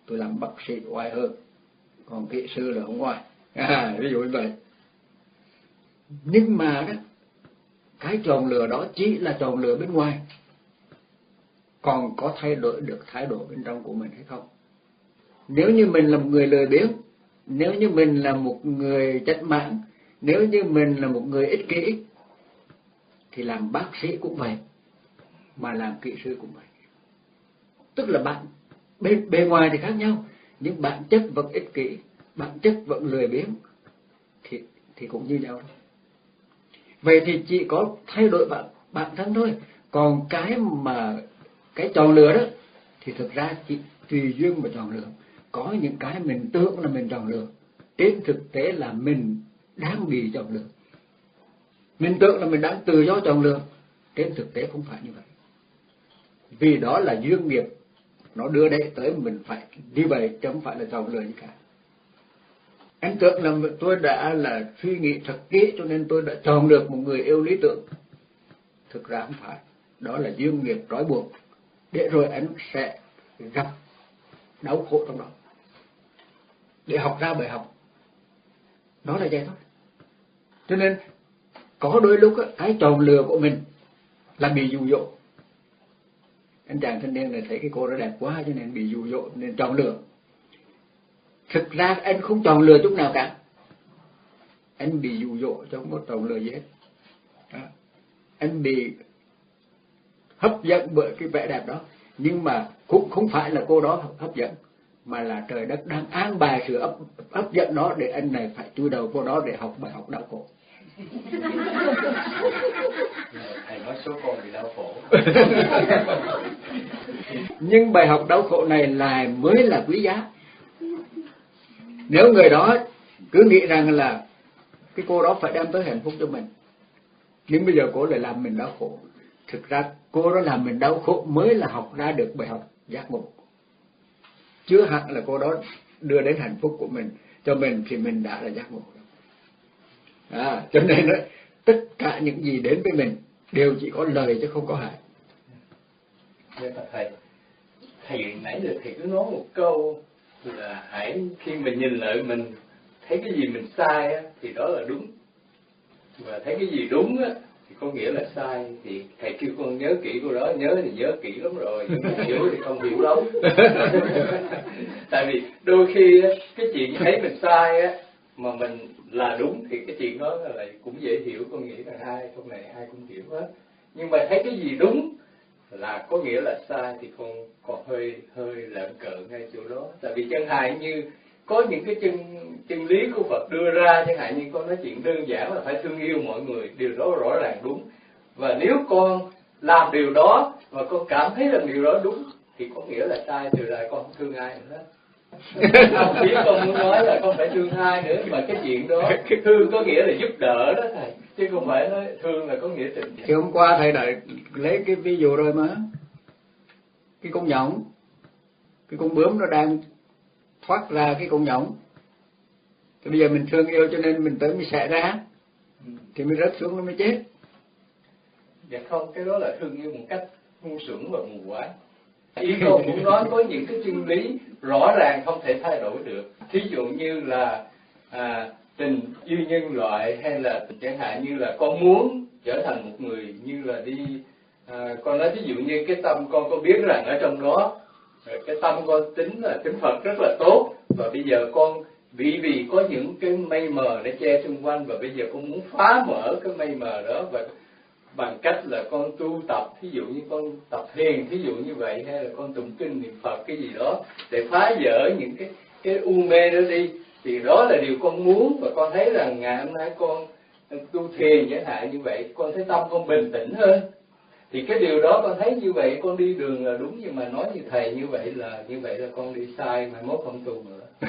tôi làm bác sĩ oai hơn, còn kỹ sư là không oai, à, ví dụ như vậy. Nhưng mà đó, cái chọn lựa đó chỉ là chọn lựa bên ngoài, còn có thay đổi được thái độ bên trong của mình hay không? Nếu như mình là một người lười biếng, nếu như mình là một người chạch mãng, nếu như mình là một người ích kỷ, thì làm bác sĩ cũng vậy, mà làm kỹ sư cũng vậy. Tức là bạn bên bề ngoài thì khác nhau, nhưng bản chất vẫn ích kỷ, bản chất vẫn lười biếng, thì thì cũng như nhau đó. Vậy thì chỉ có thay đổi bản bản thân thôi. Còn cái mà cái chọn lựa đó thì thực ra chỉ tùy duyên mà chọn lựa. Có những cái mình tưởng là mình chọn lựa, trên thực tế là mình đang bị chọn lựa. Mình tưởng là mình đang tự do chọn lựa, trên thực tế không phải như vậy. Vì đó là duyên nghiệp, nó đưa đấy tới mình phải như vậy, chứ không phải là chọn lựa gì cả. Anh tưởng là tôi đã là suy nghĩ thật kỹ cho nên tôi đã chọn được một người yêu lý tưởng. Thực ra không phải, đó là duyên nghiệp trói buộc, để rồi anh sẽ gặp đau khổ trong đó, để học ra bài học. Đó là vậy thôi. Cho nên có đôi lúc á, cái chọn lựa của mình là bị dụ dỗ. Anh chàng thanh niên này thấy cái cô đó đẹp quá cho nên bị dụ dỗ nên chọn lựa. Thực ra anh không chọn lựa chút nào cả, anh bị dụ dỗ chứ không có chọn lựa gì hết. Đó. Anh bị hấp dẫn bởi cái vẻ đẹp đó, nhưng mà cũng không phải là cô đó hấp dẫn, mà là trời đất đang an bài sự hấp, hấp dẫn đó để anh này phải chui đầu cô đó để học bài học đau khổ. Thầy nói số con bị đau khổ. Nhưng bài học đau khổ này là mới là quý giá. Nếu người đó cứ nghĩ rằng là cái cô đó phải đem tới hạnh phúc cho mình, nhưng bây giờ cô lại làm mình đau khổ, thực ra cô đó làm mình đau khổ mới là học ra được bài học giác ngộ. Chưa hẳn là cô đó đưa đến hạnh phúc của mình cho mình thì mình đã là giác ngộ. À, cho nên đó, tất cả những gì đến với mình đều chỉ có lời chứ không có hại. Dạ thầy, thầy nãy giờ thầy cứ nói một câu là hãy khi mình nhìn lại mình thấy cái gì mình sai á, thì đó là đúng, và thấy cái gì đúng á, thì có nghĩa là sai. Thì thầy kêu con nhớ kỹ câu đó, nhớ thì nhớ kỹ lắm rồi, nhưng mà hiểu thì không hiểu lắm. Tại vì đôi khi á, cái chuyện thấy mình sai á mà mình là đúng thì cái chuyện đó là cũng dễ hiểu, con nghĩ là ai trong này ai cũng hiểu hết. Nhưng mà thấy cái gì đúng là có nghĩa là sai thì con còn hơi hơi lợn cợn ngay chỗ đó. Tại vì chẳng hạn như có những cái chân chân lý của Phật đưa ra, chẳng hạn như con nói chuyện đơn giản là phải thương yêu mọi người, điều đó rõ ràng đúng. Và nếu con làm điều đó mà con cảm thấy rằng điều đó đúng thì có nghĩa là sai, từ lại con không thương ai nữa hết. Không biết con muốn nói là không phải thương ai nữa, mà cái chuyện đó thương có nghĩa là giúp đỡ đó thầy, chứ không phải nói thương là có nghĩa tình. Thì hôm qua thầy đã lấy cái ví dụ rồi mà, cái con nhộng, cái con bướm nó đang thoát ra cái con nhộng, thì bây giờ mình thương yêu cho nên mình tới mình xẻ ra, thì mình rớt xuống nó mới chết. Dạ không, cái đó là thương yêu một cách ngu xuẩn và mù quáng. Ý con muốn nói có những cái chân lý rõ ràng không thể thay đổi được. Thí dụ như là à, tình yêu nhân loại, hay là chẳng hạn như là con muốn trở thành một người như là đi à, con nói ví dụ như cái tâm con có biết rằng ở trong đó cái tâm con tính là tính Phật rất là tốt, và bây giờ con vì vì có những cái mây mờ để che xung quanh, và bây giờ con muốn phá mở cái mây mờ đó, và bằng cách là con tu tập, thí dụ như con tập thiền, thí dụ như vậy, hay là con tụng kinh niệm Phật cái gì đó để phá vỡ những cái cái u mê đó đi, thì đó là điều con muốn. Và con thấy rằng ngày hôm nay con tu thiền chẳng hạn như vậy, con thấy tâm con bình tĩnh hơn, thì cái điều đó con thấy như vậy con đi đường là đúng. Nhưng mà nói như thầy như vậy là như vậy là con đi sai, mai mốt không tu nữa.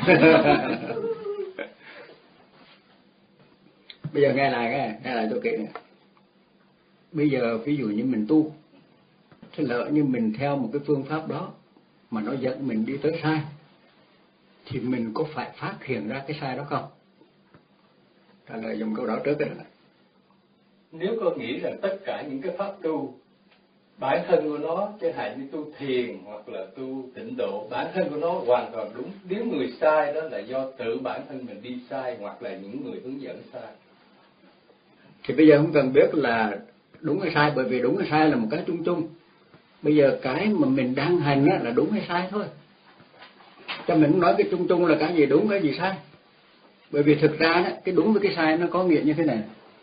Bây giờ nghe lại nghe, nghe lại tôi kể này. Bây giờ ví dụ như mình tu, thế lỡ như mình theo một cái phương pháp đó mà nó dẫn mình đi tới sai, thì mình có phải phát hiện ra cái sai đó không? Trả lời dùng câu đó trước cái đó. Nếu con nghĩ rằng tất cả những cái pháp tu bản thân của nó, chẳng hạn như tu thiền hoặc là tu tịnh độ, bản thân của nó hoàn toàn đúng. Nếu người sai đó là do tự bản thân mình đi sai, hoặc là những người hướng dẫn sai. Thì bây giờ không cần biết là đúng hay sai, bởi vì đúng hay sai là một cái chung chung. Bây giờ cái mà mình đang hành là đúng hay sai thôi. Cho mình nói cái chung chung là cái gì đúng cái gì sai. Bởi vì thực ra đó, cái đúng với cái sai nó có nghĩa như thế này.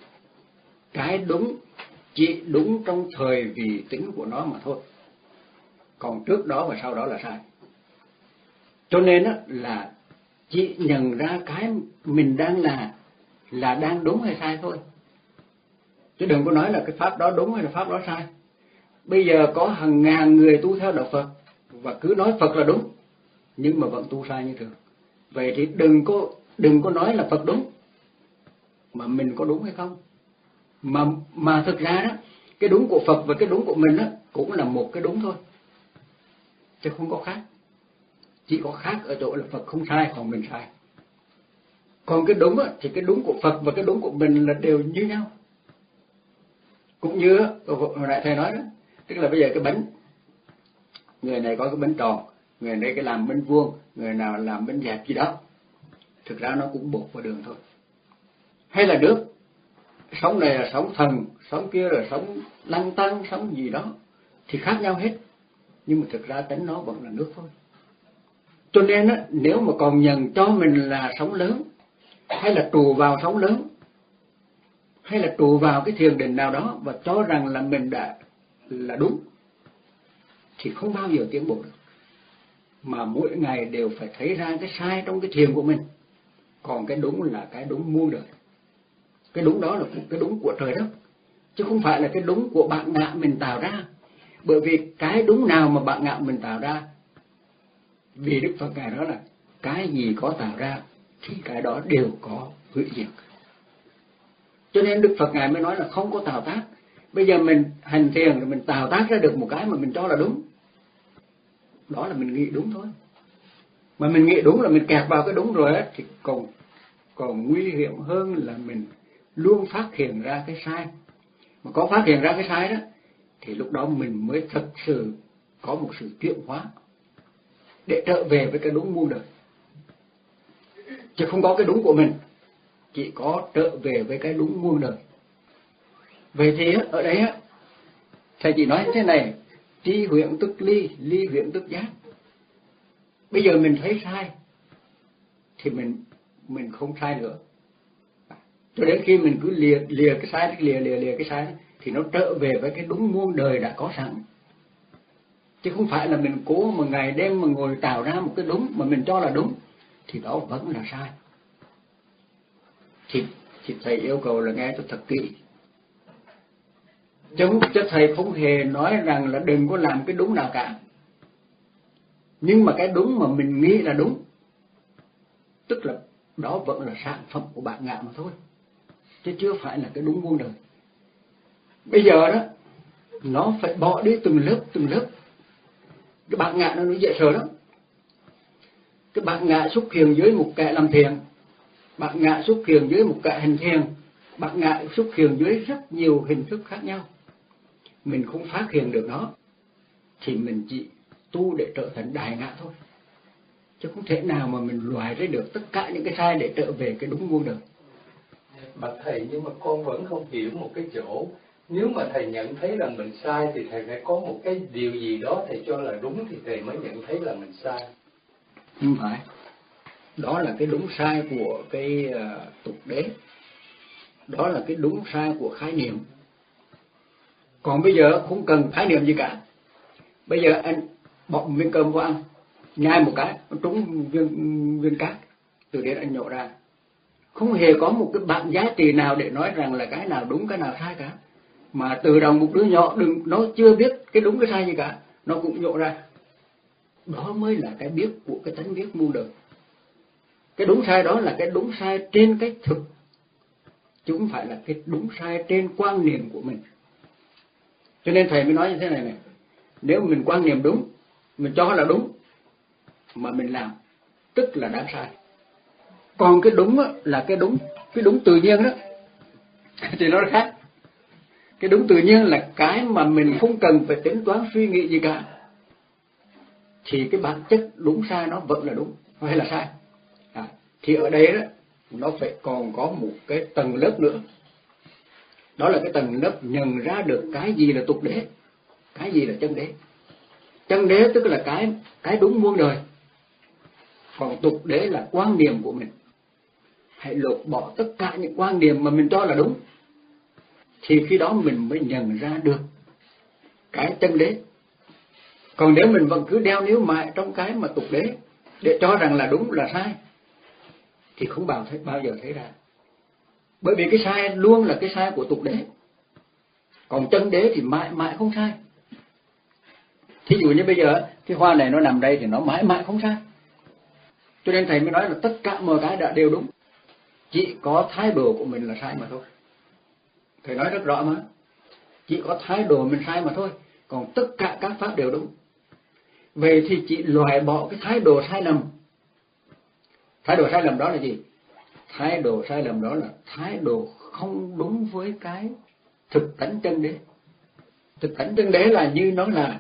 Cái đúng chỉ đúng trong thời vị tính của nó mà thôi. Còn trước đó và sau đó là sai. Cho nên đó, là chỉ nhận ra cái mình đang là là đang đúng hay sai thôi. Chứ đừng có nói là cái pháp đó đúng hay là pháp đó sai. Bây giờ có hàng ngàn người tu theo đạo Phật và cứ nói Phật là đúng, nhưng mà vẫn tu sai như thường. Vậy thì đừng có đừng có nói là Phật đúng, mà mình có đúng hay không. Mà mà thực ra đó, cái đúng của Phật và cái đúng của mình đó cũng là một cái đúng thôi, chứ không có khác. Chỉ có khác ở chỗ là Phật không sai, còn mình sai. Còn cái đúng đó, thì cái đúng của Phật và cái đúng của mình là đều như nhau. Cũng như hồi nãy thầy nói đó, tức là bây giờ cái bánh, người này có cái bánh tròn, người này cái làm bánh vuông, người nào làm bánh dẹp gì đó, thực ra nó cũng bột và đường thôi. Hay là nước, sống này là sống thần, sống kia là sống lăng tăng, sống gì đó, thì khác nhau hết, nhưng mà thực ra tính nó vẫn là nước thôi. Cho nên á, nếu mà còn nhận cho mình là sống lớn, hay là trù vào sống lớn, hay là trù vào cái thiền định nào đó và cho rằng là mình đã là đúng, thì không bao giờ tiến bộ được. Mà mỗi ngày đều phải thấy ra cái sai trong cái thiền của mình. Còn cái đúng là cái đúng muôn đời. Cái đúng đó là cái đúng của trời đất, chứ không phải là cái đúng của bạn ngạ mình tạo ra. Bởi vì cái đúng nào mà bạn ngạ mình tạo ra, vì Đức Phật Ngài nói là cái gì có tạo ra thì cái đó đều có hủy diệt. Cho nên Đức Phật Ngài mới nói là không có tạo tác. Bây giờ mình hành thiền rồi mình tạo tác ra được một cái mà mình cho là đúng, đó là mình nghĩ đúng thôi. Mà mình nghĩ đúng là mình kẹt vào cái đúng rồi á, thì còn còn nguy hiểm hơn là mình luôn phát hiện ra cái sai. Mà có phát hiện ra cái sai đó, thì lúc đó mình mới thật sự có một sự chuyển hóa để trở về với cái đúng muôn đời. Chứ không có cái đúng của mình, chỉ có trở về với cái đúng muôn đời. Vậy thì ở đây á, thầy chỉ nói thế này: tri huyễn tức ly, ly huyễn tức giác. Bây giờ mình thấy sai thì mình mình không sai nữa, cho đến khi mình cứ lìa lìa cái sai, lìa lìa lìa cái sai thì nó trở về với cái đúng muôn đời đã có sẵn. Chứ không phải là mình cố mà ngày đêm mà ngồi tạo ra một cái đúng mà mình cho là đúng, thì đó vẫn là sai. Thì, thì thầy yêu cầu là nghe cho thật kỹ. Chứ, chứ thầy không hề nói rằng là đừng có làm cái đúng nào cả. Nhưng mà cái đúng mà mình nghĩ là đúng, tức là đó vẫn là sản phẩm của bạn ngạ mà thôi, chứ chưa phải là cái đúng muôn đời. Bây giờ đó, nó phải bỏ đi từng lớp từng lớp. Cái bạn ngạ nó dễ sợ lắm. Cái bạn ngạ xuất hiện dưới một kẻ làm thiền, bạn ngạ xuất hiện dưới một kẻ hành thiền, bạn ngạ xuất hiện dưới rất nhiều hình thức khác nhau. Mình không phát hiện được nó thì mình chỉ tu để trở thành đại ngạ thôi, chứ không thể nào mà mình loại ra được tất cả những cái sai để trở về cái đúng muôn đời. Bạch thầy, nhưng mà con vẫn không hiểu một cái chỗ. Nếu mà thầy nhận thấy là mình sai thì thầy phải có một cái điều gì đó thầy cho là đúng thì thầy mới nhận thấy là mình sai. Không phải. Đó là cái đúng sai của cái uh, tục đế. Đó là cái đúng sai của khái niệm. Còn bây giờ không cần khái niệm gì cả. Bây giờ anh bọc một viên cơm vào ăn, nhai một cái, nó trúng viên, viên cát, từ đến anh nhổ ra. Không hề có một cái bảng giá trị nào để nói rằng là cái nào đúng cái nào sai cả. Mà từ đầu một đứa nhỏ đừng, nó chưa biết cái đúng cái sai gì cả, nó cũng nhổ ra. Đó mới là cái biết của cái tánh biết muôn đời. Cái đúng sai đó là cái đúng sai trên cái thực, chứ không phải là cái đúng sai trên quan niệm của mình. Cho nên thầy mới nói như thế này này: nếu mình quan niệm đúng, mình cho là đúng, mà mình làm, tức là đang sai. Còn cái đúng là cái đúng, cái đúng tự nhiên đó, thì nó khác. Cái đúng tự nhiên là cái mà mình không cần phải tính toán suy nghĩ gì cả, thì cái bản chất đúng sai nó vẫn là đúng hay là sai. À, thì ở đây đó nó phải còn có một cái tầng lớp nữa, đó là cái tầng lớp nhận ra được cái gì là tục đế, cái gì là chân đế. Chân đế tức là cái cái đúng muôn đời, còn tục đế là quan niệm của mình. Hãy lột bỏ tất cả những quan niệm mà mình cho là đúng, thì khi đó mình mới nhận ra được cái chân đế. Còn nếu mình vẫn cứ đeo níu mãi trong cái mà tục đế để cho rằng là đúng là sai, thì không bao thấy bao giờ thấy ra. Bởi vì cái sai luôn là cái sai của tục đế, còn chân đế thì mãi mãi không sai. Thí dụ như bây giờ cái hoa này nó nằm đây thì nó mãi mãi không sai. Cho nên thầy mới nói là tất cả mọi cái đã đều đúng, chỉ có thái độ của mình là sai mà thôi. Thầy nói rất rõ mà, chỉ có thái độ mình sai mà thôi, còn tất cả các pháp đều đúng. Vậy thì chỉ loại bỏ cái thái độ sai lầm. Thái độ sai lầm đó là gì? Thái độ sai lầm đó là thái độ không đúng với cái thực tánh chân đế. Thực tánh chân đế là như nó là,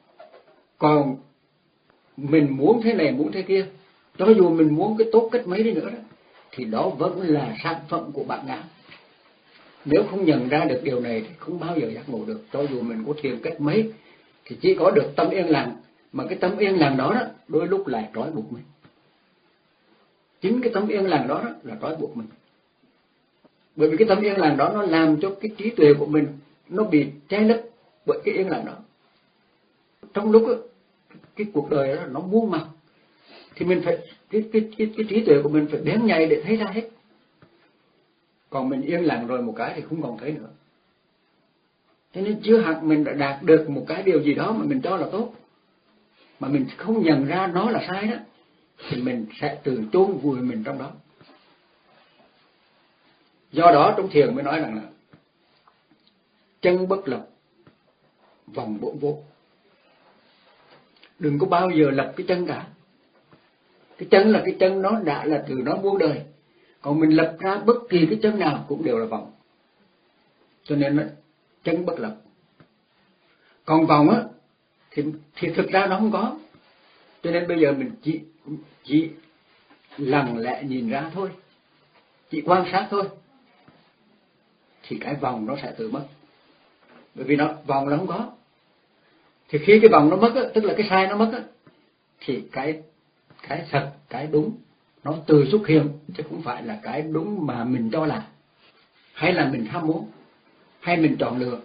còn mình muốn thế này muốn thế kia, cho dù mình muốn cái tốt cách mấy đi nữa đó, thì đó vẫn là sản phẩm của bản ngã. Nếu không nhận ra được điều này thì không bao giờ giác ngộ được. Cho dù mình có thiền cách mấy thì chỉ có được tâm yên lặng, mà cái tâm yên lặng đó, đó đôi lúc lại trói buộc mình. Chính cái tâm yên lặng đó, đó là trói buộc mình. Bởi vì cái tâm yên lặng đó nó làm cho cái trí tuệ của mình nó bị che lấp bởi cái yên lặng đó. Trong lúc đó, cái cuộc đời đó nó muôn mặt, thì mình phải cái cái cái, cái trí tuệ của mình phải bén nhạy để thấy ra hết. Còn mình yên lặng rồi một cái thì không còn thấy nữa. Cho nên chưa hẳn mình đã đạt được một cái điều gì đó mà mình cho là tốt, mà mình không nhận ra nó là sai đó, thì mình sẽ tự chôn vùi mình trong đó. Do đó trong thiền mới nói rằng là chân bất lập, vòng bổn vô. Đừng có bao giờ lập cái chân cả. Cái chân là cái chân, nó đã là từ nó muôn đời. Còn mình lập ra bất kỳ cái chân nào cũng đều là vòng. Cho nên nó chân bất lập. Còn vòng á thì, thì thực ra nó không có. Cho nên bây giờ mình chỉ, chỉ lặng lẽ nhìn ra thôi, chỉ quan sát thôi, thì cái vòng nó sẽ tự mất. Bởi vì nó vòng là không có. Thì khi cái vòng nó mất á, tức là cái sai nó mất á, thì cái cái thật, cái đúng nó tự xuất hiện, chứ không phải là cái đúng mà mình cho là, hay là mình ham muốn, hay mình chọn lựa.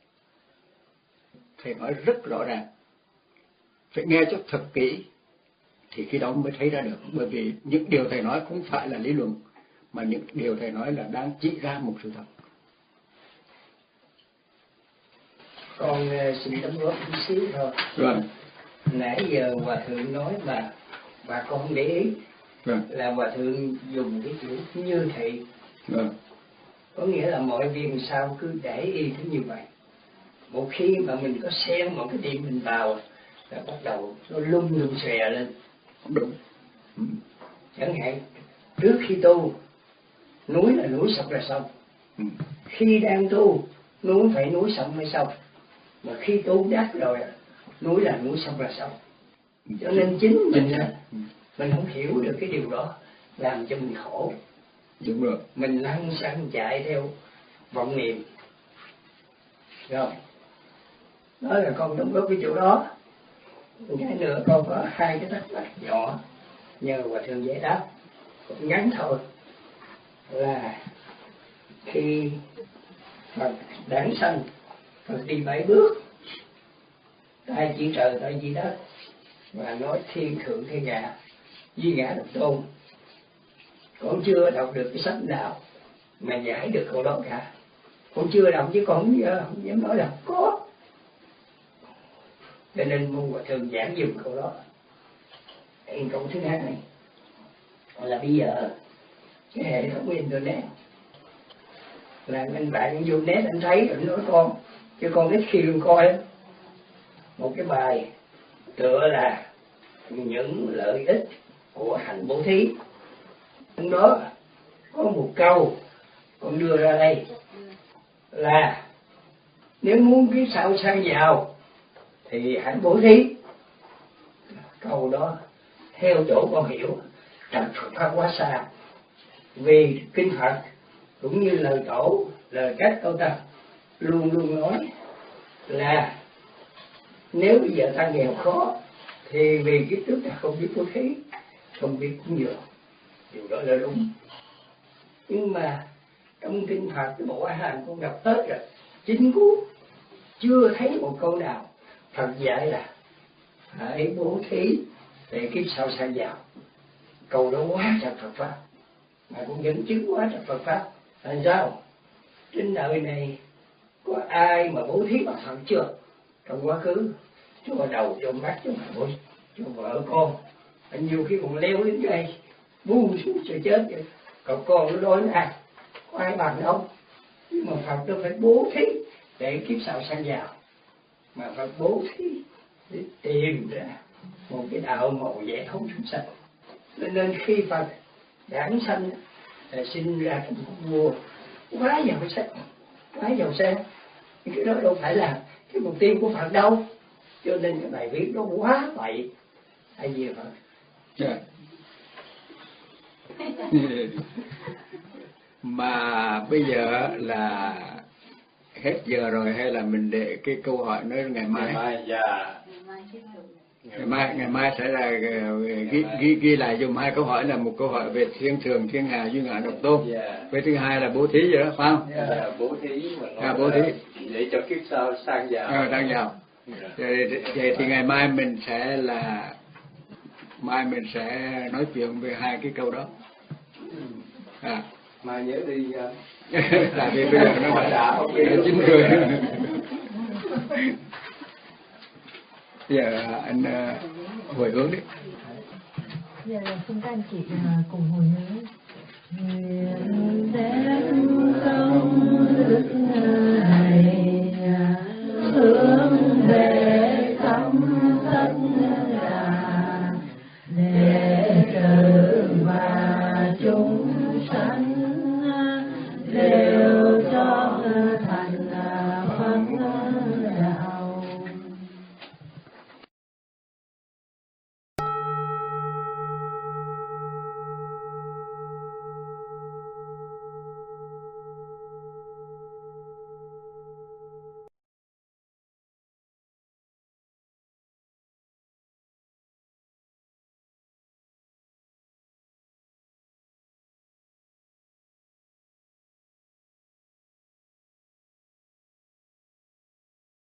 Thầy nói rất rõ ràng, phải nghe cho thật kỹ thì khi đó mới thấy ra được. Bởi vì những điều thầy nói không phải là lý luận, mà những điều thầy nói là đang chỉ ra một sự thật. Con xin đóng góp chút xíu thôi. Rồi. Nãy giờ Hòa Thượng nói mà bà con không để ý. Rồi. Là Hòa Thượng dùng cái chữ như thị. Rồi. Có nghĩa là mọi việc sao cứ để y cứ như vậy. Một khi mà mình có xen một cái điểm mình vào là bắt đầu nó lung lung xòe lên. Đúng. Ừ. Chẳng hạn trước khi tu, núi là núi sập là xong. Ừ. Khi đang tu, núi phải núi sập mới xong. Mà khi tu đắc rồi, núi là núi xong là xong. Cho nên chính mình mình không hiểu được cái điều đó, làm cho mình khổ. Đúng rồi. Mình lăn xăng chạy theo vọng niệm. Rồi. Đó là con đóng góp cái chỗ đó. Cái nữa con có hai cái thắc mắc nhỏ nhờ Hòa Thượng giải đáp. Cũng ngắn thôi. Là khi Phật đản sanh, Phật đi bảy bước, tay chỉ trời tay chỉ đất, và nói thiên thượng thiên hạ, duy ngã độc tôn. Con chưa đọc được cái sách nào mà giải được câu đó cả. Con chưa đọc chứ con không, không dám nói là có. Cho nên mong Hòa Thượng giảng dùm câu đó. Cái câu thứ hai này là bây giờ cái hệ thống internet là anh bạn vô net anh thấy rồi nói con, chứ con ít khi luôn coi một cái bài tựa là những lợi ích của hành bố thí. Trong đó có một câu con đưa ra đây là nếu muốn kiếp sau sang giàu thì hãy bố thí. Câu đó theo chỗ con hiểu trật Phật pháp quá xa, vì kinh Phật cũng như lời tổ, lời các câu tập luôn luôn nói là nếu bây giờ ta nghèo khó thì vì kiếp trước ta không biết bố thí, không biết cúng dường, điều đó là đúng. Nhưng mà trong kinh Phật cái bộ A Hàm con đọc hết rồi, chính cuốn chưa thấy một câu nào Phật dạy là hãy bố thí để kiếp sau sang giàu. Câu đó quá trật Phật pháp, mà cũng dẫn chứng quá trật Phật pháp. Tại sao? Trên đời này có ai mà bố thí bằng Phật chưa? Trong quá khứ cho đầu, cho mắt, cho mũi, cho vợ con, nhiều khi còn leo lên cây buông xuống cho chết vậy. Còn con nó đói nè, có ai bằng đâu. Nhưng mà Phật nó phải bố thí để kiếp sau sang giàu, mà Phật bố thí để tìm ra một cái đạo màu giải thoát chúng sanh. Nên khi Phật đản sanh là sinh ra trong một vua quá giàu sang, quá giàu sang, cái đó đâu phải là cái mục tiêu của Phật đâu. Cho nên cái bài viết nó quá vậy. Hay gì Phật? Yeah. Mà bây giờ là hết giờ rồi hay là mình để cái câu hỏi nói ngày mai? Ngày mai, dạ. Ngày mai, ngày mai sẽ là ghi, ghi, ghi lại dùm hai câu hỏi, là một câu hỏi về thiên thường, thiên hà, duy ngã, độc tôn. Yeah. Với thứ hai là bố thí vậy đó, phải không? Yeah, bố thí mà nói à, bố thí để cho kiếp sau sang giàu. À, sang giàu. Yeah. Vậy, vậy thì ngày mai mình sẽ là mai mình sẽ nói chuyện về hai cái câu đó. À. Mai nhớ đi. Tại vì bây giờ nó đã chín rồi. Giờ anh uh, hồi hướng đi. Giờ là xin các anh chị uh, cùng hồi hướng. Nguyện đem công đức này hướng